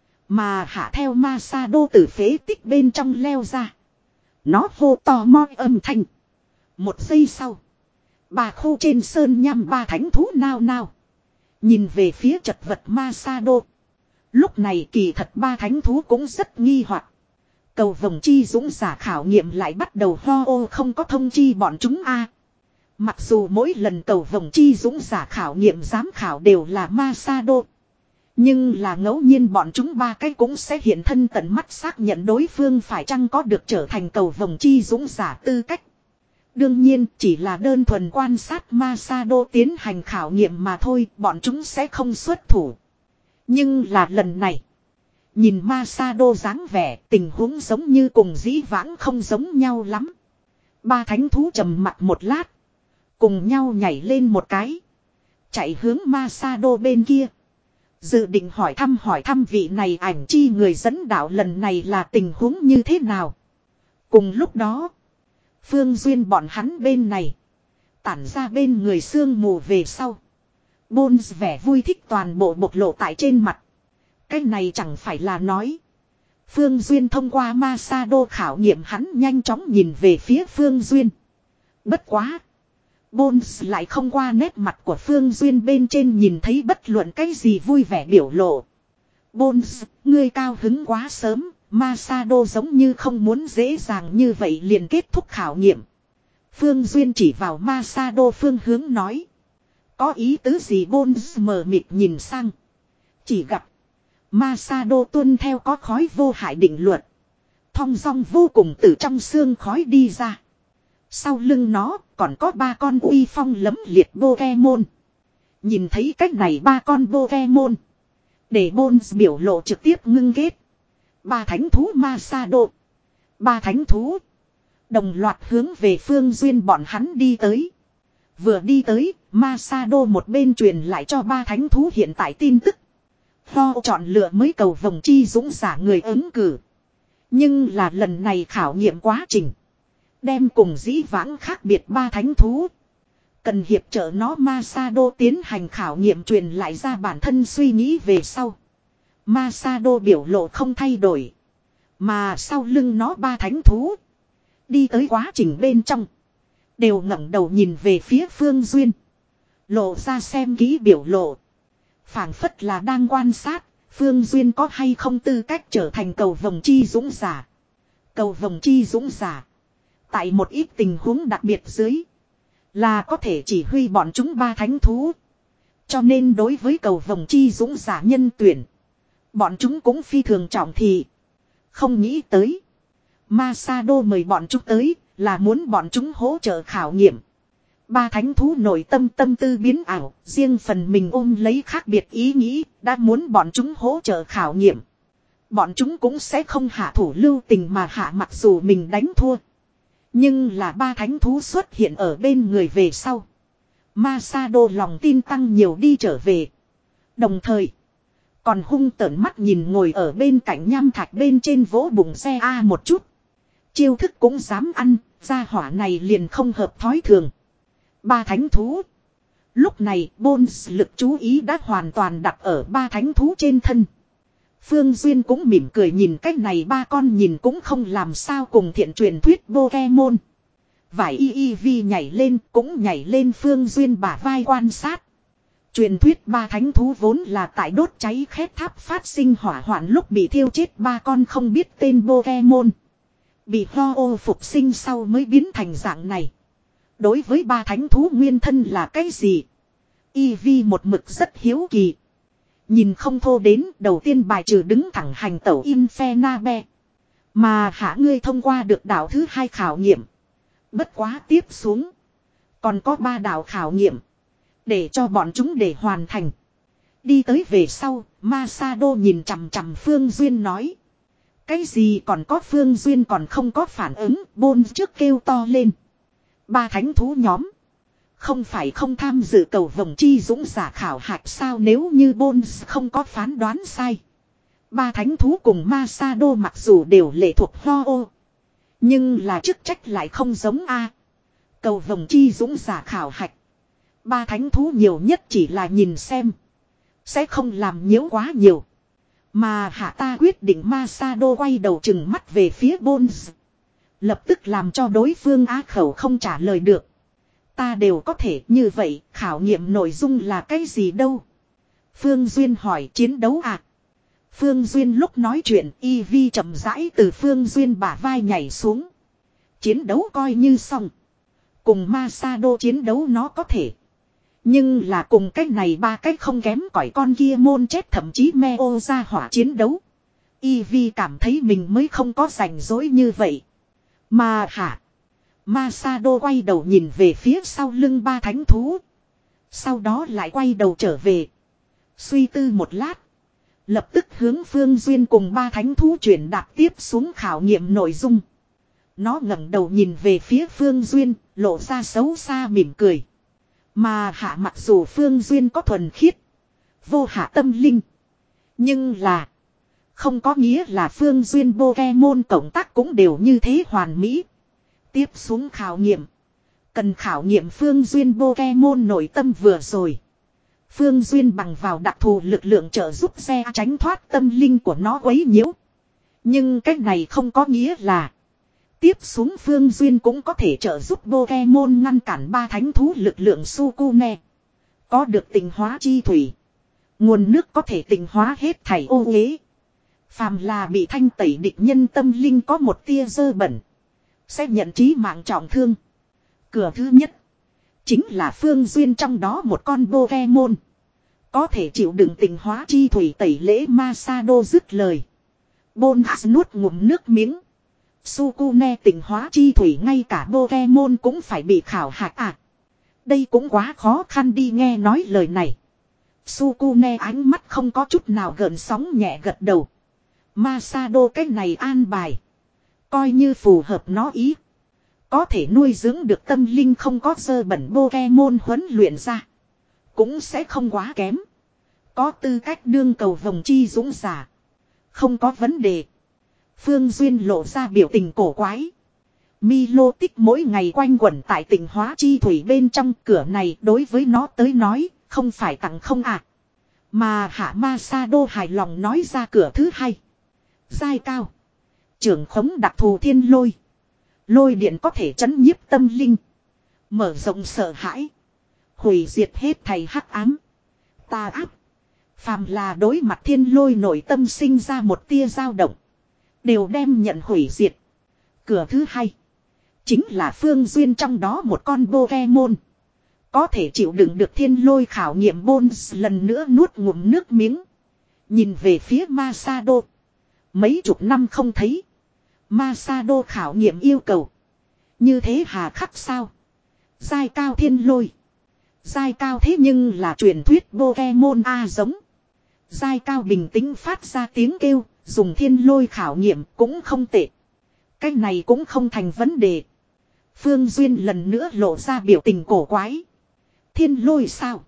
Mà hạ theo Masado từ phế tích bên trong leo ra. Nó hô to moi âm thanh. Một giây sau. Bà khu trên sơn nhằm ba thánh thú nao nao. Nhìn về phía chật vật Masado. Lúc này kỳ thật ba thánh thú cũng rất nghi hoặc. Cầu vồng chi dũng giả khảo nghiệm lại bắt đầu ho ô không có thông chi bọn chúng a. Mặc dù mỗi lần cầu vồng chi dũng giả khảo nghiệm giám khảo đều là Masado. Nhưng là ngẫu nhiên bọn chúng ba cái cũng sẽ hiện thân tận mắt xác nhận đối phương phải chăng có được trở thành cầu vồng chi dũng giả tư cách. Đương nhiên chỉ là đơn thuần quan sát Masado tiến hành khảo nghiệm mà thôi, bọn chúng sẽ không xuất thủ. Nhưng là lần này, nhìn Masado dáng vẻ tình huống giống như cùng dĩ vãng không giống nhau lắm. Ba thánh thú trầm mặt một lát, cùng nhau nhảy lên một cái, chạy hướng Masado bên kia. Dự định hỏi thăm hỏi thăm vị này ảnh chi người dẫn đạo lần này là tình huống như thế nào. Cùng lúc đó, Phương Duyên bọn hắn bên này, tản ra bên người sương mù về sau. Bones vẻ vui thích toàn bộ bộc lộ tại trên mặt. Cái này chẳng phải là nói. Phương Duyên thông qua Masado khảo nghiệm hắn nhanh chóng nhìn về phía Phương Duyên. Bất quá. Bones lại không qua nét mặt của Phương Duyên bên trên nhìn thấy bất luận cái gì vui vẻ biểu lộ. Bones, ngươi cao hứng quá sớm, Masado giống như không muốn dễ dàng như vậy liền kết thúc khảo nghiệm. Phương Duyên chỉ vào Masado phương hướng nói. Có ý tứ gì Bones mờ mịt nhìn sang. Chỉ gặp Masado tuân theo có khói vô hại định luật. Thong dong vô cùng từ trong xương khói đi ra. Sau lưng nó còn có ba con uy phong lấm liệt Pokemon. Nhìn thấy cách này ba con Pokemon. Để Bones biểu lộ trực tiếp ngưng ghét. Ba thánh thú Masado. Ba thánh thú. Đồng loạt hướng về Phương Duyên bọn hắn đi tới. Vừa đi tới, Masado một bên truyền lại cho ba thánh thú hiện tại tin tức. Tho chọn lựa mới cầu vồng chi dũng giả người ứng cử. Nhưng là lần này khảo nghiệm quá trình. Đem cùng dĩ vãng khác biệt ba thánh thú. Cần hiệp trợ nó Masado tiến hành khảo nghiệm truyền lại ra bản thân suy nghĩ về sau. Masado biểu lộ không thay đổi. Mà sau lưng nó ba thánh thú. Đi tới quá trình bên trong. Đều ngẩng đầu nhìn về phía Phương Duyên. Lộ ra xem kỹ biểu lộ. Phảng phất là đang quan sát. Phương Duyên có hay không tư cách trở thành cầu vồng chi dũng giả. Cầu vồng chi dũng giả. Tại một ít tình huống đặc biệt dưới. Là có thể chỉ huy bọn chúng ba thánh thú. Cho nên đối với cầu vồng chi dũng giả nhân tuyển. Bọn chúng cũng phi thường trọng thị. Không nghĩ tới. Masado mời bọn chúng tới. Là muốn bọn chúng hỗ trợ khảo nghiệm. Ba thánh thú nội tâm tâm tư biến ảo. Riêng phần mình ôm lấy khác biệt ý nghĩ. Đã muốn bọn chúng hỗ trợ khảo nghiệm. Bọn chúng cũng sẽ không hạ thủ lưu tình mà hạ mặc dù mình đánh thua. Nhưng là ba thánh thú xuất hiện ở bên người về sau. Masado lòng tin tăng nhiều đi trở về. Đồng thời. Còn hung tởn mắt nhìn ngồi ở bên cạnh nham thạch bên trên vỗ bụng xe A một chút. Chiêu thức cũng dám ăn. Gia hỏa này liền không hợp thói thường. Ba thánh thú. Lúc này Bones lực chú ý đã hoàn toàn đặt ở ba thánh thú trên thân. Phương Duyên cũng mỉm cười nhìn cách này ba con nhìn cũng không làm sao cùng thiện truyền thuyết Pokemon. Vải y y vi nhảy lên cũng nhảy lên Phương Duyên bả vai quan sát. Truyền thuyết ba thánh thú vốn là tại đốt cháy khét tháp phát sinh hỏa hoạn lúc bị thiêu chết ba con không biết tên Pokemon. Bị ho ô phục sinh sau mới biến thành dạng này. Đối với ba thánh thú nguyên thân là cái gì? Eevee một mực rất hiếu kỳ. Nhìn không thô đến đầu tiên bài trừ đứng thẳng hành tẩu Infernape. Mà hạ ngươi thông qua được đảo thứ hai khảo nghiệm. Bất quá tiếp xuống. Còn có ba đảo khảo nghiệm. Để cho bọn chúng để hoàn thành. Đi tới về sau, Masado nhìn chằm chằm Phương Duyên nói. Cái gì còn có Phương Duyên còn không có phản ứng, Bones trước kêu to lên. Ba thánh thú nhóm. Không phải không tham dự cầu vồng chi dũng giả khảo hạch sao nếu như Bones không có phán đoán sai. Ba thánh thú cùng Masado mặc dù đều lệ thuộc Ho-Oh. Nhưng là chức trách lại không giống A. Cầu vồng chi dũng giả khảo hạch. Ba thánh thú nhiều nhất chỉ là nhìn xem. Sẽ không làm nhiễu quá nhiều. Mà hạ ta quyết định Masado quay đầu chừng mắt về phía Bones. Lập tức làm cho đối phương á khẩu không trả lời được. Ta đều có thể như vậy, khảo nghiệm nội dung là cái gì đâu? Phương Duyên hỏi chiến đấu à? Phương Duyên lúc nói chuyện y vi chậm rãi từ Phương Duyên bả vai nhảy xuống. Chiến đấu coi như xong. Cùng Masado chiến đấu nó có thể. Nhưng là cùng cách này ba cách không kém cỏi con kia môn chết thậm chí Meo ra hỏa chiến đấu. Y vi cảm thấy mình mới không có rảnh rỗi như vậy. Mà hả? Masado quay đầu nhìn về phía sau lưng ba thánh thú. Sau đó lại quay đầu trở về. Suy tư một lát. Lập tức hướng Phương Duyên cùng ba thánh thú chuyển đạt tiếp xuống khảo nghiệm nội dung. Nó ngẩng đầu nhìn về phía Phương Duyên, lộ ra xấu xa mỉm cười. Mà hạ mặc dù Phương Duyên có thuần khiết, vô hạ tâm linh. Nhưng là, không có nghĩa là Phương Duyên Pokemon cộng tác cũng đều như thế hoàn mỹ. Tiếp xuống khảo nghiệm. Cần khảo nghiệm Phương Duyên Pokemon nội tâm vừa rồi. Phương Duyên bằng vào đặc thù lực lượng trợ giúp xe tránh thoát tâm linh của nó quấy nhiễu. Nhưng cách này không có nghĩa là tiếp xuống Phương Duyên cũng có thể trợ giúp Pokemon ngăn cản ba thánh thú lực lượng Sukune. Có được tình hóa chi thủy. Nguồn nước có thể tình hóa hết thảy ô uế. Phàm là bị thanh tẩy địch nhân tâm linh có một tia dơ bẩn. Sẽ nhận chí mạng trọng thương. Cửa thứ nhất. Chính là Phương Duyên trong đó một con Pokemon. Có thể chịu đựng tình hóa chi thủy tẩy lễ Masado dứt lời. Bones nuốt ngụm nước miếng. Sukune tình hóa chi thủy ngay cả Pokemon cũng phải bị khảo hạch à. Đây cũng quá khó khăn đi nghe nói lời này. Sukune ánh mắt không có chút nào gợn sóng nhẹ gật đầu. Masado cái này an bài. Coi như phù hợp nó ý. Có thể nuôi dưỡng được tâm linh không có dơ bẩn Pokemon huấn luyện ra. Cũng sẽ không quá kém. Có tư cách đương cầu vồng chi dũng giả. Không có vấn đề. Phương Duyên lộ ra biểu tình cổ quái. Milo tích mỗi ngày quanh quẩn tại tình hóa chi thủy bên trong cửa này đối với nó tới nói, không phải tặng không ạ. À. Mà hạ Masado hài lòng nói ra cửa thứ hai. Giai cao. Trưởng khống đặc thù thiên lôi. Lôi điện có thể chấn nhiếp tâm linh. Mở rộng sợ hãi. Hủy diệt hết thầy hắc ám. Tà áp. Phàm là đối mặt thiên lôi nội tâm sinh ra một tia dao động. Đều đem nhận hủy diệt. Cửa thứ hai. Chính là Phương Duyên trong đó một con Pokemon. Có thể chịu đựng được thiên lôi khảo nghiệm Bones lần nữa nuốt ngụm nước miếng. Nhìn về phía Masado. Mấy chục năm không thấy. Masado khảo nghiệm yêu cầu. Như thế hà khắc sao? Giai cao thiên lôi. Giai cao thế nhưng là truyền thuyết Pokemon A giống. Giai cao bình tĩnh phát ra tiếng kêu. Dùng thiên lôi khảo nghiệm cũng không tệ. Cái này cũng không thành vấn đề. Phương Duyên lần nữa lộ ra biểu tình cổ quái. Thiên lôi sao?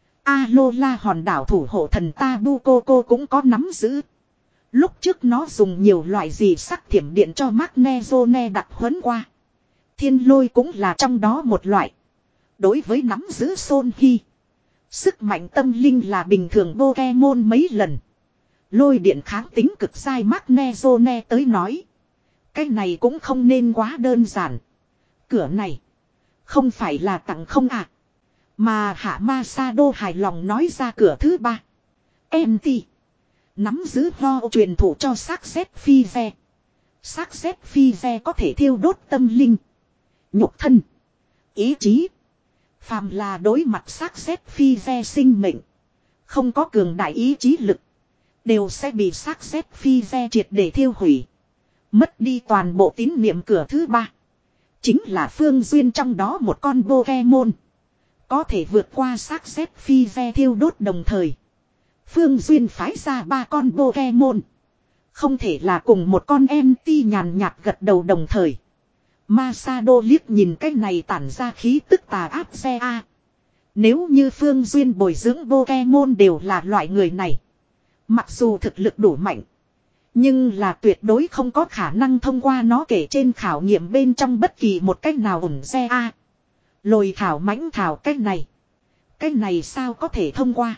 Alola hòn đảo thủ hộ thần Tabuco cũng có nắm giữ. Lúc trước nó dùng nhiều loại gì sắc thiểm điện cho Magnezone đặc huấn qua. Thiên lôi cũng là trong đó một loại. Đối với nắm giữ Son Hy. Sức mạnh tâm linh là bình thường Pokemon mấy lần. Lôi điện kháng tính cực sai Magnezone tới nói. Cái này cũng không nên quá đơn giản. Cửa này. Không phải là tặng không à. Mà hạ Masado hài lòng nói ra cửa thứ ba. em tê. Nắm giữ ho truyền thủ cho xác xét phi ve. Xác xét phi ve có thể thiêu đốt tâm linh. Nhục thân. Ý chí. Phàm là đối mặt xác xét phi ve sinh mệnh. Không có cường đại ý chí lực. Đều sẽ bị xác xét phi ve triệt để thiêu hủy. Mất đi toàn bộ tín niệm cửa thứ ba. Chính là Phương Duyên trong đó một con Pokemon. Có thể vượt qua xác xét phi ve thiêu đốt đồng thời. Phương Duyên phái ra ba con Pokemon. Không thể là cùng một con em tê nhàn nhạt gật đầu đồng thời. Masado liếc nhìn cái này tản ra khí tức tà áp xe A. Nếu như Phương Duyên bồi dưỡng Pokemon đều là loại người này. Mặc dù thực lực đủ mạnh. Nhưng là tuyệt đối không có khả năng thông qua nó kể trên khảo nghiệm bên trong bất kỳ một cách nào ủng xe a. Lồi thảo mãnh thảo cách này. Cách này sao có thể thông qua.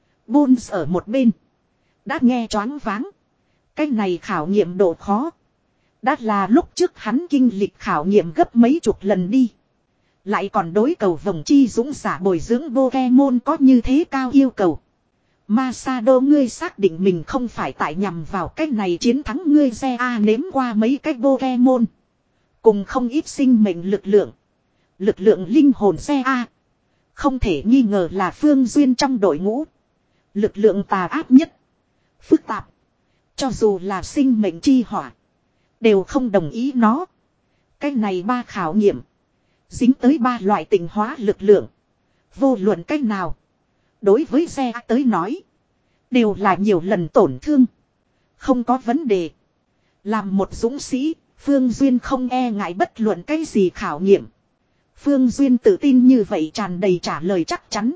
Bones ở một bên. Đã nghe choáng váng. Cách này khảo nghiệm độ khó. Đã là lúc trước hắn kinh lịch khảo nghiệm gấp mấy chục lần đi. Lại còn đối cầu vòng chi dũng giả bồi dưỡng Pokemon có như thế cao yêu cầu. Masado ngươi xác định mình không phải tại nhằm vào cách này chiến thắng ngươi xe A nếm qua mấy cái Pokemon. Cùng không ít sinh mệnh lực lượng. Lực lượng linh hồn xe A. Không thể nghi ngờ là Phương Duyên trong đội ngũ. Lực lượng tà ác nhất. Phức tạp. Cho dù là sinh mệnh chi hỏa. Đều không đồng ý nó. Cái này ba khảo nghiệm. Dính tới ba loại tình hóa lực lượng. Vô luận cách nào. Đối với xe tới nói. Đều là nhiều lần tổn thương. Không có vấn đề. Làm một dũng sĩ. Phương Duyên không e ngại bất luận cái gì khảo nghiệm. Phương Duyên tự tin như vậy tràn đầy trả lời chắc chắn.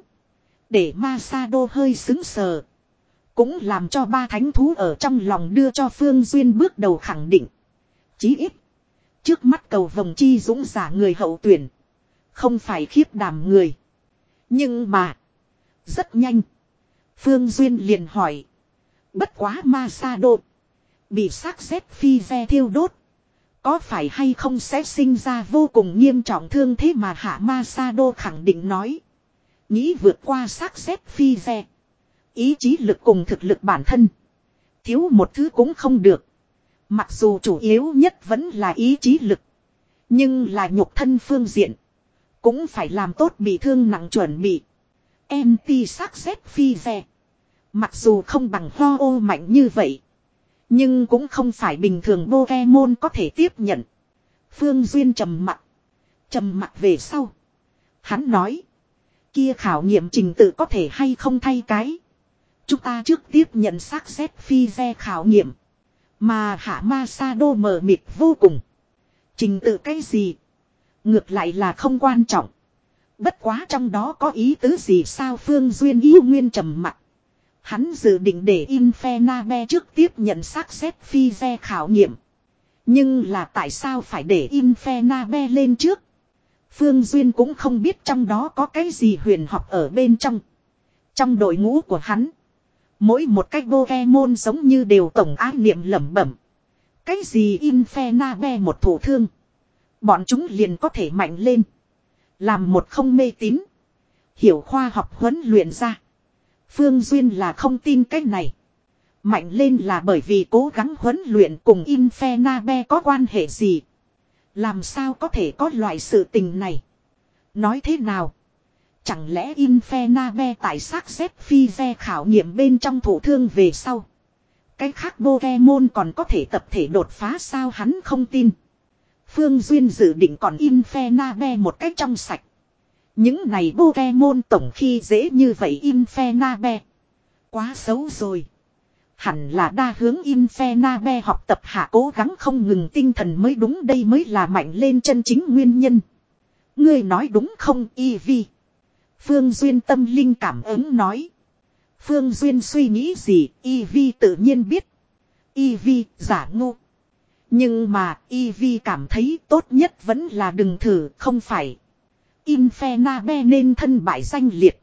Để Masado hơi xứng sờ. Cũng làm cho ba thánh thú ở trong lòng đưa cho Phương Duyên bước đầu khẳng định. Chí ít. Trước mắt cầu vòng chi dũng giả người hậu tuyển. Không phải khiếp đảm người. Nhưng mà. Rất nhanh. Phương Duyên liền hỏi. Bất quá Masado. Bị xác xét phi ve thiêu đốt. Có phải hay không sẽ sinh ra vô cùng nghiêm trọng thương thế mà hạ Masado khẳng định nói. Nghĩ vượt qua xác xét phi ve. Ý chí lực cùng thực lực bản thân. Thiếu một thứ cũng không được. Mặc dù chủ yếu nhất vẫn là ý chí lực. Nhưng là nhục thân phương diện. Cũng phải làm tốt bị thương nặng chuẩn bị. Anti xác xét phi ve. Mặc dù không bằng ho ô mạnh như vậy. Nhưng cũng không phải bình thường Pokemon có thể tiếp nhận. Phương Duyên trầm mặt. Trầm mặt về sau. Hắn nói. Kia khảo nghiệm trình tự có thể hay không thay cái. Chúng ta trước tiếp nhận xác xét phi ve khảo nghiệm. Mà hạ Masado mờ mịt vô cùng. Trình tự cái gì? Ngược lại là không quan trọng. Bất quá trong đó có ý tứ gì sao Phương Duyên yêu nguyên trầm mặt. Hắn dự định để Infernabe trước tiếp nhận xác xét phi ve khảo nghiệm. Nhưng là tại sao phải để Infernabe lên trước? Phương Duyên cũng không biết trong đó có cái gì huyền học ở bên trong. Trong đội ngũ của hắn. Mỗi một cách Pokemon giống như đều tổng ái niệm lẩm bẩm. Cái gì Infernabe một thủ thương. Bọn chúng liền có thể mạnh lên. Làm một không mê tín. Hiểu khoa học huấn luyện ra. Phương Duyên là không tin cái này. Mạnh lên là bởi vì cố gắng huấn luyện cùng Infernabe có quan hệ gì. Làm sao có thể có loại sự tình này. Nói thế nào. Chẳng lẽ Infernabe tại xác xét phi ve khảo nghiệm bên trong thủ thương về sau. Cái khác Pokemon còn có thể tập thể đột phá sao hắn không tin. Phương Duyên dự định còn Infernabe một cách trong sạch. Những này Pokemon tổng khi dễ như vậy Infernabe. Quá xấu rồi. Hẳn là đa hướng Infernabe học tập hạ cố gắng không ngừng tinh thần mới đúng đây mới là mạnh lên chân chính nguyên nhân. Ngươi nói đúng không Eevee? Phương Duyên tâm linh cảm ứng nói. Phương Duyên suy nghĩ gì Eevee tự nhiên biết. Eevee giả ngu. Nhưng mà Eevee cảm thấy tốt nhất vẫn là đừng thử không phải. Infernabe nên thân bại danh liệt.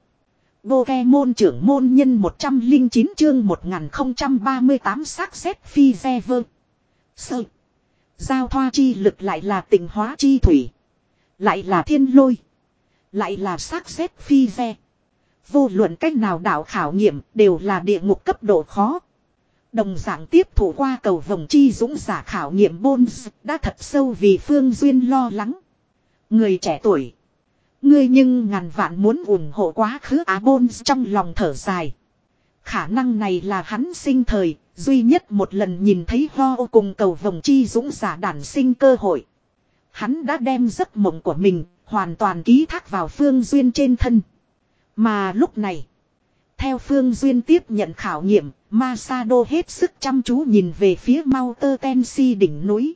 Pokemon trưởng môn nhân một trăm lẻ chín chương một nghìn không trăm ba mươi tám xác xét phi ve vơ. Sơ. Giao thoa chi lực lại là tình hóa chi thủy. Lại là thiên lôi. Lại là xác xét phi ve. Vô luận cách nào đạo khảo nghiệm đều là địa ngục cấp độ khó. Đồng dạng tiếp thủ qua cầu vòng chi dũng giả khảo nghiệm Bones đã thật sâu vì Phương Duyên lo lắng. Người trẻ tuổi. Ngươi nhưng ngàn vạn muốn ủng hộ quá khứ á Bones trong lòng thở dài. Khả năng này là hắn sinh thời, duy nhất một lần nhìn thấy Ho cùng cầu vòng chi dũng giả đản sinh cơ hội. Hắn đã đem giấc mộng của mình hoàn toàn ký thác vào Phương Duyên trên thân. Mà lúc này, theo Phương Duyên tiếp nhận khảo nghiệm, Masado hết sức chăm chú nhìn về phía Mount Tensi đỉnh núi.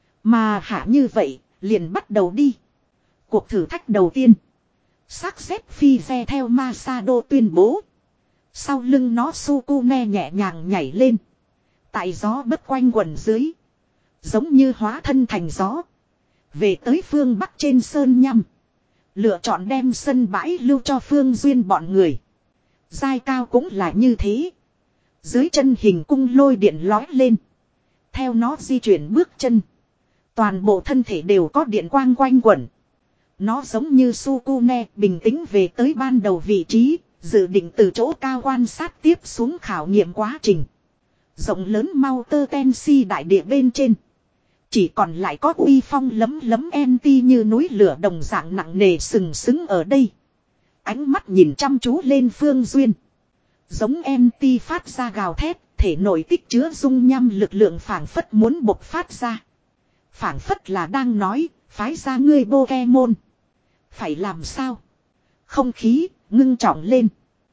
Mà hạ như vậy, liền bắt đầu đi. Cuộc thử thách đầu tiên. Xác xếp phi ve theo Masado tuyên bố. Sau lưng nó Sukune nhẹ nhàng nhảy lên. Tại gió bấc quanh quẩn dưới. Giống như hóa thân thành gió. Về tới phương Bắc trên sơn nhăm. Lựa chọn đem sân bãi lưu cho Phương Duyên bọn người. Giai cao cũng là như thế. Dưới chân hình cung lôi điện lói lên. Theo nó di chuyển bước chân. Toàn bộ thân thể đều có điện quang quanh quẩn. Nó giống như Sukune bình tĩnh về tới ban đầu vị trí. Dự định từ chỗ cao quan sát tiếp xuống khảo nghiệm quá trình. Rộng lớn mau tơ ten si đại địa bên trên. Chỉ còn lại có uy phong lấm lấm en ti như núi lửa đồng dạng nặng nề sừng sững ở đây. Ánh mắt nhìn chăm chú lên Phương Duyên. Giống en ti phát ra gào thét, thể nội tích chứa dung nham lực lượng phảng phất muốn bộc phát ra. Phảng phất là đang nói, phái ra ngươi Pokemon. Phải làm sao? Không khí, ngưng trọng lên.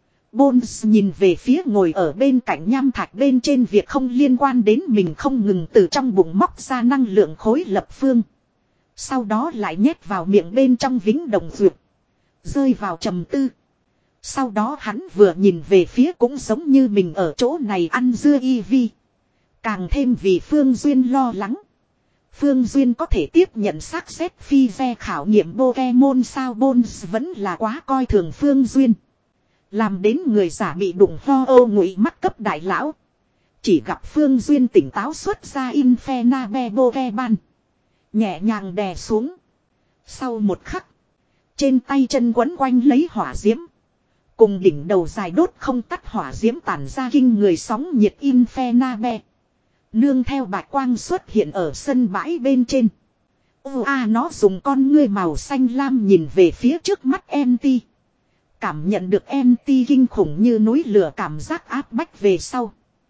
Bones nhìn về phía ngồi ở bên cạnh nham thạch bên trên việc không liên quan đến mình không ngừng từ trong bụng móc ra năng lượng khối lập phương. Sau đó lại nhét vào miệng bên trong vĩnh đồng dược. Rơi vào trầm tư. Sau đó hắn vừa nhìn về phía cũng giống như mình ở chỗ này ăn dưa y vi. Càng thêm vì Phương Duyên lo lắng. Phương Duyên có thể tiếp nhận xác xét phi ve khảo nghiệm Pokemon sao Bones vẫn là quá coi thường Phương Duyên. Làm đến người giả bị đụng ho âu ngụy mắt cấp đại lão. Chỉ gặp Phương Duyên tỉnh táo xuất ra Infernabe Pokemon. Nhẹ nhàng đè xuống. Sau một khắc. Trên tay chân quấn quanh lấy hỏa diễm. Cùng đỉnh đầu dài đốt không tắt hỏa diễm tản ra kinh người sóng nhiệt Infernabe. Nương theo bạch quang xuất hiện ở sân bãi bên trên. Ô a nó dùng con ngươi màu xanh lam nhìn về phía trước mắt em ti. Cảm nhận được em ti kinh khủng như núi lửa cảm giác áp bách về sau.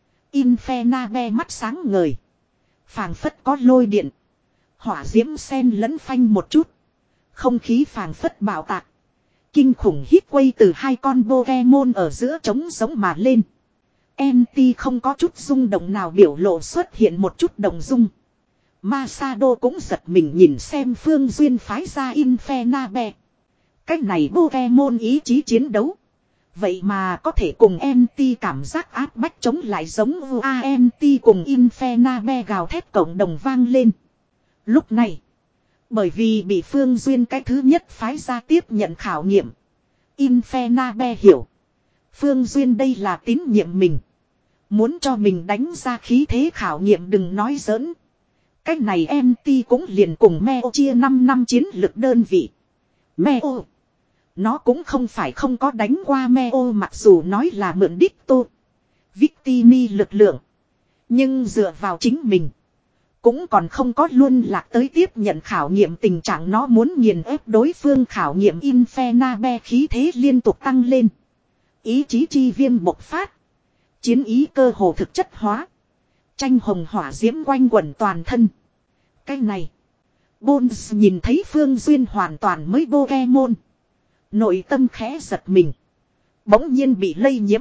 Infernabe mắt sáng ngời. Phảng phất có lôi điện. Hỏa diễm sen lẫn phanh một chút. Không khí phảng phất bạo tạc. Kinh khủng hít quay từ hai con Pokemon ở giữa trống giống mà lên. en tê không có chút rung động nào biểu lộ xuất hiện một chút động dung. Masado cũng giật mình nhìn xem Phương Duyên phái ra Infernabe. Cách này Pokemon ý chí chiến đấu. Vậy mà có thể cùng en tê cảm giác áp bách chống lại giống u a en tê cùng Infernabe gào thét cộng đồng vang lên. Lúc này, bởi vì bị Phương Duyên cái thứ nhất phái ra tiếp nhận khảo nghiệm. Infernabe hiểu. Phương Duyên đây là tín nhiệm mình. Muốn cho mình đánh ra khí thế khảo nghiệm đừng nói giỡn. Cách này en tê cũng liền cùng Meo chia năm năm chiến lực đơn vị. Meo. Nó cũng không phải không có đánh qua Meo mặc dù nói là mượn đích tô. Victini lực lượng. Nhưng dựa vào chính mình. Cũng còn không có luôn lạc tới tiếp nhận khảo nghiệm tình trạng nó muốn nghiền ép đối phương khảo nghiệm Infernabe khí thế liên tục tăng lên. Ý chí chi viêm bộc phát. Chiến ý cơ hồ thực chất hóa. Tranh hồng hỏa diễm quanh quẩn toàn thân. Cái này. Bones nhìn thấy Phương Duyên hoàn toàn mới Pokemon. Nội tâm khẽ giật mình. Bỗng nhiên bị lây nhiễm.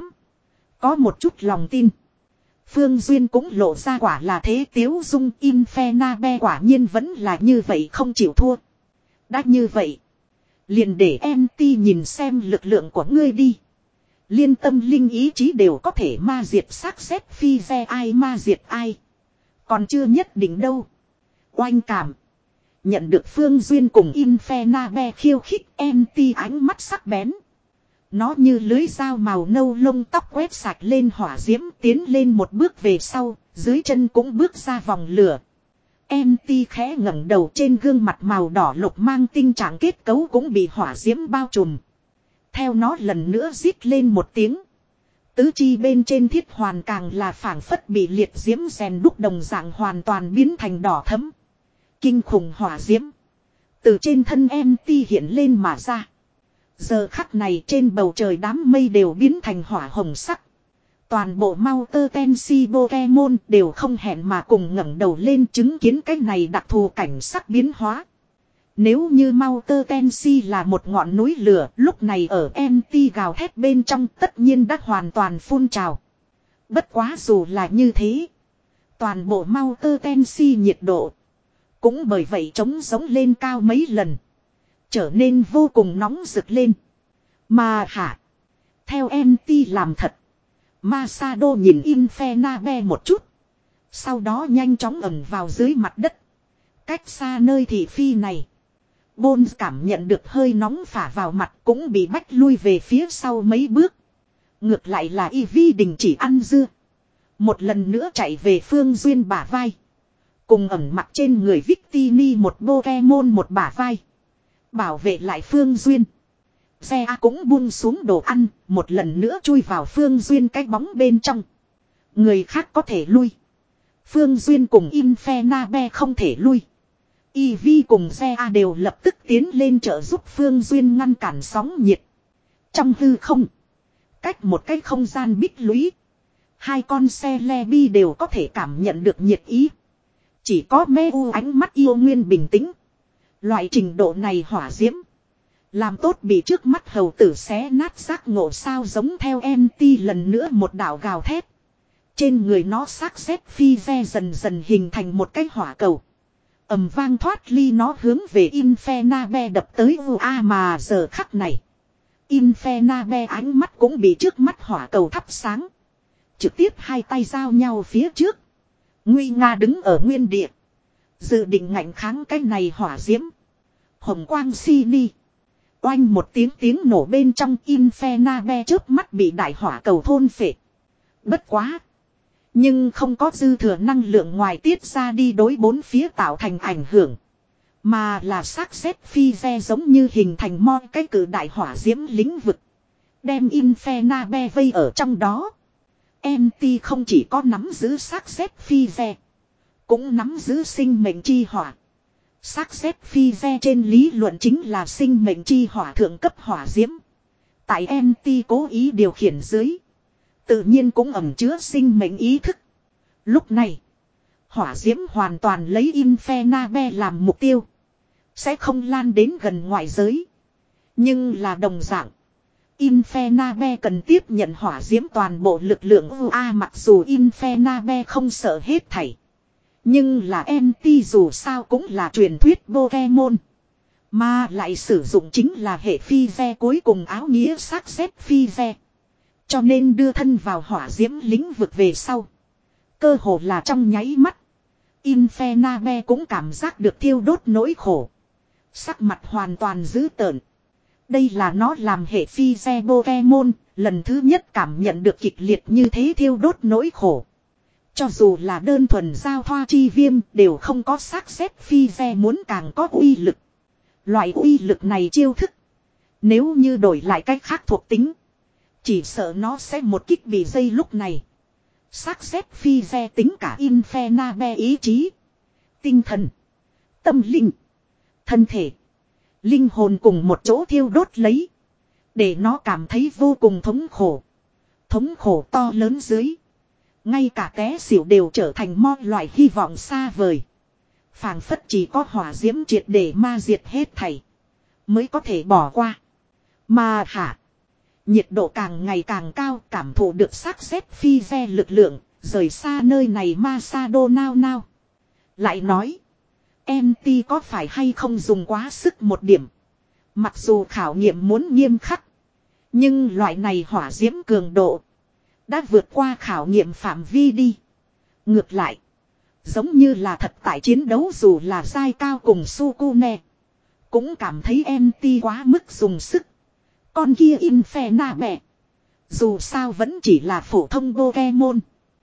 Có một chút lòng tin. Phương Duyên cũng lộ ra quả là thế tiếu dung Infernabe quả nhiên vẫn là như vậy không chịu thua. Đã như vậy. Liền để em ti nhìn xem lực lượng của ngươi đi. Liên tâm linh ý chí đều có thể ma diệt xác xét phi ve ai ma diệt ai. Còn chưa nhất định đâu. Oanh cảm. Nhận được Phương Duyên cùng Infernabe khiêu khích em ti ánh mắt sắc bén. Nó như lưới dao màu nâu lông tóc quét sạch lên hỏa diễm tiến lên một bước về sau, dưới chân cũng bước ra vòng lửa. em ti khẽ ngẩng đầu trên gương mặt màu đỏ lục mang tinh trạng kết cấu cũng bị hỏa diễm bao trùm. Theo nó lần nữa rít lên một tiếng. Tứ chi bên trên thiết hoàn càng là phảng phất bị liệt diễm rèn đúc đồng dạng hoàn toàn biến thành đỏ thẫm. Kinh khủng hỏa diễm. Từ trên thân em ti hiện lên mà ra. Giờ khắc này trên bầu trời đám mây đều biến thành hỏa hồng sắc. Toàn bộ Mauter Tensi Pokemon đều không hẹn mà cùng ngẩng đầu lên chứng kiến cái này đặc thù cảnh sắc biến hóa. Nếu như Mauter Tensi là một ngọn núi lửa, lúc này ở en tê gào thét bên trong tất nhiên đã hoàn toàn phun trào. Bất quá dù là như thế, toàn bộ Mauter Tensi nhiệt độ cũng bởi vậy trống giống lên cao mấy lần. Trở nên vô cùng nóng rực lên. Mà hả. Theo en tê làm thật. Masado nhìn Infernabe một chút. Sau đó nhanh chóng ẩn vào dưới mặt đất. Cách xa nơi thị phi này. Bones cảm nhận được hơi nóng phả vào mặt cũng bị bách lui về phía sau mấy bước. Ngược lại là Ivy đình chỉ ăn dưa. Một lần nữa chạy về Phương Duyên bả vai. Cùng ẩn mặt trên người Victini một Pokemon một bả vai. Bảo vệ lại Phương Duyên. Xe cũng buông xuống đồ ăn. Một lần nữa chui vào Phương Duyên cái bóng bên trong. Người khác có thể lui. Phương Duyên cùng Infernabe không thể lui. Ivy cùng Xe đều lập tức tiến lên trợ giúp Phương Duyên ngăn cản sóng nhiệt. Trong hư không. Cách một cái không gian bích lũy. Hai con xe Lebi đều có thể cảm nhận được nhiệt ý. Chỉ có Meu ánh mắt yêu nguyên bình tĩnh. Loại trình độ này hỏa diễm. Làm tốt bị trước mắt hầu tử xé nát xác ngộ sao giống theo em ti lần nữa một đạo gào thét. Trên người nó xác xếp phi ve dần dần hình thành một cái hỏa cầu. Ầm vang thoát ly nó hướng về Infernabe đập tới u a mà giờ khắc này. Infernabe ánh mắt cũng bị trước mắt hỏa cầu thắp sáng. Trực tiếp hai tay giao nhau phía trước. Nguy nga đứng ở nguyên địa. Dự định ngạnh kháng cái này hỏa diễm. Hồng quang si ni. Oanh một tiếng tiếng nổ bên trong Infernabe trước mắt bị đại hỏa cầu thôn phệ. Bất quá. Nhưng không có dư thừa năng lượng ngoài tiết ra đi đối bốn phía tạo thành ảnh hưởng. Mà là xác xếp phi ve giống như hình thành mo cái cử đại hỏa diễm lĩnh vực. Đem Infernabe vây ở trong đó. en tê không chỉ có nắm giữ xác xếp phi ve. Cũng nắm giữ sinh mệnh chi hỏa. Xác xếp phi ve trên lý luận chính là sinh mệnh chi hỏa thượng cấp hỏa diễm. Tại en tê cố ý điều khiển dưới. Tự nhiên cũng ẩn chứa sinh mệnh ý thức. Lúc này. Hỏa diễm hoàn toàn lấy Infernabe làm mục tiêu. Sẽ không lan đến gần ngoại giới. Nhưng là đồng dạng. Infernabe cần tiếp nhận hỏa diễm toàn bộ lực lượng u a mặc dù Infernabe không sợ hết thảy. Nhưng là en tê dù sao cũng là truyền thuyết Pokemon. Mà lại sử dụng chính là hệ phi ve cuối cùng áo nghĩa xác xếp phi ve. Cho nên đưa thân vào hỏa diễm lĩnh vực về sau. Cơ hồ là trong nháy mắt. Infernabe cũng cảm giác được thiêu đốt nỗi khổ. Sắc mặt hoàn toàn dữ tợn. Đây là nó làm hệ phi ve Pokemon, lần thứ nhất cảm nhận được kịch liệt như thế thiêu đốt nỗi khổ. Cho dù là đơn thuần giao thoa chi viêm đều không có xác xếp phi ve muốn càng có uy lực. Loại uy lực này chiêu thức. Nếu như đổi lại cách khác thuộc tính. Chỉ sợ nó sẽ một kích bị dây lúc này. Xác xếp phi ve tính cả Infernabe ý chí. Tinh thần. Tâm linh. Thân thể. Linh hồn cùng một chỗ thiêu đốt lấy. Để nó cảm thấy vô cùng thống khổ. Thống khổ to lớn dưới. Ngay cả té xỉu đều trở thành mo loại hy vọng xa vời. Phảng phất chỉ có hỏa diễm triệt để ma diệt hết thảy. Mới có thể bỏ qua. Mà hả. Nhiệt độ càng ngày càng cao, cảm thụ được xác xếp phi ve lực lượng, rời xa nơi này ma sa đô nao nao. Lại nói, en tê có phải hay không dùng quá sức một điểm. Mặc dù khảo nghiệm muốn nghiêm khắc, nhưng loại này hỏa diễm cường độ, đã vượt qua khảo nghiệm phạm vi đi. Ngược lại, giống như là thật tại chiến đấu dù là giai cao cùng Sukune. Cũng cảm thấy en tê quá mức dùng sức. Con kia Infernabe. Dù sao vẫn chỉ là phổ thông Pokemon.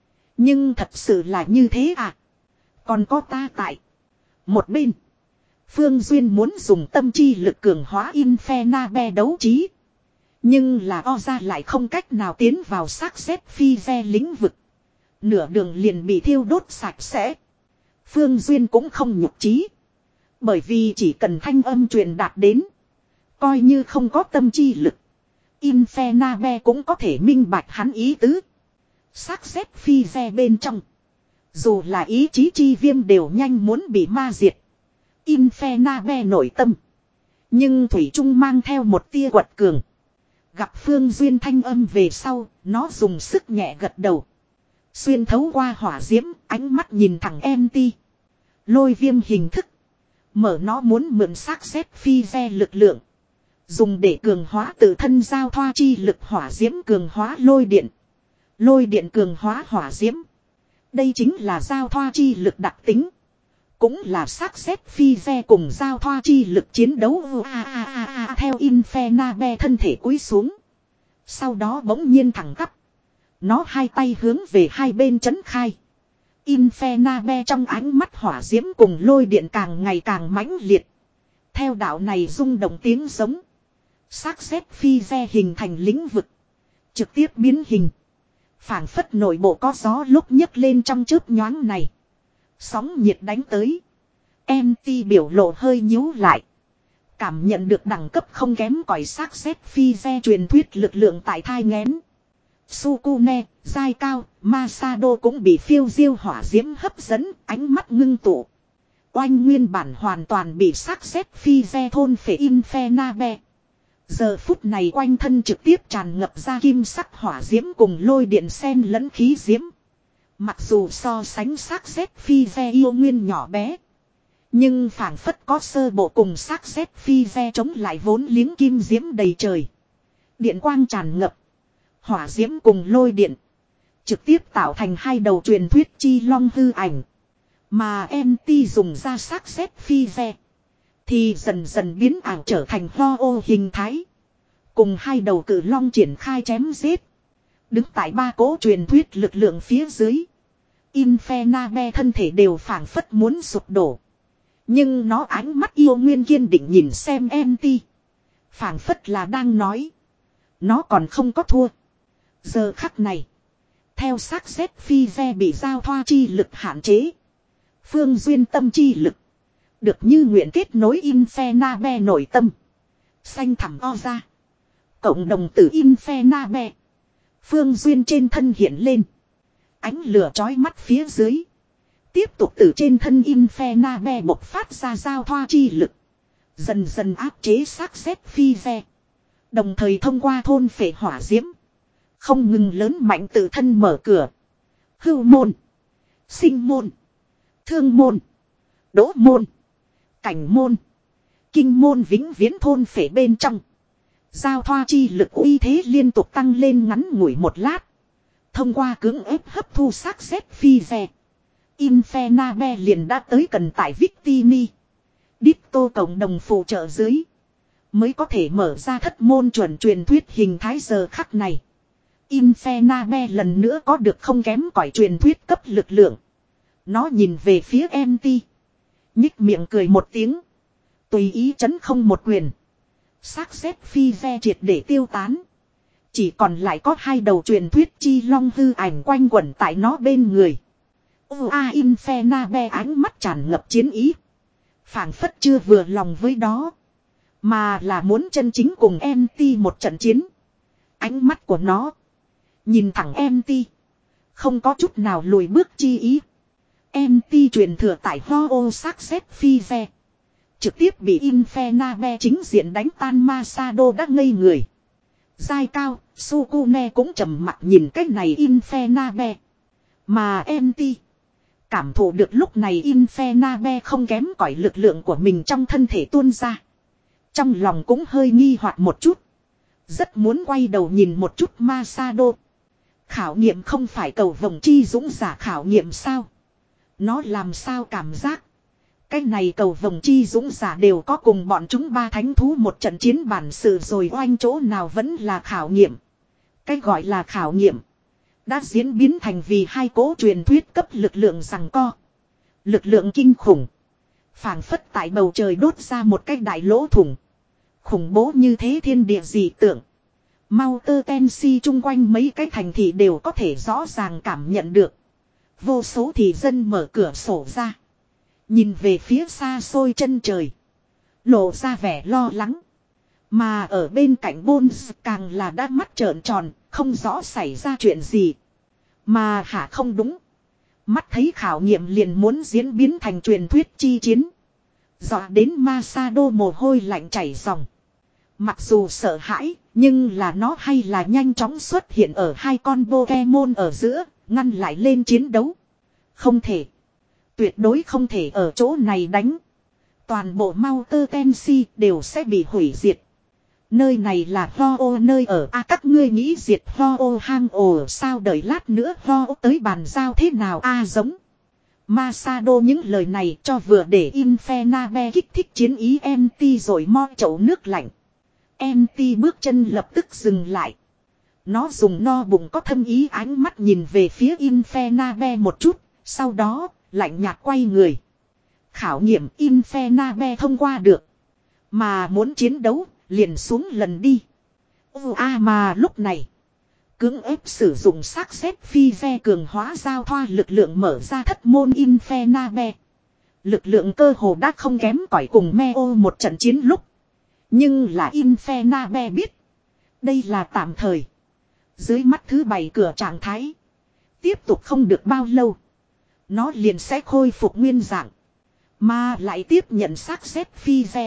Nhưng thật sự là như thế à. Còn có ta tại. Một bên. Phương Duyên muốn dùng tâm chi lực cường hóa Infernabe đấu trí. Nhưng là o ra lại không cách nào tiến vào xác xếp phi ve lĩnh vực. Nửa đường liền bị thiêu đốt sạch sẽ. Phương Duyên cũng không nhục trí. Bởi vì chỉ cần thanh âm truyền đạt đến. Coi như không có tâm chi lực. Infernabe cũng có thể minh bạch hắn ý tứ. Xác xếp phi ve bên trong. Dù là ý chí chi viêm đều nhanh muốn bị ma diệt. Infernabe nổi tâm. Nhưng Thủy Trung mang theo một tia quật cường. Gặp Phương Duyên thanh âm về sau, nó dùng sức nhẹ gật đầu. Xuyên thấu qua hỏa diễm, ánh mắt nhìn thẳng en tê. Lôi viêm hình thức. Mở nó muốn mượn xác xếp phi ve lực lượng. Dùng để cường hóa tự thân giao thoa chi lực hỏa diễm cường hóa lôi điện. Lôi điện cường hóa hỏa diễm. Đây chính là giao thoa chi lực đặc tính. Cũng là xác xét phi ve cùng giao thoa chi lực chiến đấu. A a a a theo Infernabe thân thể cúi xuống. Sau đó bỗng nhiên thẳng tắp. Nó hai tay hướng về hai bên chấn khai. Infernabe trong ánh mắt hỏa diễm cùng lôi điện càng ngày càng mãnh liệt. Theo đạo này rung động tiếng giống. Xác xét phi ve hình thành lĩnh vực. Trực tiếp biến hình. Phảng phất nội bộ có gió lúc nhấc lên trong chớp nhoáng này. Sóng nhiệt đánh tới. em tê biểu lộ hơi nhíu lại. Cảm nhận được đẳng cấp không kém cỏi xác xét phi ve truyền thuyết lực lượng tại thai nghén. Sukune, dai cao, Masado cũng bị phiêu diêu hỏa diễm hấp dẫn, ánh mắt ngưng tụ. Oanh nguyên bản hoàn toàn bị xác xét phi ve thôn phệ Infernabe. Giờ phút này quanh thân trực tiếp tràn ngập ra kim sắc hỏa diễm cùng lôi điện sen lẫn khí diễm. Mặc dù so sánh xác xét phi ve yêu nguyên nhỏ bé. Nhưng phảng phất có sơ bộ cùng xác xét phi ve chống lại vốn liếng kim diễm đầy trời. Điện quang tràn ngập. Hỏa diễm cùng lôi điện. Trực tiếp tạo thành hai đầu truyền thuyết chi long hư ảnh. Mà em tê dùng ra xác xét phi ve. Thì dần dần biến ảo trở thành ho ô hình thái. Cùng hai đầu cử long triển khai chém giết. Đứng tại ba cỗ truyền thuyết lực lượng phía dưới. Infernabe thân thể đều phảng phất muốn sụp đổ. Nhưng nó ánh mắt yêu nguyên kiên định nhìn xem em tê. Phảng phất là đang nói. Nó còn không có thua. Giờ khắc này. Theo xác xét phi ve bị giao thoa chi lực hạn chế. Phương duyên tâm chi lực. Được như nguyện kết nối Infernabe nội tâm. Xanh thẳm o ra. Cộng đồng tử Infernabe. Phương duyên trên thân hiện lên. Ánh lửa chói mắt phía dưới. Tiếp tục từ trên thân Infernabe bộc phát ra giao thoa chi lực. Dần dần áp chế xác xét phi ve. Đồng thời thông qua thôn phệ hỏa diễm. Không ngừng lớn mạnh tự thân mở cửa. Hưu môn. Sinh môn. Thương môn. Đỗ môn. Cảnh môn. Kinh môn vĩnh viễn thôn phệ bên trong. Giao thoa chi lực uy thế liên tục tăng lên ngắn ngủi một lát. Thông qua cưỡng ép hấp thu xác xét phi ve. Infernabe liền đã tới cần tại Victini. Ditto cộng đồng phụ trợ dưới. Mới có thể mở ra thất môn chuẩn truyền thuyết hình thái giờ khắc này. Infernabe lần nữa có được không kém cỏi truyền thuyết cấp lực lượng. Nó nhìn về phía em tê. Nhích miệng cười một tiếng. Tùy ý chấn không một quyền. Xác xét phi ve triệt để tiêu tán. Chỉ còn lại có hai đầu truyền thuyết chi long hư ảnh quanh quẩn tại nó bên người. Ua Infernabe ánh mắt tràn ngập chiến ý. Phảng phất chưa vừa lòng với đó. Mà là muốn chân chính cùng em tê một trận chiến. Ánh mắt của nó. Nhìn thẳng em tê. Không có chút nào lùi bước chi ý. em tê truyền thừa tại ho ô xác xét phi ve. Trực tiếp bị Infernabe chính diện đánh tan Masado đã ngây người. Dai cao, Sukune cũng trầm mặt nhìn cách này Infernabe. Mà em tê. Cảm thụ được lúc này Infernabe không kém cỏi lực lượng của mình trong thân thể tuôn ra. Trong lòng cũng hơi nghi hoặc một chút. Rất muốn quay đầu nhìn một chút Masado. Khảo nghiệm không phải cầu vồng chi dũng giả khảo nghiệm sao? Nó làm sao cảm giác? Cái này cầu vồng chi dũng giả đều có cùng bọn chúng ba thánh thú một trận chiến bản sự rồi oanh chỗ nào vẫn là khảo nghiệm. Cái gọi là khảo nghiệm. Đã diễn biến thành vì hai cố truyền thuyết cấp lực lượng giằng co. Lực lượng kinh khủng. Phảng phất tại bầu trời đốt ra một cái đại lỗ thủng. Khủng bố như thế thiên địa dị tượng. Mau tơ ten si chung quanh mấy cái thành thị đều có thể rõ ràng cảm nhận được. Vô số thị dân mở cửa sổ ra. Nhìn về phía xa xôi chân trời. Lộ ra vẻ lo lắng. Mà ở bên cạnh Bones càng là đã mắt trợn tròn. Không rõ xảy ra chuyện gì. Mà hả không đúng. Mắt thấy khảo nghiệm liền muốn diễn biến thành truyền thuyết chi chiến. Dọa đến Masado mồ hôi lạnh chảy ròng. Mặc dù sợ hãi, nhưng là nó hay là nhanh chóng xuất hiện ở hai con Pokemon ở giữa, ngăn lại lên chiến đấu. Không thể. Tuyệt đối không thể ở chỗ này đánh. Toàn bộ Mouter Tensi đều sẽ bị hủy diệt. Nơi này là Ho ô nơi ở a à, các ngươi nghĩ diệt Ho ô hang ổ sao đợi lát nữa Ho ô tới bàn giao thế nào a à, giống. Masado những lời này cho vừa để Infernabe kích thích chiến ý em tê rồi mo chậu nước lạnh. em tê bước chân lập tức dừng lại. Nó dùng no bụng có thâm ý ánh mắt nhìn về phía Infernabe một chút, sau đó lạnh nhạt quay người. Khảo nghiệm Infernabe thông qua được. Mà muốn chiến đấu, liền xuống lần đi. Ồ a mà lúc này, cưỡng ép sử dụng xác xếp phi ve cường hóa giao thoa lực lượng mở ra thất môn Infernabe. Lực lượng cơ hồ đã không kém cỏi cùng Meo một trận chiến lúc. Nhưng là Infernabe biết. Đây là tạm thời. Dưới mắt thứ bảy cửa trạng thái. Tiếp tục không được bao lâu. Nó liền sẽ khôi phục nguyên dạng. Mà lại tiếp nhận xác xếp phi ve.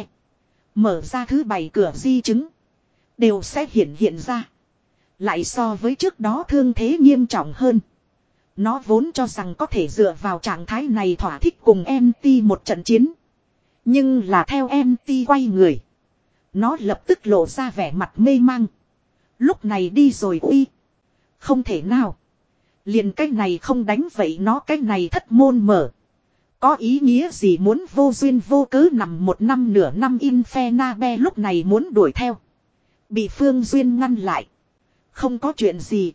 Mở ra thứ bảy cửa di chứng. Đều sẽ hiện hiện ra. Lại so với trước đó thương thế nghiêm trọng hơn. Nó vốn cho rằng có thể dựa vào trạng thái này thỏa thích cùng em tê một trận chiến. Nhưng là theo em tê quay người. Nó lập tức lộ ra vẻ mặt mê mang. Lúc này đi rồi uy. Không thể nào. Liền cái này không đánh vậy nó cái này thất môn mở. Có ý nghĩa gì muốn vô duyên vô cớ nằm một năm nửa năm Infernabe lúc này muốn đuổi theo. Bị Phương Duyên ngăn lại. Không có chuyện gì.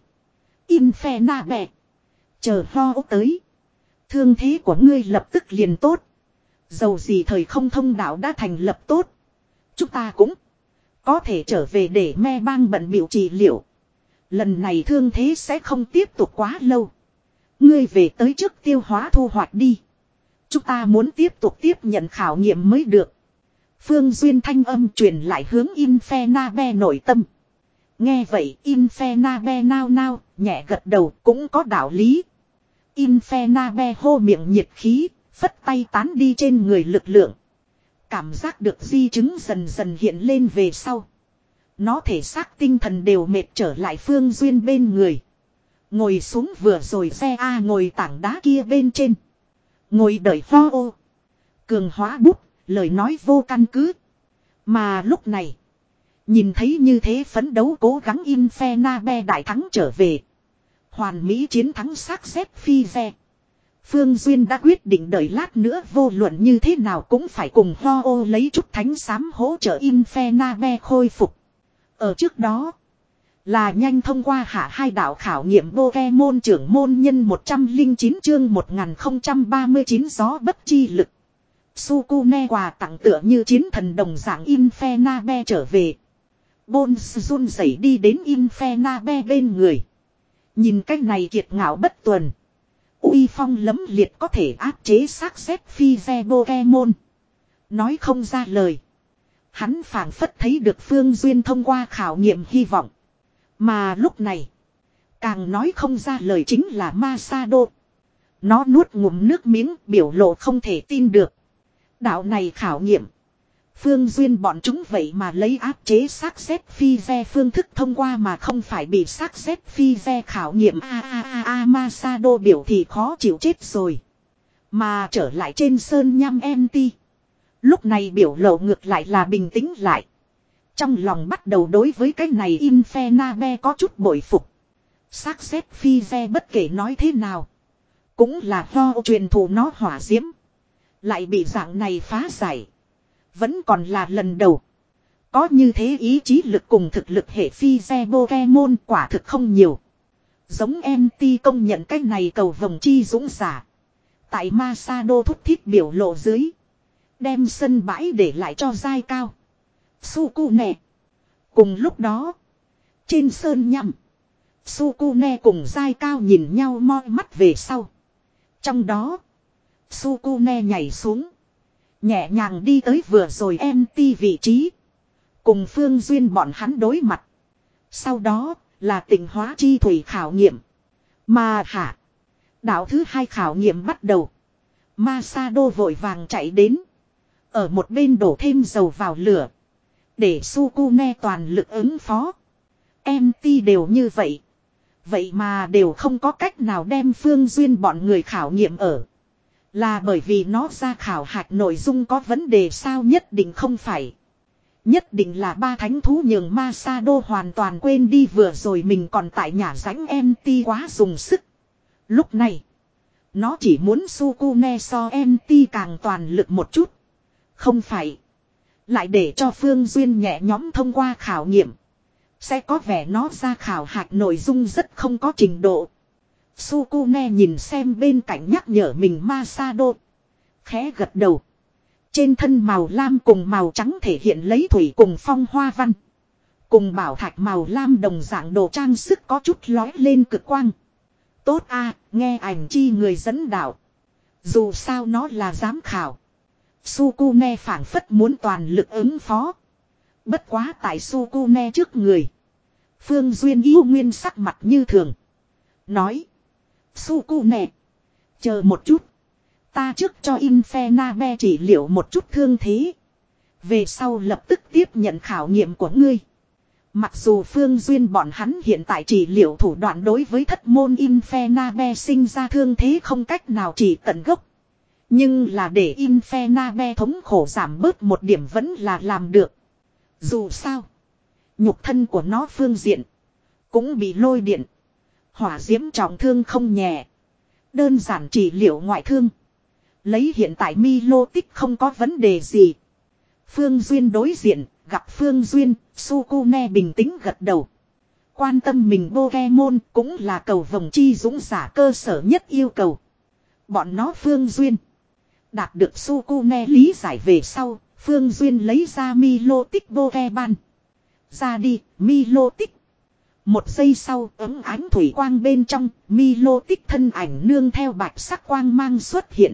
Infernabe. Chờ Ho tới. Thương thế của ngươi lập tức liền tốt. Dầu gì thời không thông đạo đã thành lập tốt. Chúng ta cũng có thể trở về để me bang bận biểu trị liệu. Lần này thương thế sẽ không tiếp tục quá lâu. Ngươi về tới trước tiêu hóa thu hoạch đi. Chúng ta muốn tiếp tục tiếp nhận khảo nghiệm mới được. Phương Duyên thanh âm truyền lại hướng Infernabe nội tâm. Nghe vậy Infernabe nao nao, nhẹ gật đầu cũng có đạo lý. Infernabe hô miệng nhiệt khí, phất tay tán đi trên người lực lượng. Cảm giác được di chứng dần dần hiện lên về sau. Nó thể xác tinh thần đều mệt trở lại Phương Duyên bên người. Ngồi xuống vừa rồi xe A ngồi tảng đá kia bên trên. Ngồi đợi Ho ô. Cường hóa bút, lời nói vô căn cứ. Mà lúc này, nhìn thấy như thế phấn đấu cố gắng Infernabe đại thắng trở về. Hoàn mỹ chiến thắng xác xếp phi ve. Phương Duyên đã quyết định đợi lát nữa vô luận như thế nào cũng phải cùng Ho ô lấy chút thánh xám hỗ trợ Infernabe khôi phục. Ở trước đó, là nhanh thông qua hạ hai đạo khảo nghiệm Pokemon trưởng môn nhân một trăm lẻ chín chương một nghìn không trăm ba mươi chín gió bất chi lực. Sukune quà tặng tựa như chiến thần đồng dạng Infernabe trở về. Bones run rẩy đi đến Infernabe bên người. Nhìn cách này kiệt ngạo bất tuần. Uy phong lấm liệt có thể áp chế xác xếp phi ve Pokemon. Nói không ra lời. Hắn phảng phất thấy được Phương Duyên thông qua khảo nghiệm hy vọng. Mà lúc này, càng nói không ra lời chính là Masado. Nó nuốt ngụm nước miếng biểu lộ không thể tin được. Đạo này khảo nghiệm. Phương Duyên bọn chúng vậy mà lấy áp chế xác xếp phi ve phương thức thông qua mà không phải bị xác xếp phi ve khảo nghiệm. A a a a Masado biểu thì khó chịu chết rồi. Mà trở lại trên sơn nham em tê. Lúc này biểu lộ ngược lại là bình tĩnh lại. Trong lòng bắt đầu đối với cái này Infernabe có chút bội phục. Xác xếp phi ve bất kể nói thế nào. Cũng là Ho truyền thụ nó hỏa diễm. Lại bị dạng này phá giải. Vẫn còn là lần đầu. Có như thế ý chí lực cùng thực lực hệ phi ve Pokemon quả thực không nhiều. Giống em tê công nhận cái này cầu vồng chi dũng giả. Tại Masado thúc thiết biểu lộ dưới. Đem sân bãi để lại cho dai cao. Sukune. Cùng lúc đó. Trên sơn nhằm. Sukune cùng dai cao nhìn nhau moi mắt về sau. Trong đó. Sukune nhảy xuống. Nhẹ nhàng đi tới vừa rồi em tê vị trí. Cùng Phương Duyên bọn hắn đối mặt. Sau đó là tình hóa chi thủy khảo nghiệm. Mà hả. Đạo thứ hai khảo nghiệm bắt đầu. Masado vội vàng chạy đến. Ở một bên đổ thêm dầu vào lửa. Để Sukune toàn lực ứng phó. em tê đều như vậy. Vậy mà đều không có cách nào đem Phương Duyên bọn người khảo nghiệm ở. Là bởi vì nó ra khảo hạch nội dung có vấn đề sao nhất định không phải. Nhất định là ba thánh thú nhường Masado hoàn toàn quên đi vừa rồi mình còn tại nhà rãnh em tê quá dùng sức. Lúc này, nó chỉ muốn Sukune so em tê càng toàn lực một chút. Không phải. Lại để cho Phương Duyên nhẹ nhóm thông qua khảo nghiệm. Sẽ có vẻ nó ra khảo hạch nội dung rất không có trình độ. Sukune nhìn xem bên cạnh nhắc nhở mình Masado. Khẽ gật đầu. Trên thân màu lam cùng màu trắng thể hiện lấy thủy cùng phong hoa văn. Cùng bảo thạch màu lam đồng dạng đồ trang sức có chút lói lên cực quang. Tốt a, nghe ảnh chi người dẫn đạo. Dù sao nó là giám khảo. Sukune phảng phất muốn toàn lực ứng phó. Bất quá tại Sukune trước người. Phương Duyên yêu nguyên sắc mặt như thường. Nói. Sukune. Chờ một chút. Ta trước cho Infenabe chỉ liệu một chút thương thế. Về sau lập tức tiếp nhận khảo nghiệm của ngươi. Mặc dù Phương Duyên bọn hắn hiện tại chỉ liệu thủ đoạn đối với thất môn Infenabe sinh ra thương thế không cách nào chỉ tận gốc. Nhưng là để Infenabe thống khổ giảm bớt một điểm vẫn là làm được. Dù sao. Nhục thân của nó phương diện. Cũng bị lôi điện. Hỏa diễm trọng thương không nhẹ. Đơn giản chỉ liệu ngoại thương. Lấy hiện tại Milo tích không có vấn đề gì. Phương Duyên đối diện. Gặp Phương Duyên. Sukune bình tĩnh gật đầu. Quan tâm mình Pokemon cũng là cầu vồng chi dũng giả cơ sở nhất yêu cầu. Bọn nó Phương Duyên. Đạt được Sukune lý giải về sau. Phương Duyên lấy ra Milo tích Pokemon. Ra đi, Milo tích. Một giây sau ấm ánh thủy quang bên trong, Milo tích thân ảnh nương theo bạch sắc quang mang xuất hiện.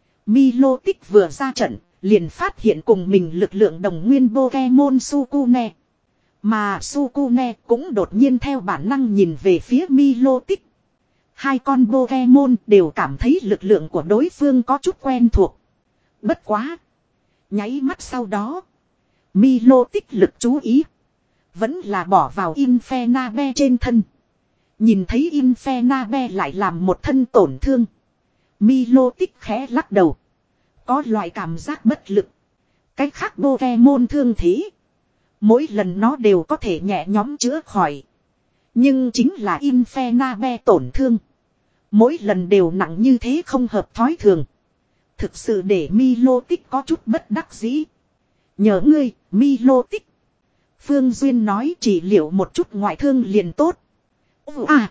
Milo tích vừa ra trận, liền phát hiện cùng mình lực lượng đồng nguyên Pokemon Sukune. Mà Sukune cũng đột nhiên theo bản năng nhìn về phía Milo tích. Hai con Pokemon đều cảm thấy lực lượng của đối phương có chút quen thuộc. Bất quá. Nháy mắt sau đó, Milo tích lực chú ý. Vẫn là bỏ vào Infenabe trên thân. Nhìn thấy Infenabe lại làm một thân tổn thương. Milo tích khẽ lắc đầu. Có loại cảm giác bất lực. Cách khác Pokemon thương thế. Mỗi lần nó đều có thể nhẹ nhóm chữa khỏi. Nhưng chính là Infenabe tổn thương. Mỗi lần đều nặng như thế không hợp thói thường. Thực sự để Milo tích có chút bất đắc dĩ. Nhờ ngươi, Milo tích. Phương Duyên nói chỉ liệu một chút ngoại thương liền tốt. Ồ à.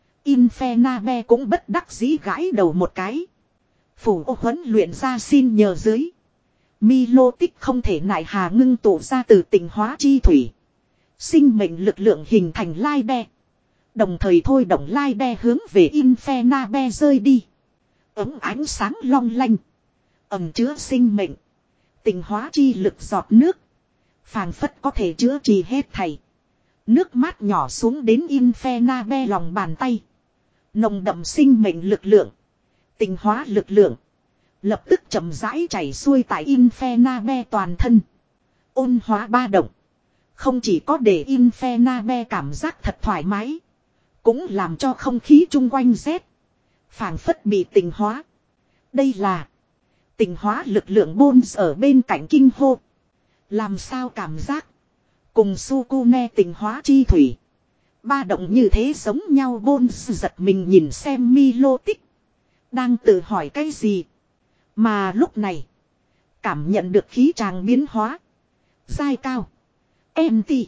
Infenabe cũng bất đắc dĩ gãi đầu một cái. Phủ ô huấn luyện ra xin nhờ dưới. Milo tích không thể nại hà ngưng tụ ra từ tình hóa chi thủy. Sinh mệnh lực lượng hình thành lai đe. Đồng thời thôi động lai đe hướng về Infenabe rơi đi. Ấm ánh sáng long lanh. Ẩm chứa sinh mệnh. Tình hóa chi lực giọt nước. Phàng phất có thể chữa trị hết thảy. Nước mát nhỏ xuống đến Infenabe lòng bàn tay. Nồng đậm sinh mệnh lực lượng. Tình hóa lực lượng. Lập tức chậm rãi chảy xuôi tại Infenabe toàn thân. Ôn hóa ba động. Không chỉ có để Infenabe cảm giác thật thoải mái. Cũng làm cho không khí chung quanh rét. Phàng phất bị tình hóa. Đây là tình hóa lực lượng Bones ở bên cạnh kinh hô. Làm sao cảm giác. Cùng Sukune tình hóa chi thủy. Ba động như thế giống nhau. Bones giật mình nhìn xem Milo tích. Đang tự hỏi cái gì. Mà lúc này. Cảm nhận được khí tràng biến hóa. Dai cao. em tê.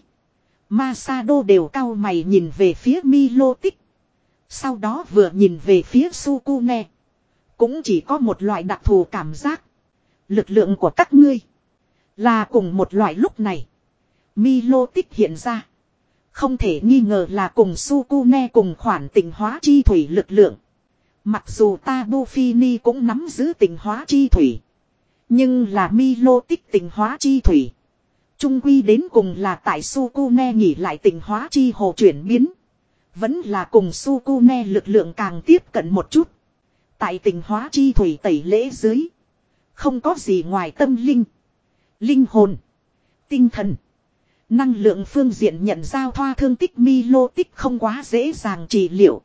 Masado đều cao mày nhìn về phía Milo tích. Sau đó vừa nhìn về phía Sukune. Cũng chỉ có một loại đặc thù cảm giác. Lực lượng của các ngươi. Là cùng một loại lúc này. Milo tích hiện ra. Không thể nghi ngờ là cùng Sukune cùng khoản tình hóa chi thủy lực lượng. Mặc dù Tabu Fini cũng nắm giữ tình hóa chi thủy. Nhưng là Milo tích tình hóa chi thủy. Trung quy đến cùng là tại Sukune nghỉ lại tình hóa chi hồ chuyển biến. Vẫn là cùng Sukune lực lượng càng tiếp cận một chút. Tại tình hóa chi thủy tẩy lễ dưới. Không có gì ngoài tâm linh. Linh hồn. Tinh thần. Năng lượng phương diện nhận giao thoa thương tích Milo tích không quá dễ dàng trị liệu.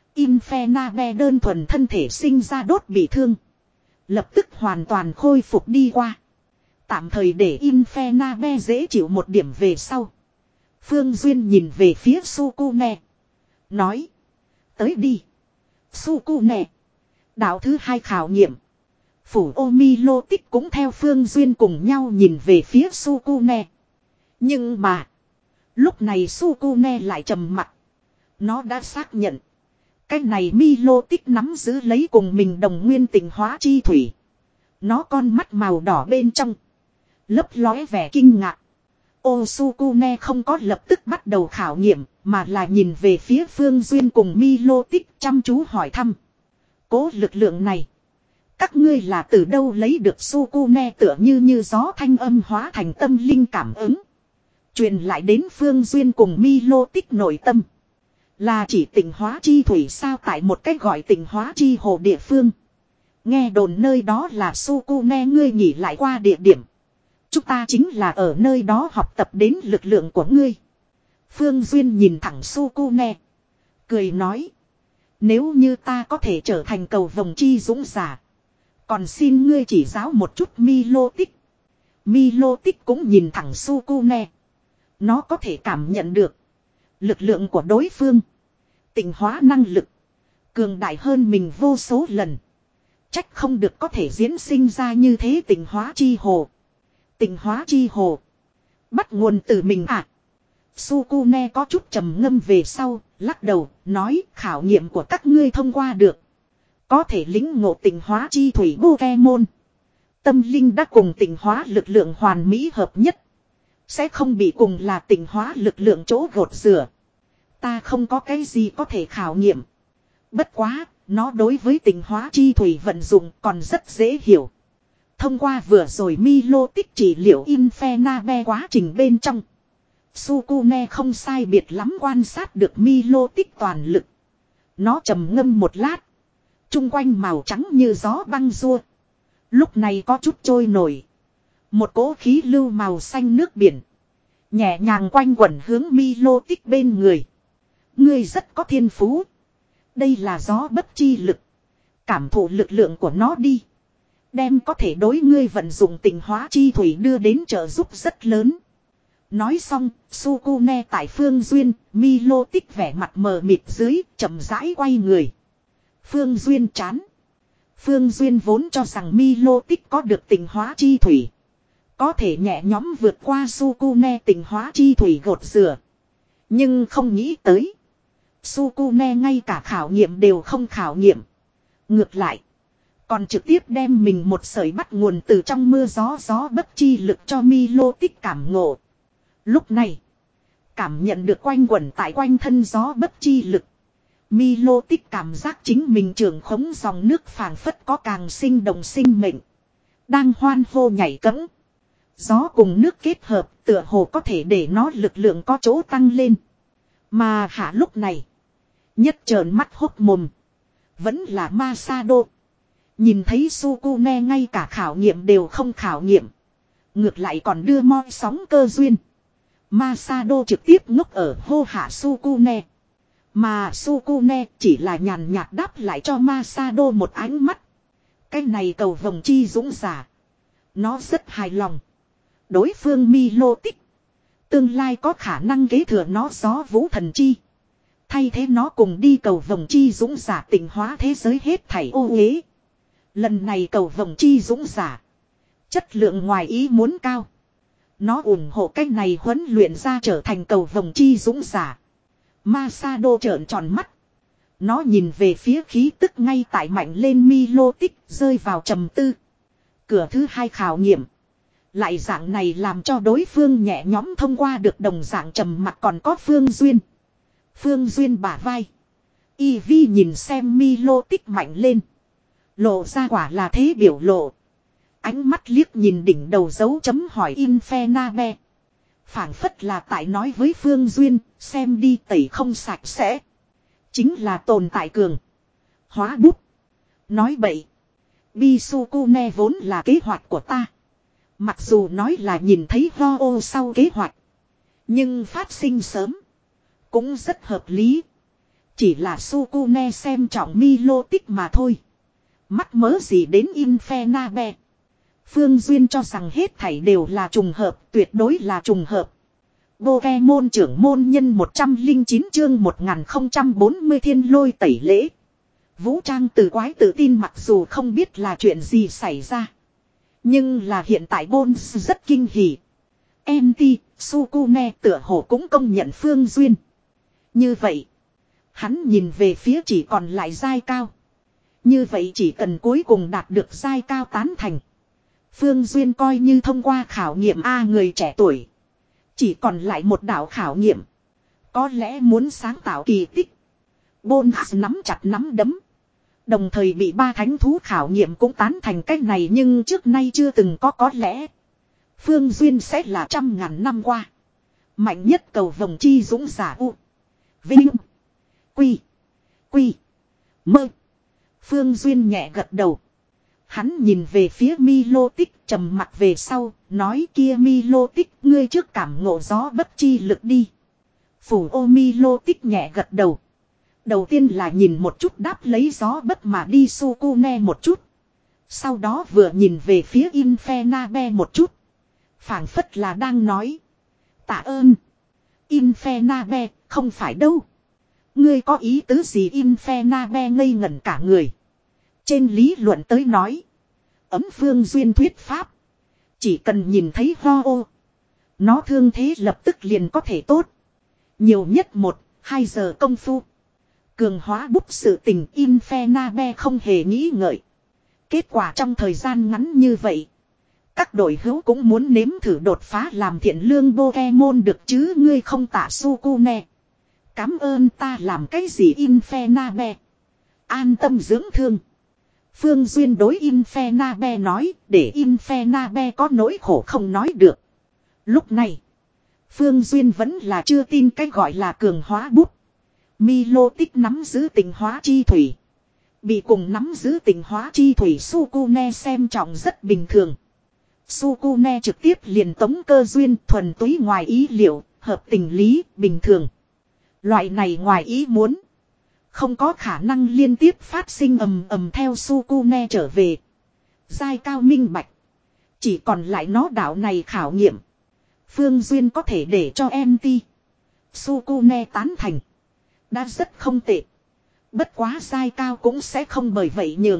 Infenabe đơn thuần thân thể sinh ra đốt bị thương. Lập tức hoàn toàn khôi phục đi qua. Tạm thời để Infenabe dễ chịu một điểm về sau. Phương Duyên nhìn về phía Sukune. Nói. Tới đi. Sukune. Đạo thứ hai khảo nghiệm. Phủ Omilo Tích cũng theo Phương Duyên cùng nhau nhìn về phía Sukune. Nhưng mà. Lúc này Sukune lại trầm mặt. Nó đã xác nhận. Cái này Milo Tích nắm giữ lấy cùng mình đồng nguyên tình hóa chi thủy. Nó con mắt màu đỏ bên trong. Lấp lóe vẻ kinh ngạc. Osukune không có lập tức bắt đầu khảo nghiệm. Mà là nhìn về phía Phương Duyên cùng Milo Tích chăm chú hỏi thăm. Cố lực lượng này. Các ngươi là từ đâu lấy được Sukune tựa như như gió thanh âm hóa thành tâm linh cảm ứng. Truyền lại đến Phương Duyên cùng Milo Tích nội tâm. Là chỉ tình hóa chi thủy sao tại một cách gọi tình hóa chi hồ địa phương. Nghe đồn nơi đó là Sukune ngươi nghỉ lại qua địa điểm. Chúng ta chính là ở nơi đó học tập đến lực lượng của ngươi. Phương Duyên nhìn thẳng Sukune. Cười nói. Nếu như ta có thể trở thành cầu vồng chi dũng giả. Còn xin ngươi chỉ giáo một chút Milo Tích. Milo Tích cũng nhìn thẳng Sukune. Nó có thể cảm nhận được. Lực lượng của đối phương. Tình hóa năng lực. Cường đại hơn mình vô số lần. Trách không được có thể diễn sinh ra như thế tình hóa chi hồ. Tình hóa chi hồ. Bắt nguồn từ mình à. Sukune có chút trầm ngâm về sau. Lắc đầu nói khảo nghiệm của các ngươi thông qua được. Có thể lĩnh ngộ tình hóa chi thủy Pokemon. Tâm linh đã cùng tình hóa lực lượng hoàn mỹ hợp nhất. Sẽ không bị cùng là tình hóa lực lượng chỗ gột rửa. Ta không có cái gì có thể khảo nghiệm. Bất quá, nó đối với tình hóa chi thủy vận dụng còn rất dễ hiểu. Thông qua vừa rồi Milo Tích chỉ liệu Infenabe quá trình bên trong. Sukune không sai biệt lắm quan sát được Milo Tích toàn lực. Nó trầm ngâm một lát. Trung quanh màu trắng như gió băng rua. Lúc này có chút trôi nổi. Một cỗ khí lưu màu xanh nước biển. Nhẹ nhàng quanh quẩn hướng Milo Tích bên người. Ngươi rất có thiên phú. Đây là gió bất chi lực. Cảm thụ lực lượng của nó đi. Đem có thể đối ngươi vận dụng tình hóa chi thủy đưa đến trợ giúp rất lớn. Nói xong, Sukune tại Phương Duyên, Milo Tích vẻ mặt mờ mịt dưới, chậm rãi quay người. Phương Duyên chán. Phương Duyên vốn cho rằng Milo Tích có được tình hóa chi thủy. Có thể nhẹ nhõm vượt qua Sukune tình hóa chi thủy gột rửa. Nhưng không nghĩ tới. Sukune ngay cả khảo nghiệm đều không khảo nghiệm. Ngược lại. Còn trực tiếp đem mình một sợi bắt nguồn từ trong mưa gió gió bất chi lực cho Milo Tích cảm ngộ. Lúc này. Cảm nhận được quanh quẩn tại quanh thân gió bất chi lực. Milo Tích cảm giác chính mình trưởng khống dòng nước phảng phất có càng sinh động sinh mệnh. Đang hoan hô nhảy cẫng. Gió cùng nước kết hợp tựa hồ có thể để nó lực lượng có chỗ tăng lên. Mà hạ lúc này. Nhất trợn mắt hốc mồm. Vẫn là Masado. Nhìn thấy Sukune ngay cả khảo nghiệm đều không khảo nghiệm. Ngược lại còn đưa moi sóng cơ duyên. Masado trực tiếp ngốc ở hô hạ Sukune. Mà Sukune chỉ là nhàn nhạt đáp lại cho Masado một ánh mắt. Cái này cầu vồng chi dũng giả. Nó rất hài lòng. Đối phương Milo Tích. Tương lai có khả năng kế thừa nó gió vũ thần chi. Thay thế nó cùng đi cầu vồng chi dũng giả tình hóa thế giới hết thảy ô uế. Lần này cầu vồng chi dũng giả. Chất lượng ngoài ý muốn cao. Nó ủng hộ cách này huấn luyện ra trở thành cầu vồng chi dũng giả. Masado trợn tròn mắt. Nó nhìn về phía khí tức ngay tại mạnh lên Milo Tích rơi vào trầm tư. Cửa thứ hai khảo nghiệm. Lại dạng này làm cho đối phương nhẹ nhõm thông qua được đồng dạng trầm mặc còn có Phương Duyên. Phương Duyên bả vai. Y Vi nhìn xem Milo Tích mạnh lên. Lộ ra quả là thế biểu lộ. Ánh mắt liếc nhìn đỉnh đầu dấu chấm hỏi Infenabe. Phảng phất là tại nói với Phương Duyên, xem đi tẩy không sạch sẽ. Chính là tồn tại cường. Hóa bút. Nói bậy. Bisukune vốn là kế hoạch của ta. Mặc dù nói là nhìn thấy ho ô sau kế hoạch. Nhưng phát sinh sớm. Cũng rất hợp lý. Chỉ là Sukune xem trọng Milo Tích mà thôi. Mắc mớ gì đến Infenabe. Phương Duyên cho rằng hết thảy đều là trùng hợp, tuyệt đối là trùng hợp. Pokemon trưởng môn nhân một trăm lẻ chín chương một nghìn không trăm bốn mươi thiên lôi tẩy lễ. Vũ trang từ quái tự tin mặc dù không biết là chuyện gì xảy ra. Nhưng là hiện tại Bones rất kinh hỉ. Enti, Sukune tựa hồ cũng công nhận Phương Duyên. Như vậy, hắn nhìn về phía chỉ còn lại giai cao. Như vậy chỉ cần cuối cùng đạt được giai cao tán thành. Phương Duyên coi như thông qua khảo nghiệm A người trẻ tuổi. Chỉ còn lại một đạo khảo nghiệm. Có lẽ muốn sáng tạo kỳ tích. Bones nắm chặt nắm đấm. Đồng thời bị ba thánh thú khảo nghiệm cũng tán thành cách này nhưng trước nay chưa từng có có lẽ. Phương Duyên sẽ là trăm ngàn năm qua. Mạnh nhất cầu vồng chi dũng giả U. Vinh. Quy. Quy. Mơ. Phương Duyên nhẹ gật đầu. Hắn nhìn về phía Milotic trầm mặt về sau, nói kia Milotic ngươi trước cảm ngộ gió bất chi lực đi. Phủ ô Milotic nhẹ gật đầu. Đầu tiên là nhìn một chút đáp lấy gió bất mà đi Sukune một chút. Sau đó vừa nhìn về phía Infernabe một chút. Phảng phất là đang nói. Tạ ơn. Infernabe, không phải đâu. Ngươi có ý tứ gì Infernabe ngây ngẩn cả người. Trên lý luận tới nói. Ấm Phương Duyên thuyết pháp. Chỉ cần nhìn thấy ho ô. Nó thương thế lập tức liền có thể tốt. Nhiều nhất một, hai giờ công phu. Cường hóa bút sự tình Infernabe không hề nghĩ ngợi. Kết quả trong thời gian ngắn như vậy. Các đội hữu cũng muốn nếm thử đột phá làm thiện lương Pokemon được chứ ngươi không tạ Sukune. Cám ơn ta làm cái gì Infernabe. An tâm dưỡng thương. Phương Duyên đối Infernabe nói để Infernabe có nỗi khổ không nói được. Lúc này, Phương Duyên vẫn là chưa tin cái gọi là cường hóa bút. Milotic nắm giữ tình hóa chi thủy. Bị cùng nắm giữ tình hóa chi thủy Sukune xem trọng rất bình thường. Sukune trực tiếp liền tống cơ duyên thuần túy ngoài ý liệu, hợp tình lý, bình thường. Loại này ngoài ý muốn. Không có khả năng liên tiếp phát sinh ầm ầm theo Sukune trở về. Giai cao minh bạch. Chỉ còn lại nó đạo này khảo nghiệm. Phương Duyên có thể để cho em ti. Sukune tán thành. Đã rất không tệ. Bất quá giai cao cũng sẽ không bởi vậy nhường.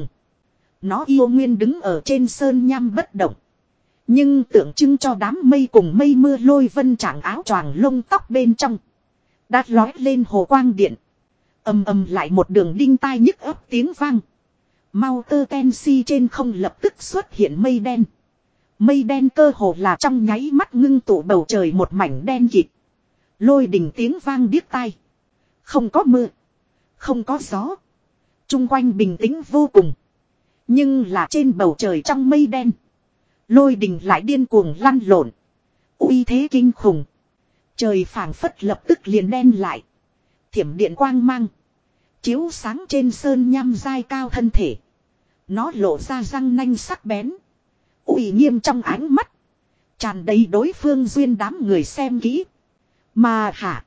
Nó yêu nguyên đứng ở trên sơn nham bất động. Nhưng tượng trưng cho đám mây cùng mây mưa lôi vân trạng áo choàng lông tóc bên trong. Đã lói lên hồ quang điện. Ầm ầm lại một đường đinh tai nhức ấp tiếng vang. Mau tơ tensi trên không lập tức xuất hiện mây đen. Mây đen cơ hồ là trong nháy mắt ngưng tụ bầu trời một mảnh đen kịt. Lôi đình tiếng vang điếc tai. Không có mưa. Không có gió. Trung quanh bình tĩnh vô cùng. Nhưng là trên bầu trời trong mây đen. Lôi đình lại điên cuồng lăn lộn. Uy thế kinh khủng. Trời phảng phất lập tức liền đen lại. Thiểm điện quang mang. Chiếu sáng trên sơn nham dai cao thân thể. Nó lộ ra răng nanh sắc bén. Uy nghiêm trong ánh mắt. Tràn đầy đối phương Duyên đám người xem kỹ. Mà hả.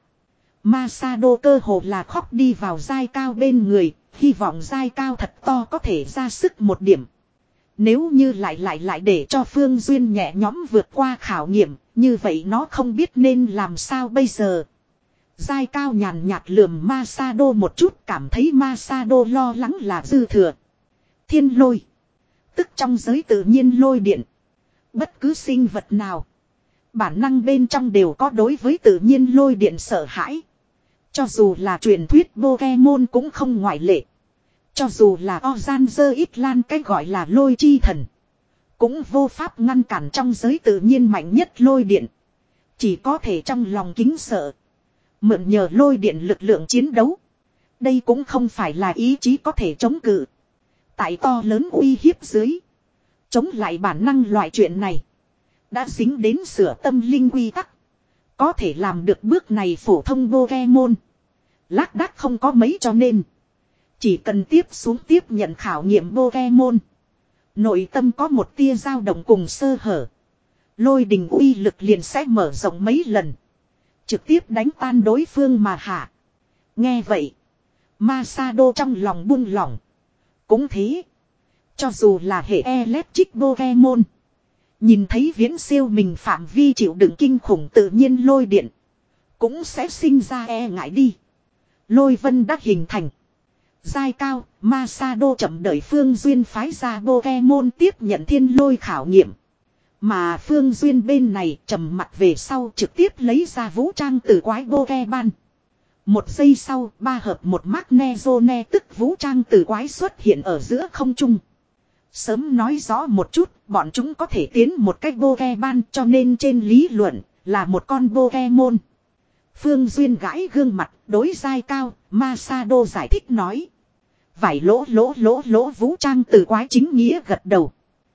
Masado cơ hồ là khóc đi vào dai cao bên người. Hy vọng dai cao thật to có thể ra sức một điểm. Nếu như lại lại lại để cho Phương Duyên nhẹ nhõm vượt qua khảo nghiệm. Như vậy nó không biết nên làm sao bây giờ. Giai cao nhàn nhạt lườm Masado một chút cảm thấy Masado lo lắng là dư thừa. Thiên lôi. Tức trong giới tự nhiên lôi điện. Bất cứ sinh vật nào. Bản năng bên trong đều có đối với tự nhiên lôi điện sợ hãi. Cho dù là truyền thuyết Pokemon cũng không ngoại lệ. Cho dù là Ozanzer Itlan cái gọi là lôi chi thần. Cũng vô pháp ngăn cản trong giới tự nhiên mạnh nhất lôi điện. Chỉ có thể trong lòng kính sợ. Mượn nhờ lôi điện lực lượng chiến đấu. Đây cũng không phải là ý chí có thể chống cự. Tại to lớn uy hiếp dưới. Chống lại bản năng loại chuyện này. Đã dính đến sửa tâm linh quy tắc. Có thể làm được bước này phổ thông Pokemon. Lác đác không có mấy cho nên. Chỉ cần tiếp xuống tiếp nhận khảo nghiệm Pokemon. Nội tâm có một tia dao động cùng sơ hở. Lôi đình uy lực liền sẽ mở rộng mấy lần. Trực tiếp đánh tan đối phương mà hạ. Nghe vậy. Masado trong lòng buông lỏng. Cũng thế. Cho dù là hệ electric Pokemon. Nhìn thấy viễn siêu mình phạm vi chịu đựng kinh khủng tự nhiên lôi điện. Cũng sẽ sinh ra e ngại đi. Lôi vân đã hình thành. Giai cao, Masado chậm đợi Phương Duyên phái ra Pokemon tiếp nhận thiên lôi khảo nghiệm. Mà Phương Duyên bên này trầm mặt về sau trực tiếp lấy ra vũ trang từ quái Pokemon. Một giây sau, ba hợp một Magnezone tức vũ trang từ quái xuất hiện ở giữa không trung. Sớm nói rõ một chút, bọn chúng có thể tiến một cách Pokemon cho nên trên lý luận là một con Pokemon. Phương Duyên gãi gương mặt, đối giai cao, Masado giải thích nói. Vải lỗ lỗ lỗ lỗ vũ trang từ quái chính nghĩa gật đầu.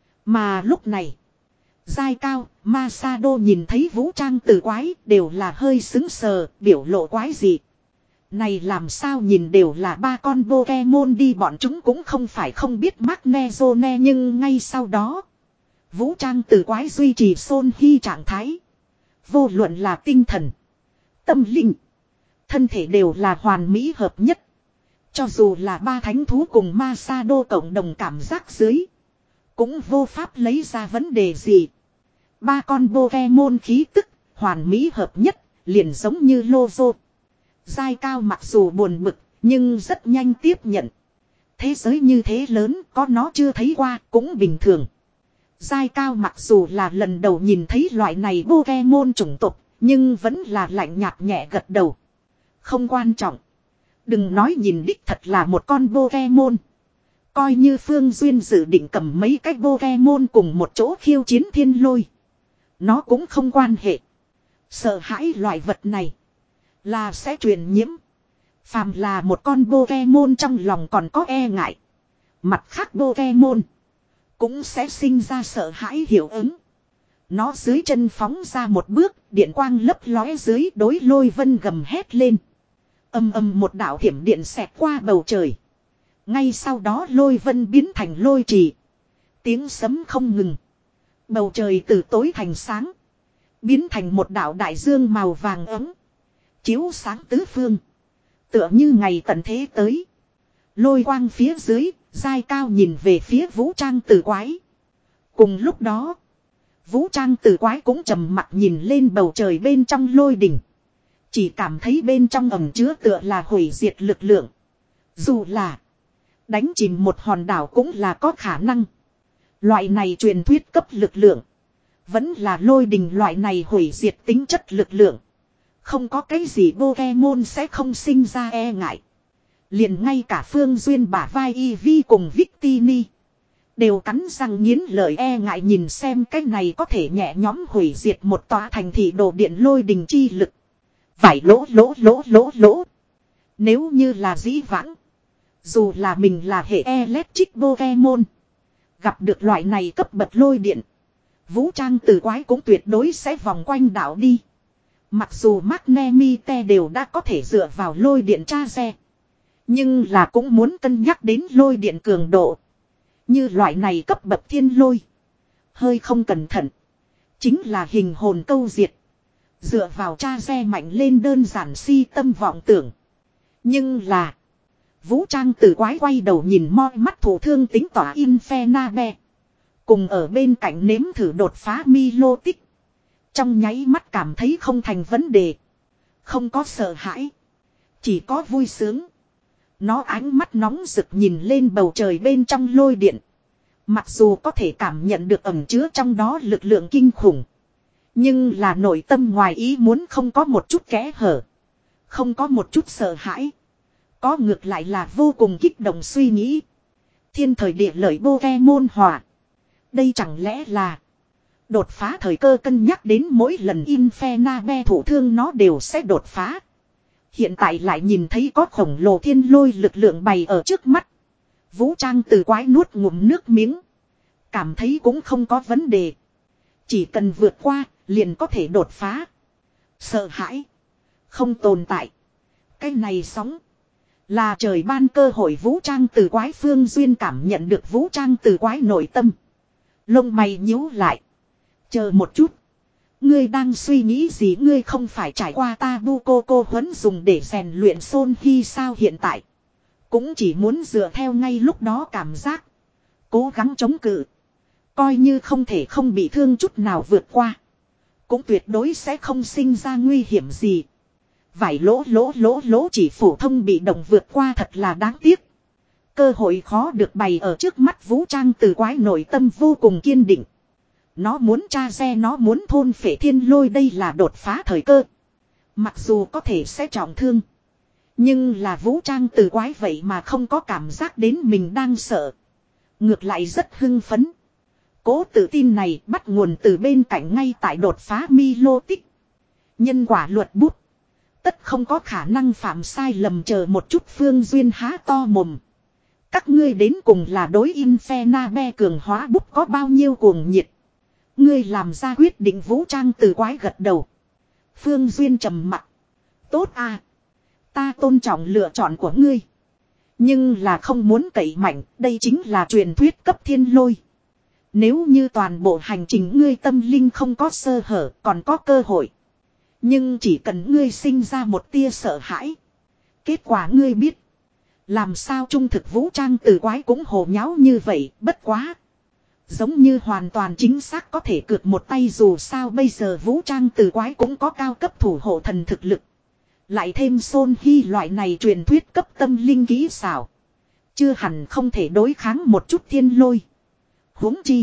Mà lúc này, giai cao, Masado nhìn thấy vũ trang từ quái đều là hơi xứng sờ, biểu lộ quái gì. Này làm sao nhìn đều là ba con Pokemon đi, bọn chúng cũng không phải không biết Magnezone, nhưng ngay sau đó vũ trang từ quái duy trì Son Hy trạng thái. Vô luận là tinh thần, tâm linh, thân thể đều là hoàn mỹ hợp nhất. Cho dù là ba thánh thú cùng Masado cộng đồng cảm giác dưới, cũng vô pháp lấy ra vấn đề gì. Ba con Pokemon khí tức hoàn mỹ hợp nhất, liền giống như Lozo. Giai cao mặc dù buồn bực, nhưng rất nhanh tiếp nhận. Thế giới như thế lớn, có nó chưa thấy qua, cũng bình thường. Giai cao mặc dù là lần đầu nhìn thấy loại này Pokemon chủng tộc, nhưng vẫn là lạnh nhạt nhẹ gật đầu. Không quan trọng. Đừng nói nhìn đích thật là một con Pokemon. Coi như Phương Duyên dự định cầm mấy cái Pokemon cùng một chỗ khiêu chiến thiên lôi. Nó cũng không quan hệ. Sợ hãi loại vật này là sẽ truyền nhiễm. Phàm là một con Pokemon trong lòng còn có e ngại, mặt khác Pokemon cũng sẽ sinh ra sợ hãi hiệu ứng. Nó dưới chân phóng ra một bước, điện quang lấp lóe dưới đối lôi vân gầm hét lên. Âm âm một đạo thiểm điện xẹt qua bầu trời. Ngay sau đó lôi vân biến thành lôi trì. Tiếng sấm không ngừng. Bầu trời từ tối thành sáng. Biến thành một đạo đại dương màu vàng ấm. Chiếu sáng tứ phương. Tựa như ngày tận thế tới. Lôi quang phía dưới, giai cao nhìn về phía vũ trang tử quái. Cùng lúc đó, vũ trang tử quái cũng trầm mặt nhìn lên bầu trời bên trong lôi đỉnh. Chỉ cảm thấy bên trong ẩm chứa tựa là hủy diệt lực lượng. Dù là đánh chìm một hòn đảo cũng là có khả năng. Loại này truyền thuyết cấp lực lượng. Vẫn là lôi đình loại này hủy diệt tính chất lực lượng. Không có cái gì Pokemon sẽ không sinh ra e ngại. Liền ngay cả Phương Duyên bả vai Eevee cùng Victini đều cắn răng nghiến lợi e ngại nhìn xem cái này có thể nhẹ nhóm hủy diệt một tòa thành thị đồ điện lôi đình chi lực. Vải lỗ lỗ lỗ lỗ lỗ. Nếu như là dĩ vãng, dù là mình là hệ electric Pokemon, gặp được loại này cấp bậc lôi điện, vũ trang tử quái cũng tuyệt đối sẽ vòng quanh đảo đi. Mặc dù Magnemite đều đã có thể dựa vào lôi điện tra xe, nhưng là cũng muốn cân nhắc đến lôi điện cường độ. Như loại này cấp bậc thiên lôi, hơi không cẩn thận chính là hình hồn câu diệt. Dựa vào tra xe mạnh lên đơn giản si tâm vọng tưởng. Nhưng là vũ trang tử quái quay đầu nhìn moi mắt thủ thương tính tỏa Infernabe, cùng ở bên cạnh nếm thử đột phá Milotic. Trong nháy mắt cảm thấy không thành vấn đề. Không có sợ hãi, chỉ có vui sướng. Nó ánh mắt nóng rực nhìn lên bầu trời bên trong lôi điện. Mặc dù có thể cảm nhận được ẩn chứa trong đó lực lượng kinh khủng, nhưng là nội tâm ngoài ý muốn không có một chút kẽ hở. Không có một chút sợ hãi. Có ngược lại là vô cùng kích động suy nghĩ. Thiên thời địa lợi Pokemon hòa. Đây chẳng lẽ là đột phá thời cơ, cân nhắc đến mỗi lần Infernabe thủ thương nó đều sẽ đột phá. Hiện tại lại nhìn thấy có khổng lồ thiên lôi lực lượng bày ở trước mắt. Vũ trang từ quái nuốt ngụm nước miếng. Cảm thấy cũng không có vấn đề. Chỉ cần vượt qua, liền có thể đột phá. Sợ hãi không tồn tại. Cái này sóng là trời ban cơ hội. Vũ trang từ quái Phương Duyên cảm nhận được vũ trang từ quái nội tâm. Lông mày nhíu lại. Chờ một chút. Ngươi đang suy nghĩ gì? Ngươi không phải trải qua Tabu Koko huấn dùng để rèn luyện Son Hy sao? Hiện tại cũng chỉ muốn dựa theo ngay lúc đó cảm giác, cố gắng chống cự. Coi như không thể không bị thương chút nào vượt qua. Cũng tuyệt đối sẽ không sinh ra nguy hiểm gì. Vài lỗ lỗ lỗ lỗ chỉ phổ thông bị động vượt qua thật là đáng tiếc. Cơ hội khó được bày ở trước mắt vũ trang từ quái nội tâm vô cùng kiên định. Nó muốn tra xe, nó muốn thôn phệ thiên lôi, đây là đột phá thời cơ. Mặc dù có thể sẽ trọng thương. Nhưng là vũ trang từ quái vậy mà không có cảm giác đến mình đang sợ. Ngược lại rất hưng phấn. Cố tự tin này bắt nguồn từ bên cạnh ngay tại đột phá mi lô tích. Nhân quả luật bút. Tất không có khả năng phạm sai lầm, chờ một chút Phương Duyên há to mồm. Các ngươi đến cùng là đối Infernabe cường hóa bút có bao nhiêu cuồng nhiệt. Ngươi làm ra quyết định vũ trang từ quái gật đầu. Phương Duyên trầm mặc. Tốt à. Ta tôn trọng lựa chọn của ngươi. Nhưng là không muốn cậy mạnh, đây chính là truyền thuyết cấp thiên lôi. Nếu như toàn bộ hành trình ngươi tâm linh không có sơ hở, còn có cơ hội. Nhưng chỉ cần ngươi sinh ra một tia sợ hãi. Kết quả ngươi biết. Làm sao trung thực vũ trang từ quái cũng hồ nháo như vậy, bất quá. Giống như hoàn toàn chính xác có thể cược một tay, dù sao bây giờ vũ trang từ quái cũng có cao cấp thủ hộ thần thực lực. Lại thêm Son Hy loại này truyền thuyết cấp tâm linh kỹ xảo. Chưa hẳn không thể đối kháng một chút thiên lôi. Huống chi.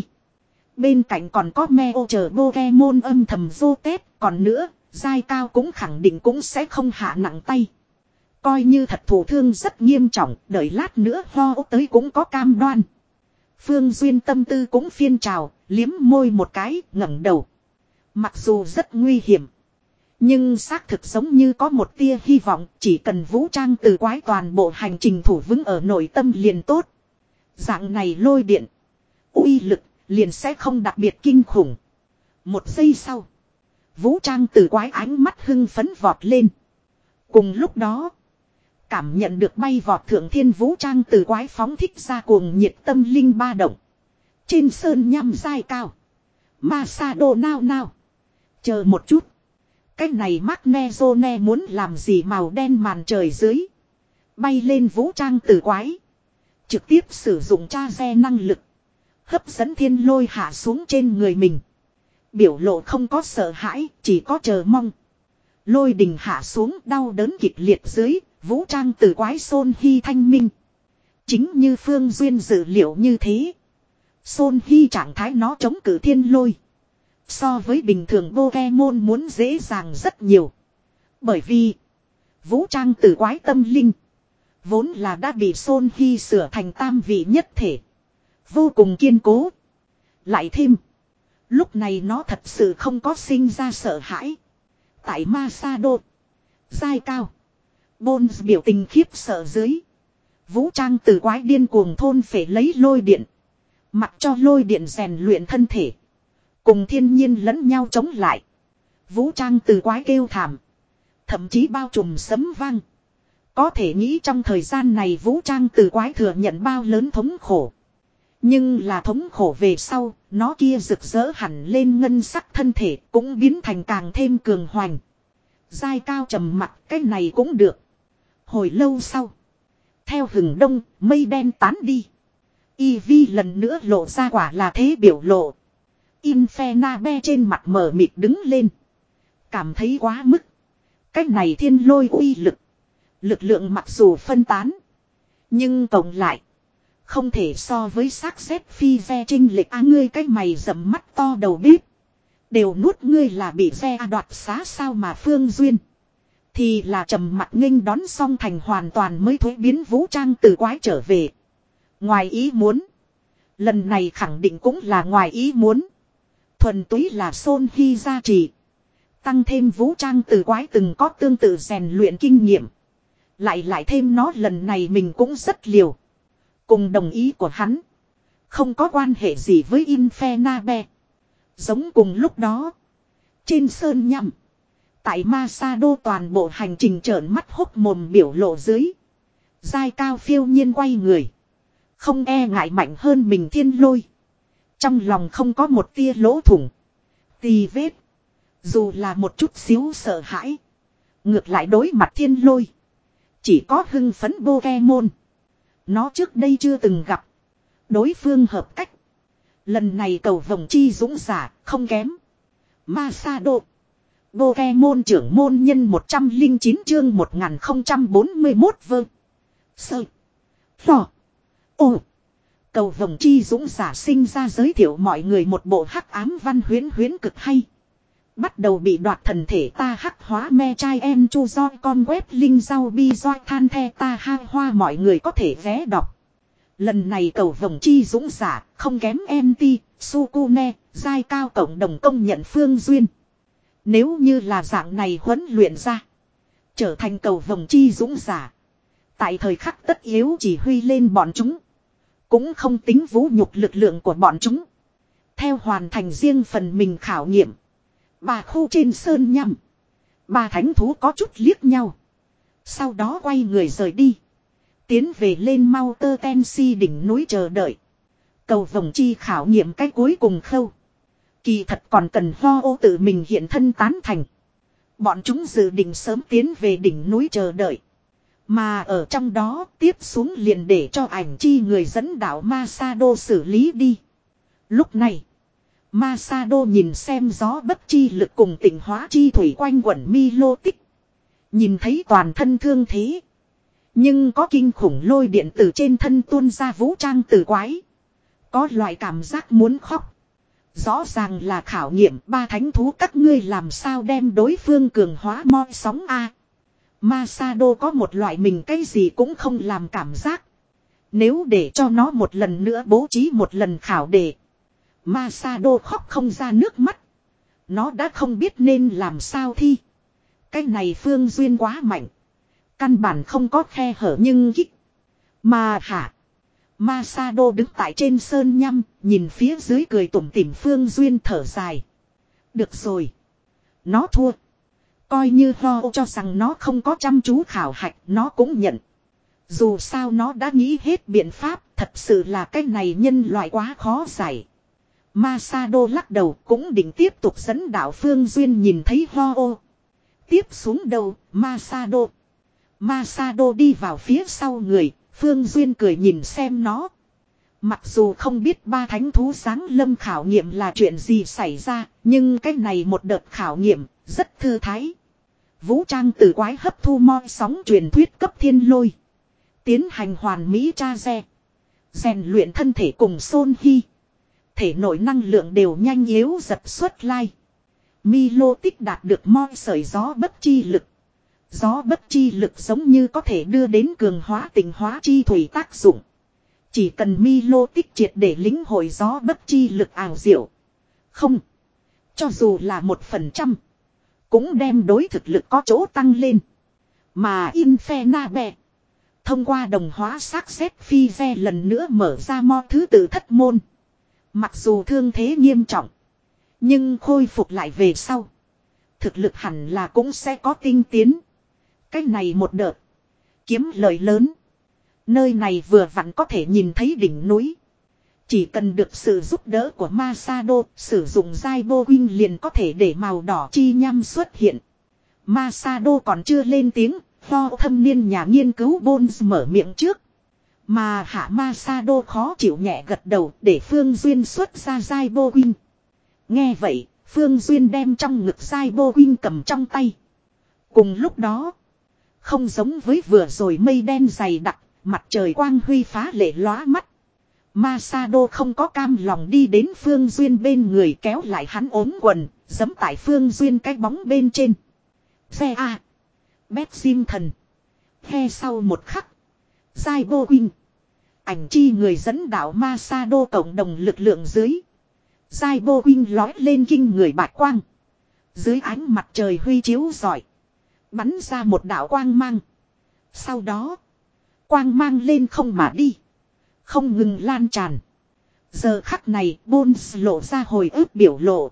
Bên cạnh còn có Meo chờ Pokemon âm thầm vô tết, còn nữa, giai cao cũng khẳng định cũng sẽ không hạ nặng tay. Coi như thật thụ thương rất nghiêm trọng, đợi lát nữa ho tới cũng có cam đoan. Phương Duyên tâm tư cũng phiên trào, liếm môi một cái, ngẩng đầu. Mặc dù rất nguy hiểm, nhưng xác thực giống như có một tia hy vọng, chỉ cần vũ trang từ quái toàn bộ hành trình thủ vững ở nội tâm liền tốt. Dạng này lôi điện, uy lực, liền sẽ không đặc biệt kinh khủng. Một giây sau, vũ trang từ quái ánh mắt hưng phấn vọt lên. Cùng lúc đó, cảm nhận được bay vọt thượng thiên vũ trang từ quái phóng thích ra cuồng nhiệt tâm linh ba động. Trên sơn nhăm dai cao. Masado nao nao. Chờ một chút. Cái này Magnezone muốn làm gì màu đen màn trời dưới. Bay lên vũ trang từ quái. Trực tiếp sử dụng tra xe năng lực. Hấp dẫn thiên lôi hạ xuống trên người mình. Biểu lộ không có sợ hãi, chỉ có chờ mong. Lôi đình hạ xuống đau đớn kịch liệt dưới. Vũ trang từ quái Son Hy thanh minh. Chính như Phương Duyên dự liệu như thế. Son Hy trạng thái nó chống cự thiên lôi. So với bình thường Pokemon muốn dễ dàng rất nhiều. Bởi vì vũ trang từ quái tâm linh vốn là đã bị Son Hy sửa thành tam vị nhất thể. Vô cùng kiên cố. Lại thêm. Lúc này nó thật sự không có sinh ra sợ hãi. Tại Masado. Giai cao. Bones biểu tình khiếp sợ dưới. Vũ trang từ quái điên cuồng thôn phệ lấy lôi điện. Mặc cho lôi điện rèn luyện thân thể. Cùng thiên nhiên lẫn nhau chống lại. Vũ trang từ quái kêu thảm. Thậm chí bao trùm sấm vang. Có thể nghĩ trong thời gian này vũ trang từ quái thừa nhận bao lớn thống khổ. Nhưng là thống khổ về sau, nó kia rực rỡ hẳn lên ngân sắc thân thể cũng biến thành càng thêm cường hoành. Giai cao trầm mặc, cái này cũng được. Hồi lâu sau, theo hừng đông, mây đen tán đi. Eevee lần nữa lộ ra quả là thế biểu lộ. Infernabe trên mặt mờ mịt đứng lên. Cảm thấy quá mức. Cái này thiên lôi uy lực. Lực lượng mặc dù phân tán. Nhưng tổng lại. Không thể so với xác xét phi ve trinh lệch á, ngươi cái mày rậm mắt to đầu bếp. Đều nuốt ngươi là bị ve đoạt xá sao mà Phương Duyên. Thì là trầm mặt nghênh đón xong thành hoàn toàn mới thuế biến vũ trang từ quái trở về. Ngoài ý muốn. Lần này khẳng định cũng là ngoài ý muốn. Thuần túy là Son Hy gia trì. Tăng thêm vũ trang từ quái từng có tương tự rèn luyện kinh nghiệm. Lại lại thêm nó lần này mình cũng rất liều. Cùng đồng ý của hắn. Không có quan hệ gì với Infernabe. Giống cùng lúc đó. Trên sơn nhằm. Tại Masado toàn bộ hành trình trợn mắt hốc mồm biểu lộ dưới. Giai cao phiêu nhiên quay người. Không e ngại mạnh hơn mình thiên lôi. Trong lòng không có một tia lỗ thủng. Tì vết. Dù là một chút xíu sợ hãi. Ngược lại đối mặt thiên lôi. Chỉ có hưng phấn Pokemon. Nó trước đây chưa từng gặp. Đối phương hợp cách. Lần này cầu vồng chi dũng giả không kém. Masado. Pokemon trưởng môn nhân một trăm lẻ chín chương một nghìn không trăm bốn mươi mốt vơ. Sơ. Phò. Ồ. Cầu vồng chi dũng giả sinh ra giới thiệu mọi người một bộ hắc ám văn huyến huyến cực hay. Bắt đầu bị đoạt thần thể ta hắc hóa me chai em chu doi con web linh rau bi doi than the ta ha hoa mọi người có thể vé đọc. Lần này cầu vồng chi dũng giả không kém em ti, Sukune, giai cao cộng đồng công nhận Phương Duyên. Nếu như là dạng này huấn luyện ra. Trở thành cầu vồng chi dũng giả. Tại thời khắc tất yếu chỉ huy lên bọn chúng. Cũng không tính vũ nhục lực lượng của bọn chúng. Theo hoàn thành riêng phần mình khảo nghiệm. Bà khu trên sơn nhằm. Bà thánh thú có chút liếc nhau. Sau đó quay người rời đi. Tiến về lên mau tơ ten si đỉnh núi chờ đợi. Cầu vồng chi khảo nghiệm cái cuối cùng khâu. Kỳ thật còn cần Ho ô tự mình hiện thân tán thành. Bọn chúng dự định sớm tiến về đỉnh núi chờ đợi. Mà ở trong đó tiếp xuống liền để cho ảnh chi người dẫn đạo Masado xử lý đi. Lúc này Masado nhìn xem gió bất chi lực cùng tỉnh hóa chi thủy quanh quẩn Milo tích. Nhìn thấy toàn thân thương thế. Nhưng có kinh khủng lôi điện từ trên thân tuôn ra vũ trang từ quái. Có loại cảm giác muốn khóc. Rõ ràng là khảo nghiệm ba thánh thú các ngươi làm sao đem đối phương cường hóa moi sóng A. Masado có một loại mình cái gì cũng không làm cảm giác. Nếu để cho nó một lần nữa bố trí một lần khảo đề. Masado khóc không ra nước mắt. Nó đã không biết nên làm sao thi. Cái này Phương Duyên quá mạnh. Căn bản không có khe hở nhưng kích. Mà hả. Masado đứng tại trên sơn nhăm. Nhìn phía dưới cười tủm tỉm Phương Duyên thở dài. Được rồi. Nó thua. Coi như Ho cho rằng nó không có chăm chú khảo hạch. Nó cũng nhận. Dù sao nó đã nghĩ hết biện pháp. Thật sự là cái này nhân loại quá khó giải. Masado lắc đầu cũng định tiếp tục dẫn đạo Phương Duyên nhìn thấy Ho ô. Tiếp xuống đầu Masado. Masado đi vào phía sau người. Phương Duyên cười nhìn xem nó. Mặc dù không biết ba thánh thú giáng lâm khảo nghiệm là chuyện gì xảy ra. Nhưng cái này một đợt khảo nghiệm rất thư thái. Vũ trang từ quái hấp thu moi sóng truyền thuyết cấp thiên lôi. Tiến hành hoàn mỹ tra re. Rèn luyện thân thể cùng Son Hy. Thể nội năng lượng đều nhanh yếu giật xuất lai. Milo tích đạt được moi sợi gió bất chi lực. Gió bất chi lực giống như có thể đưa đến cường hóa tình hóa chi thủy tác dụng. Chỉ cần Milo tích triệt để lĩnh hội gió bất chi lực ảo diệu. Không. Cho dù là một phần trăm. Cũng đem đối thực lực có chỗ tăng lên. Mà Infernabe. Thông qua đồng hóa xác xét phi ve lần nữa mở ra mo thứ tự thất môn. Mặc dù thương thế nghiêm trọng. Nhưng khôi phục lại về sau. Thực lực hẳn là cũng sẽ có tinh tiến. Cách này một đợt. Kiếm lời lớn. Nơi này vừa vặn có thể nhìn thấy đỉnh núi. Chỉ cần được sự giúp đỡ của Masado. Sử dụng Zaibo Wing liền có thể để màu đỏ chi nhăm xuất hiện. Masado còn chưa lên tiếng. Ho thâm niên nhà nghiên cứu Bones mở miệng trước. Mà hạ Masado khó chịu nhẹ gật đầu để Phương Duyên xuất ra Zaibo Wing. Nghe vậy, Phương Duyên đem trong ngực Zaibo Wing cầm trong tay. Cùng lúc đó, không giống với vừa rồi mây đen dày đặc, mặt trời quang huy phá lệ lóa mắt. Masado không có cam lòng đi đến Phương Duyên bên người kéo lại hắn ốm quần, giẫm tại Phương Duyên cái bóng bên trên. Xe A. Bét sim thần. He sau một khắc. Zaibo Wing. Ảnh chi người dẫn đạo Masado cộng đồng lực lượng dưới. Zaibo Wing lói lên kinh người bạch quang. Dưới ánh mặt trời huy chiếu rọi. Bắn ra một đạo quang mang. Sau đó. Quang mang lên không mà đi. Không ngừng lan tràn. Giờ khắc này Bones lộ ra hồi ức biểu lộ.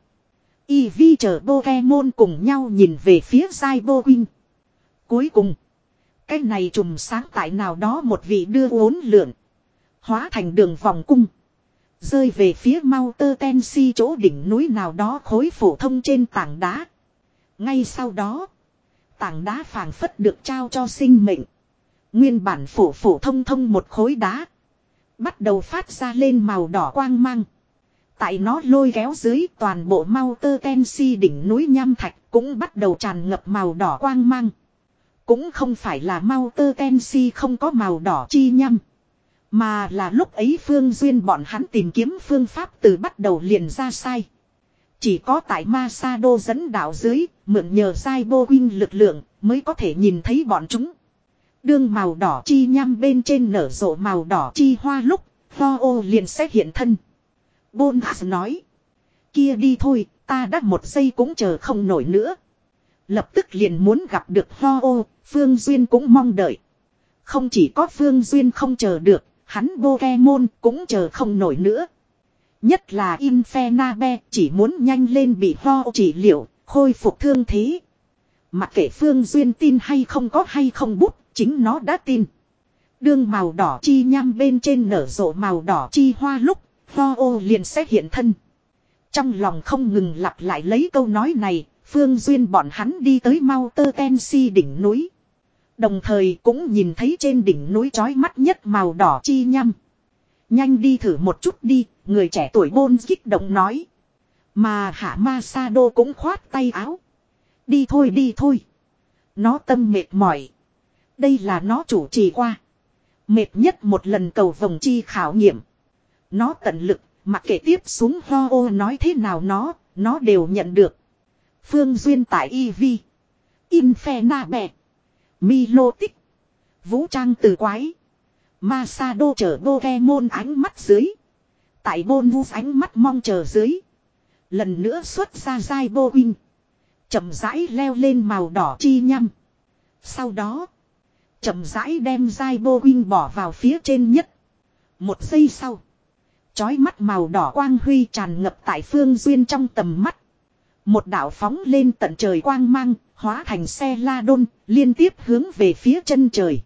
Eevee chờ Pokemon cùng nhau nhìn về phía Zaibo Wing. Cuối cùng. Cái này trùm sáng tại nào đó một vị đưa uốn lượn. Hóa thành đường vòng cung. Rơi về phía Mount Tensi chỗ đỉnh núi nào đó khối phổ thông trên tảng đá. Ngay sau đó. Tảng đá phảng phất được trao cho sinh mệnh. Nguyên bản phổ phổ thông thông một khối đá. Bắt đầu phát ra lên màu đỏ quang mang. Tại nó lôi kéo dưới toàn bộ Mount Tennessee đỉnh núi nham thạch cũng bắt đầu tràn ngập màu đỏ quang mang. Cũng không phải là Mount Tennessee không có màu đỏ chi nhăm. Mà là lúc ấy Phương Duyên bọn hắn tìm kiếm phương pháp từ bắt đầu liền ra sai. Chỉ có tại Masado dẫn đạo dưới, mượn nhờ Giai Bô Huynh lực lượng mới có thể nhìn thấy bọn chúng. Đương màu đỏ chi nhăm bên trên nở rộ màu đỏ chi hoa lúc, Ho-Oh liền sẽ hiện thân. Bones nói. Kia đi thôi, ta đã một giây cũng chờ không nổi nữa. Lập tức liền muốn gặp được Ho-Oh, Phương Duyên cũng mong đợi. Không chỉ có Phương Duyên không chờ được, hắn Pokemon cũng chờ không nổi nữa. Nhất là Infernape chỉ muốn nhanh lên bị Ho-Oh trị liệu, khôi phục thương thế. Mặc kệ Phương Duyên tin hay không có hay không bút, chính nó đã tin. Đương màu đỏ chi nhăm bên trên nở rộ màu đỏ chi hoa lúc, Ho-Oh liền sẽ hiện thân. Trong lòng không ngừng lặp lại lấy câu nói này, Phương Duyên bọn hắn đi tới Mount Tennessee đỉnh núi. Đồng thời cũng nhìn thấy trên đỉnh núi chói mắt nhất màu đỏ chi nhăm. Nhanh đi thử một chút đi, người trẻ tuổi Bôn kích động nói. Mà Hạ Masado cũng khoát tay áo. Đi thôi đi thôi. Nó tâm mệt mỏi. Đây là nó chủ trì qua. Mệt nhất một lần cầu vồng chi khảo nghiệm. Nó tận lực, mặc kệ tiếp xuống Ho-Oh nói thế nào nó, nó đều nhận được. Phương Duyên tại e vê, Infernape, Milotic, Vũ trang từ quái, Masado chở Pokemon ánh mắt dưới. Tại Bonus ánh mắt mong chờ dưới. Lần nữa xuất ra Giai Bô Huynh. Chậm rãi leo lên màu đỏ chi nhăm. Sau đó, chậm rãi đem Giai Bô Huynh bỏ vào phía trên nhất. Một giây sau, chói mắt màu đỏ quang huy tràn ngập tại Phương Duyên trong tầm mắt. Một đạo phóng lên tận trời quang mang, hóa thành xe la đôn, liên tiếp hướng về phía chân trời.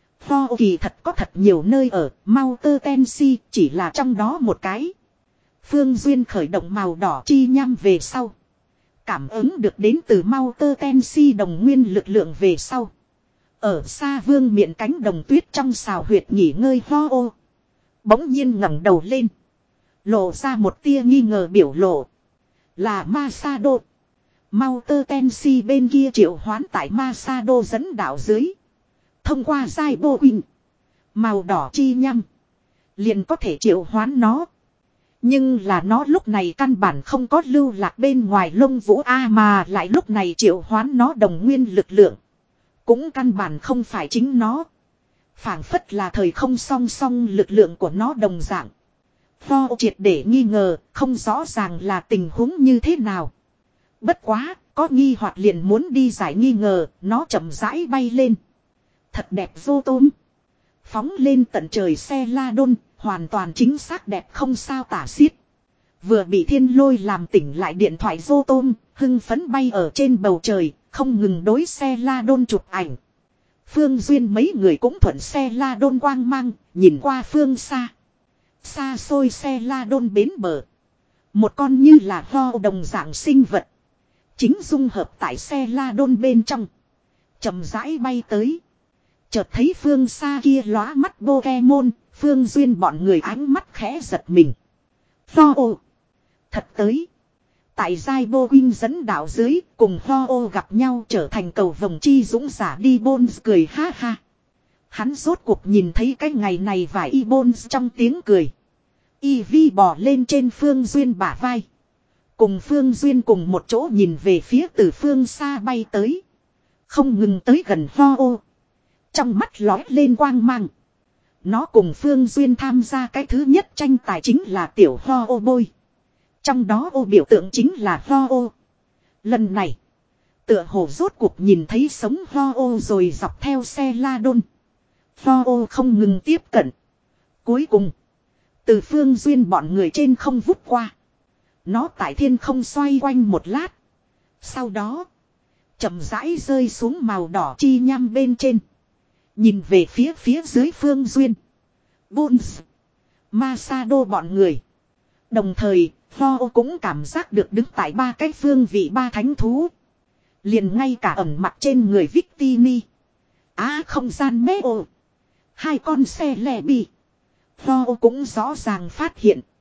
Ho kỳ thật có thật nhiều nơi ở, Mount Tennessee chỉ là trong đó một cái. Phương Duyên khởi động màu đỏ chi nhăm về sau. Cảm ứng được đến từ Mount Tennessee đồng nguyên lực lượng về sau. Ở xa vương miện cánh đồng tuyết trong xào huyệt nghỉ ngơi Ho-Oh. Bỗng nhiên ngẩng đầu lên. Lộ ra một tia nghi ngờ biểu lộ. Là Masado. Mount Tennessee bên kia triệu hoán tại Masado dẫn đạo dưới. Thông qua Giai Bô Huynh. Màu đỏ chi nhăm. Liền có thể triệu hoán nó. Nhưng là nó lúc này căn bản không có lưu lạc bên ngoài lông vũ A mà lại lúc này triệu hoán nó đồng nguyên lực lượng. Cũng căn bản không phải chính nó. Phảng phất là thời không song song lực lượng của nó đồng dạng. Ho triệt để nghi ngờ, không rõ ràng là tình huống như thế nào. Bất quá, có nghi hoặc liền muốn đi giải nghi ngờ, nó chậm rãi bay lên. Thật đẹp vô tôm. Phóng lên tận trời xe la đôn, hoàn toàn chính xác đẹp không sao tả xiết. Vừa bị thiên lôi làm tỉnh lại điện thoại vô tôm, hưng phấn bay ở trên bầu trời, không ngừng đối xe la đôn chụp ảnh. Phương Duyên mấy người cũng thuận xe la đôn quang mang, nhìn qua phương xa. Xa xôi xe la đôn bến bờ. Một con như là ho đồng dạng sinh vật. Chính dung hợp tại xe la đôn bên trong. Chậm rãi bay tới. Chợt thấy phương xa kia lóa mắt Pokemon, Phương Duyên bọn người ánh mắt khẽ giật mình. Ho-Oh. Thật tới. Tại Giai Bô Huynh dẫn đạo dưới, cùng Ho-Oh gặp nhau trở thành cầu vồng chi dũng giả đi Bones cười ha ha. Hắn rốt cuộc nhìn thấy cái ngày này và y Bones trong tiếng cười. Y Vi bò lên trên Phương Duyên bả vai. Cùng Phương Duyên cùng một chỗ nhìn về phía từ phương xa bay tới. Không ngừng tới gần Ho-Oh. Trong mắt lói lên quang mang. Nó cùng Phương Duyên tham gia cái thứ nhất tranh tài chính là tiểu Ho-Oh bôi. Trong đó ô biểu tượng chính là Ho-Oh. Lần này, tựa hồ rốt cuộc nhìn thấy sống Ho-Oh rồi dọc theo xe la đôn. Ho-Oh không ngừng tiếp cận. Cuối cùng, từ Phương Duyên bọn người trên không vút qua. Nó tại thiên không xoay quanh một lát. Sau đó, chậm rãi rơi xuống màu đỏ chi nhăm bên trên. Nhìn về phía phía dưới Phương Duyên, Bones, Masado bọn người. Đồng thời, Ho cũng cảm giác được đứng tại ba cái phương vị ba thánh thú. Liền ngay cả ẩn mặt trên người Victini. Á không gian mê ồ. Hai con xe lẻ bì. Ho cũng rõ ràng phát hiện.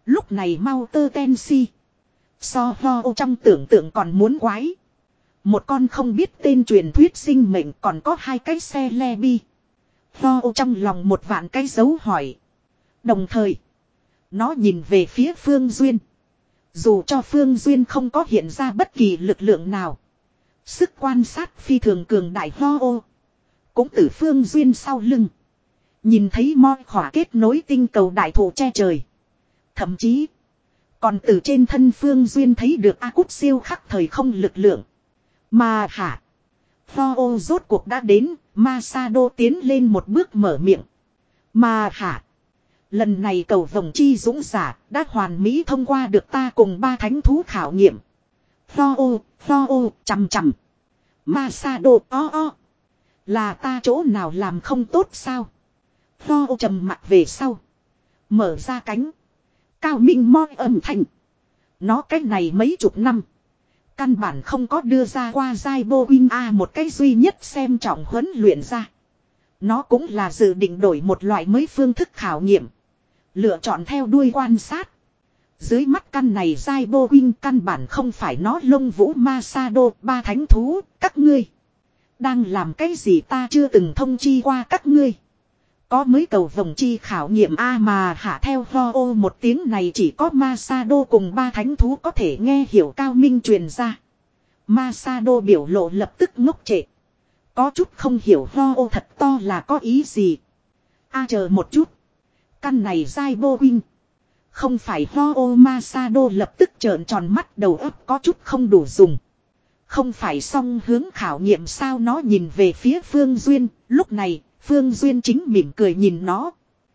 Lúc này mau tơ ten si. So ho ô trong tưởng tượng còn muốn quái. Một con không biết tên truyền thuyết sinh mệnh còn có hai cái xe le bi. Ho ô trong lòng một vạn cái dấu hỏi. Đồng thời. Nó nhìn về phía Phương Duyên. Dù cho Phương Duyên không có hiện ra bất kỳ lực lượng nào. Sức quan sát phi thường cường đại ho ô. Cũng từ Phương Duyên sau lưng. Nhìn thấy moi khỏa kết nối tinh cầu đại thụ che trời. Thậm chí. Còn từ trên thân Phương Duyên thấy được A Cút siêu khắc thời không lực lượng. Mà hả. Ho ô rốt cuộc đã đến. Masado tiến lên một bước mở miệng. Mà hả. Lần này cầu vồng chi dũng giả đã hoàn mỹ thông qua được ta cùng ba thánh thú khảo nghiệm. Ho ô, ho ô, chằm chằm. Masado o o. Là ta chỗ nào làm không tốt sao? Ho ô trầm mặt về sau. Mở ra cánh. Cao minh moi âm thanh. Nó cách này mấy chục năm. Căn bản không có đưa ra qua giai bô win A một cái duy nhất xem trọng huấn luyện ra. Nó cũng là dự định đổi một loại mới phương thức khảo nghiệm. Lựa chọn theo đuôi quan sát. Dưới mắt căn này giai bô win căn bản không phải nó lông vũ Masado ba thánh thú. Các ngươi đang làm cái gì ta chưa từng thông chi qua các ngươi. Có mới cầu vồng chi khảo nghiệm A mà hạ theo ho ô một tiếng này chỉ có Masado cùng ba thánh thú có thể nghe hiểu cao minh truyền ra. Masado biểu lộ lập tức ngốc trệ. Có chút không hiểu ho ô thật to là có ý gì. A chờ một chút. Căn này dai bô win. Không phải ho ô Masado lập tức trợn tròn mắt đầu óc có chút không đủ dùng. Không phải song hướng khảo nghiệm sao nó nhìn về phía Phương Duyên. Lúc này Phương Duyên chính mỉm cười nhìn nó.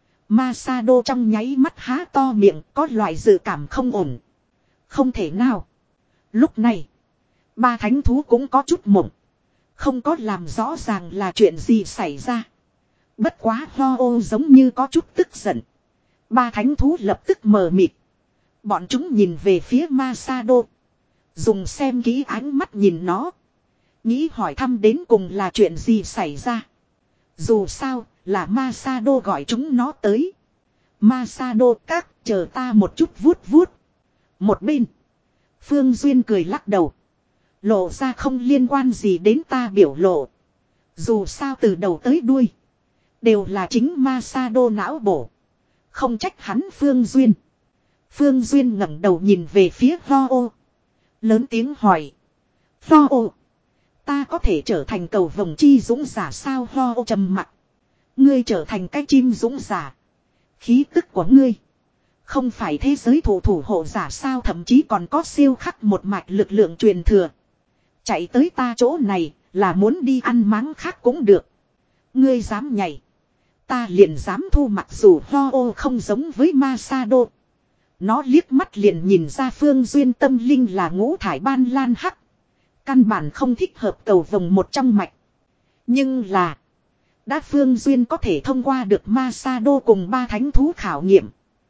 Masado trong nháy mắt há to miệng có loại dự cảm không ổn. Không thể nào. Lúc này. Ba thánh thú cũng có chút mộng. Không có làm rõ ràng là chuyện gì xảy ra. Bất quá ho ô giống như có chút tức giận. Ba thánh thú lập tức mờ mịt. Bọn chúng nhìn về phía Masado. Dùng xem kỹ ánh mắt nhìn nó. Nghĩ hỏi thăm đến cùng là chuyện gì xảy ra. Dù sao là Masado gọi chúng nó tới. Masado các chờ ta một chút vuốt vuốt. Một bên. Phương Duyên cười lắc đầu. Lộ ra không liên quan gì đến ta biểu lộ. Dù sao từ đầu tới đuôi. Đều là chính Masado não bổ. Không trách hắn Phương Duyên. Phương Duyên ngẩng đầu nhìn về phía Ho ô. Lớn tiếng hỏi. Ho ô. Ta có thể trở thành cầu vồng chi dũng giả sao Ho ô trầm mặc. Ngươi trở thành cái chim dũng giả. Khí tức của ngươi. Không phải thế giới thủ thủ hộ giả sao thậm chí còn có siêu khắc một mạch lực lượng truyền thừa. Chạy tới ta chỗ này là muốn đi ăn máng khác cũng được. Ngươi dám nhảy. Ta liền dám thu mặc dù Ho ô không giống với Masado. Nó liếc mắt liền nhìn ra Phương Duyên tâm linh là ngũ thải ban lan hắc. Căn bản không thích hợp cầu vồng một trong mạch. Nhưng là. Đã Phương Duyên có thể thông qua được Masado cùng ba thánh thú khảo nghiệm.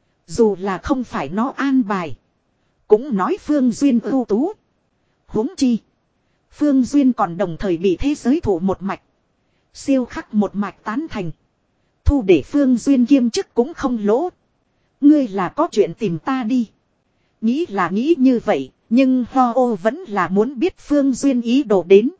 Dù là không phải nó an bài. Cũng nói Phương Duyên ưu tú. Huống chi. Phương Duyên còn đồng thời bị thế giới thủ một mạch. Siêu khắc một mạch tán thành. Thu để Phương Duyên kiêm chức cũng không lỗ. Ngươi là có chuyện tìm ta đi. Nghĩ là nghĩ như vậy. Nhưng Ho ô vẫn là muốn biết Phương Duyên ý đồ đến.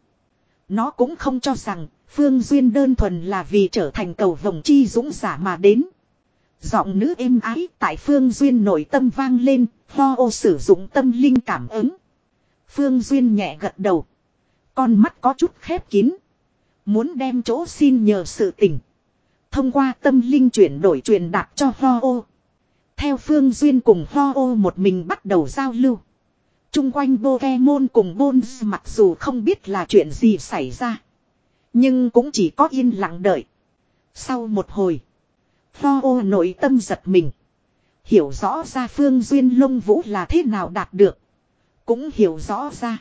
Nó cũng không cho rằng Phương Duyên đơn thuần là vì trở thành cầu vồng chi dũng giả mà đến. Giọng nữ êm ái tại Phương Duyên nội tâm vang lên. Ho ô sử dụng tâm linh cảm ứng. Phương Duyên nhẹ gật đầu. Con mắt có chút khép kín. Muốn đem chỗ xin nhờ sự tình. Thông qua tâm linh chuyển đổi truyền đạt cho Ho ô. Theo Phương Duyên cùng Ho ô một mình bắt đầu giao lưu. Trung quanh Pokemon cùng Bones mặc dù không biết là chuyện gì xảy ra. Nhưng cũng chỉ có yên lặng đợi. Sau một hồi. Ho ô nội tâm giật mình. Hiểu rõ ra Phương Duyên lông vũ là thế nào đạt được. Cũng hiểu rõ ra.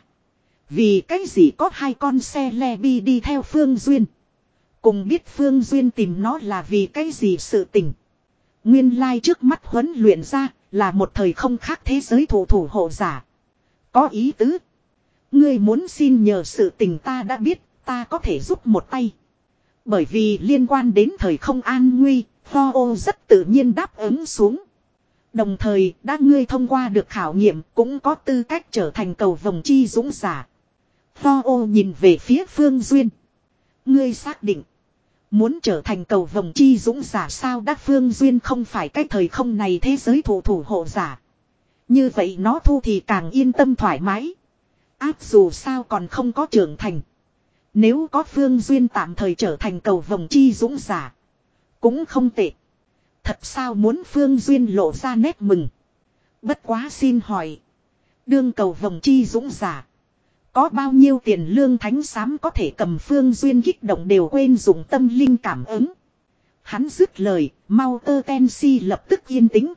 Vì cái gì có hai con xe Levi đi theo Phương Duyên. Cùng biết Phương Duyên tìm nó là vì cái gì sự tình. Nguyên lai like trước mắt huấn luyện ra là một thời không khác thế giới thủ thủ hộ giả. Có ý tứ. Ngươi muốn xin nhờ sự tình ta đã biết, ta có thể giúp một tay. Bởi vì liên quan đến thời không an nguy, Ho ô rất tự nhiên đáp ứng xuống. Đồng thời đã ngươi thông qua được khảo nghiệm cũng có tư cách trở thành cầu vồng chi dũng giả. Tho ô nhìn về phía Phương Duyên. Ngươi xác định. Muốn trở thành cầu vồng chi dũng giả sao đắc Phương Duyên không phải cái thời không này thế giới thủ thủ hộ giả. Như vậy nó thu thì càng yên tâm thoải mái. Áp dù sao còn không có trưởng thành. Nếu có Phương Duyên tạm thời trở thành cầu vồng chi dũng giả. Cũng không tệ. Thật sao muốn Phương Duyên lộ ra nét mừng. Bất quá xin hỏi. Đương cầu vồng chi dũng giả. Có bao nhiêu tiền lương thánh xám có thể cầm Phương Duyên kích động đều quên dùng tâm linh cảm ứng. Hắn dứt lời, mau tơ Tensi lập tức yên tĩnh.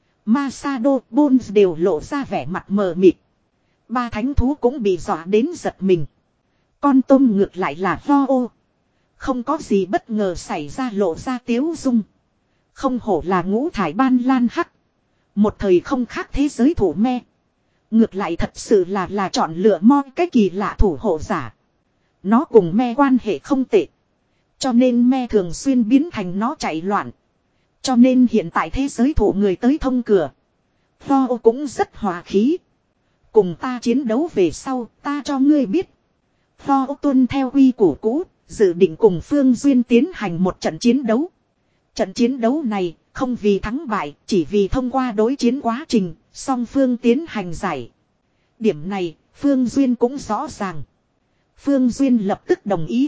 Masado, Bones đều lộ ra vẻ mặt mờ mịt. Ba thánh thú cũng bị dọa đến giật mình. Con tôm ngược lại là ho ô. Không có gì bất ngờ xảy ra lộ ra tiếu dung. Không hổ là ngũ thải ban lan hắc. Một thời không khác thế giới thủ me. Ngược lại thật sự là là chọn lựa mo cái kỳ lạ thủ hộ giả. Nó cùng me quan hệ không tệ. Cho nên me thường xuyên biến thành nó chạy loạn. Cho nên hiện tại thế giới thủ người tới thông cửa. Tho cũng rất hòa khí. Cùng ta chiến đấu về sau ta cho ngươi biết. Tho tuân theo quy củ cũ. Dự định cùng Phương Duyên tiến hành một trận chiến đấu. Trận chiến đấu này không vì thắng bại, chỉ vì thông qua đối chiến quá trình, song phương tiến hành giải. Điểm này, Phương Duyên cũng rõ ràng. Phương Duyên lập tức đồng ý.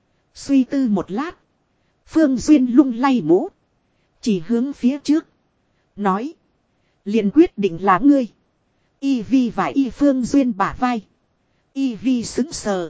Suy tư một lát. Phương Duyên lung lay mũ. Chỉ hướng phía trước. Nói. Liền quyết định là ngươi. Y Vi và Y Phương Duyên bả vai. Y Vi xứng sờ.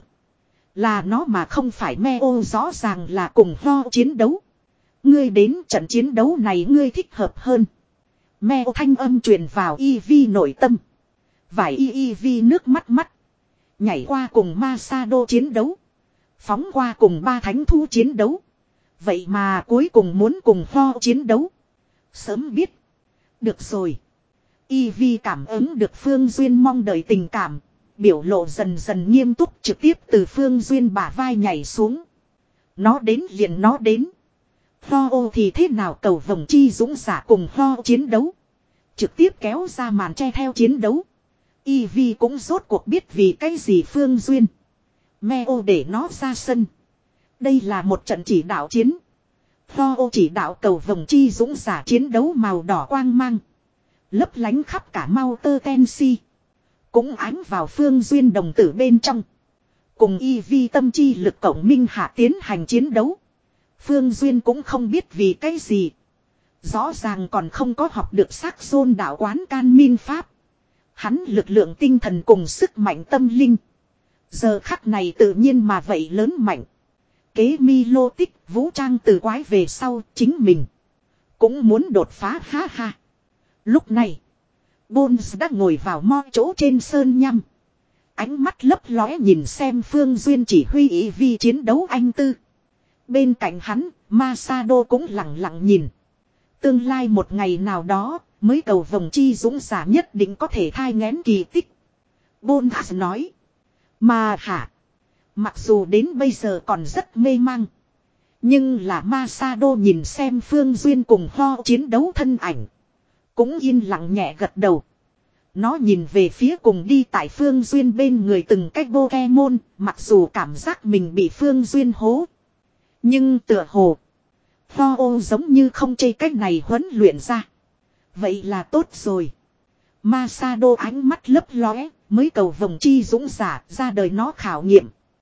Là nó mà không phải me ô rõ ràng là cùng lo chiến đấu. Ngươi đến trận chiến đấu này ngươi thích hợp hơn. Me ô thanh âm truyền vào Y Vi nội tâm. Vài Y Y Vi nước mắt mắt. Nhảy qua cùng Masado chiến đấu. Phóng qua cùng ba thánh thú chiến đấu. Vậy mà cuối cùng muốn cùng lo chiến đấu. Sớm biết. Được rồi. Y Vi cảm ứng được Phương Duyên mong đợi tình cảm. Biểu lộ dần dần nghiêm túc trực tiếp từ Phương Duyên bả vai nhảy xuống. Nó đến liền nó đến. Ho ô thì thế nào cầu vồng chi dũng giả cùng ho chiến đấu. Trực tiếp kéo ra màn che theo chiến đấu. Y Vi cũng rốt cuộc biết vì cái gì Phương Duyên. Me ô để nó ra sân. Đây là một trận chỉ đạo chiến. Ho ô chỉ đạo cầu vồng chi dũng giả chiến đấu màu đỏ quang mang. Lấp lánh khắp cả mau tơ Tensi. Cũng ánh vào Phương Duyên đồng tử bên trong. Cùng Y Vi tâm chi lực cộng minh hạ tiến hành chiến đấu. Phương Duyên cũng không biết vì cái gì. Rõ ràng còn không có học được sắc xôn đạo quán can min pháp. Hắn lực lượng tinh thần cùng sức mạnh tâm linh. Giờ khắc này tự nhiên mà vậy lớn mạnh. Kế mi lô tích vũ trang từ quái về sau chính mình. Cũng muốn đột phá ha ha. Lúc này. Bones đã ngồi vào mo chỗ trên sơn nhăm. Ánh mắt lấp lóe nhìn xem Phương Duyên chỉ huy ý vi chiến đấu anh tư. Bên cạnh hắn, Masado cũng lặng lặng nhìn. Tương lai một ngày nào đó, mới cầu vồng chi dũng giả nhất định có thể thai nghén kỳ tích. Bones nói. Mà hả? Mặc dù đến bây giờ còn rất mê mang. Nhưng là Masado nhìn xem Phương Duyên cùng ho chiến đấu thân ảnh. Cũng yên lặng nhẹ gật đầu. Nó nhìn về phía cùng đi tại Phương Duyên bên người từng cách Pokemon. Mặc dù cảm giác mình bị Phương Duyên hố. Nhưng tựa hồ. Tho ô giống như không chê cách này huấn luyện ra. Vậy là tốt rồi. Masado ánh mắt lấp lóe. Mới cầu vồng chi dũng giả ra đời nó khảo nghiệm.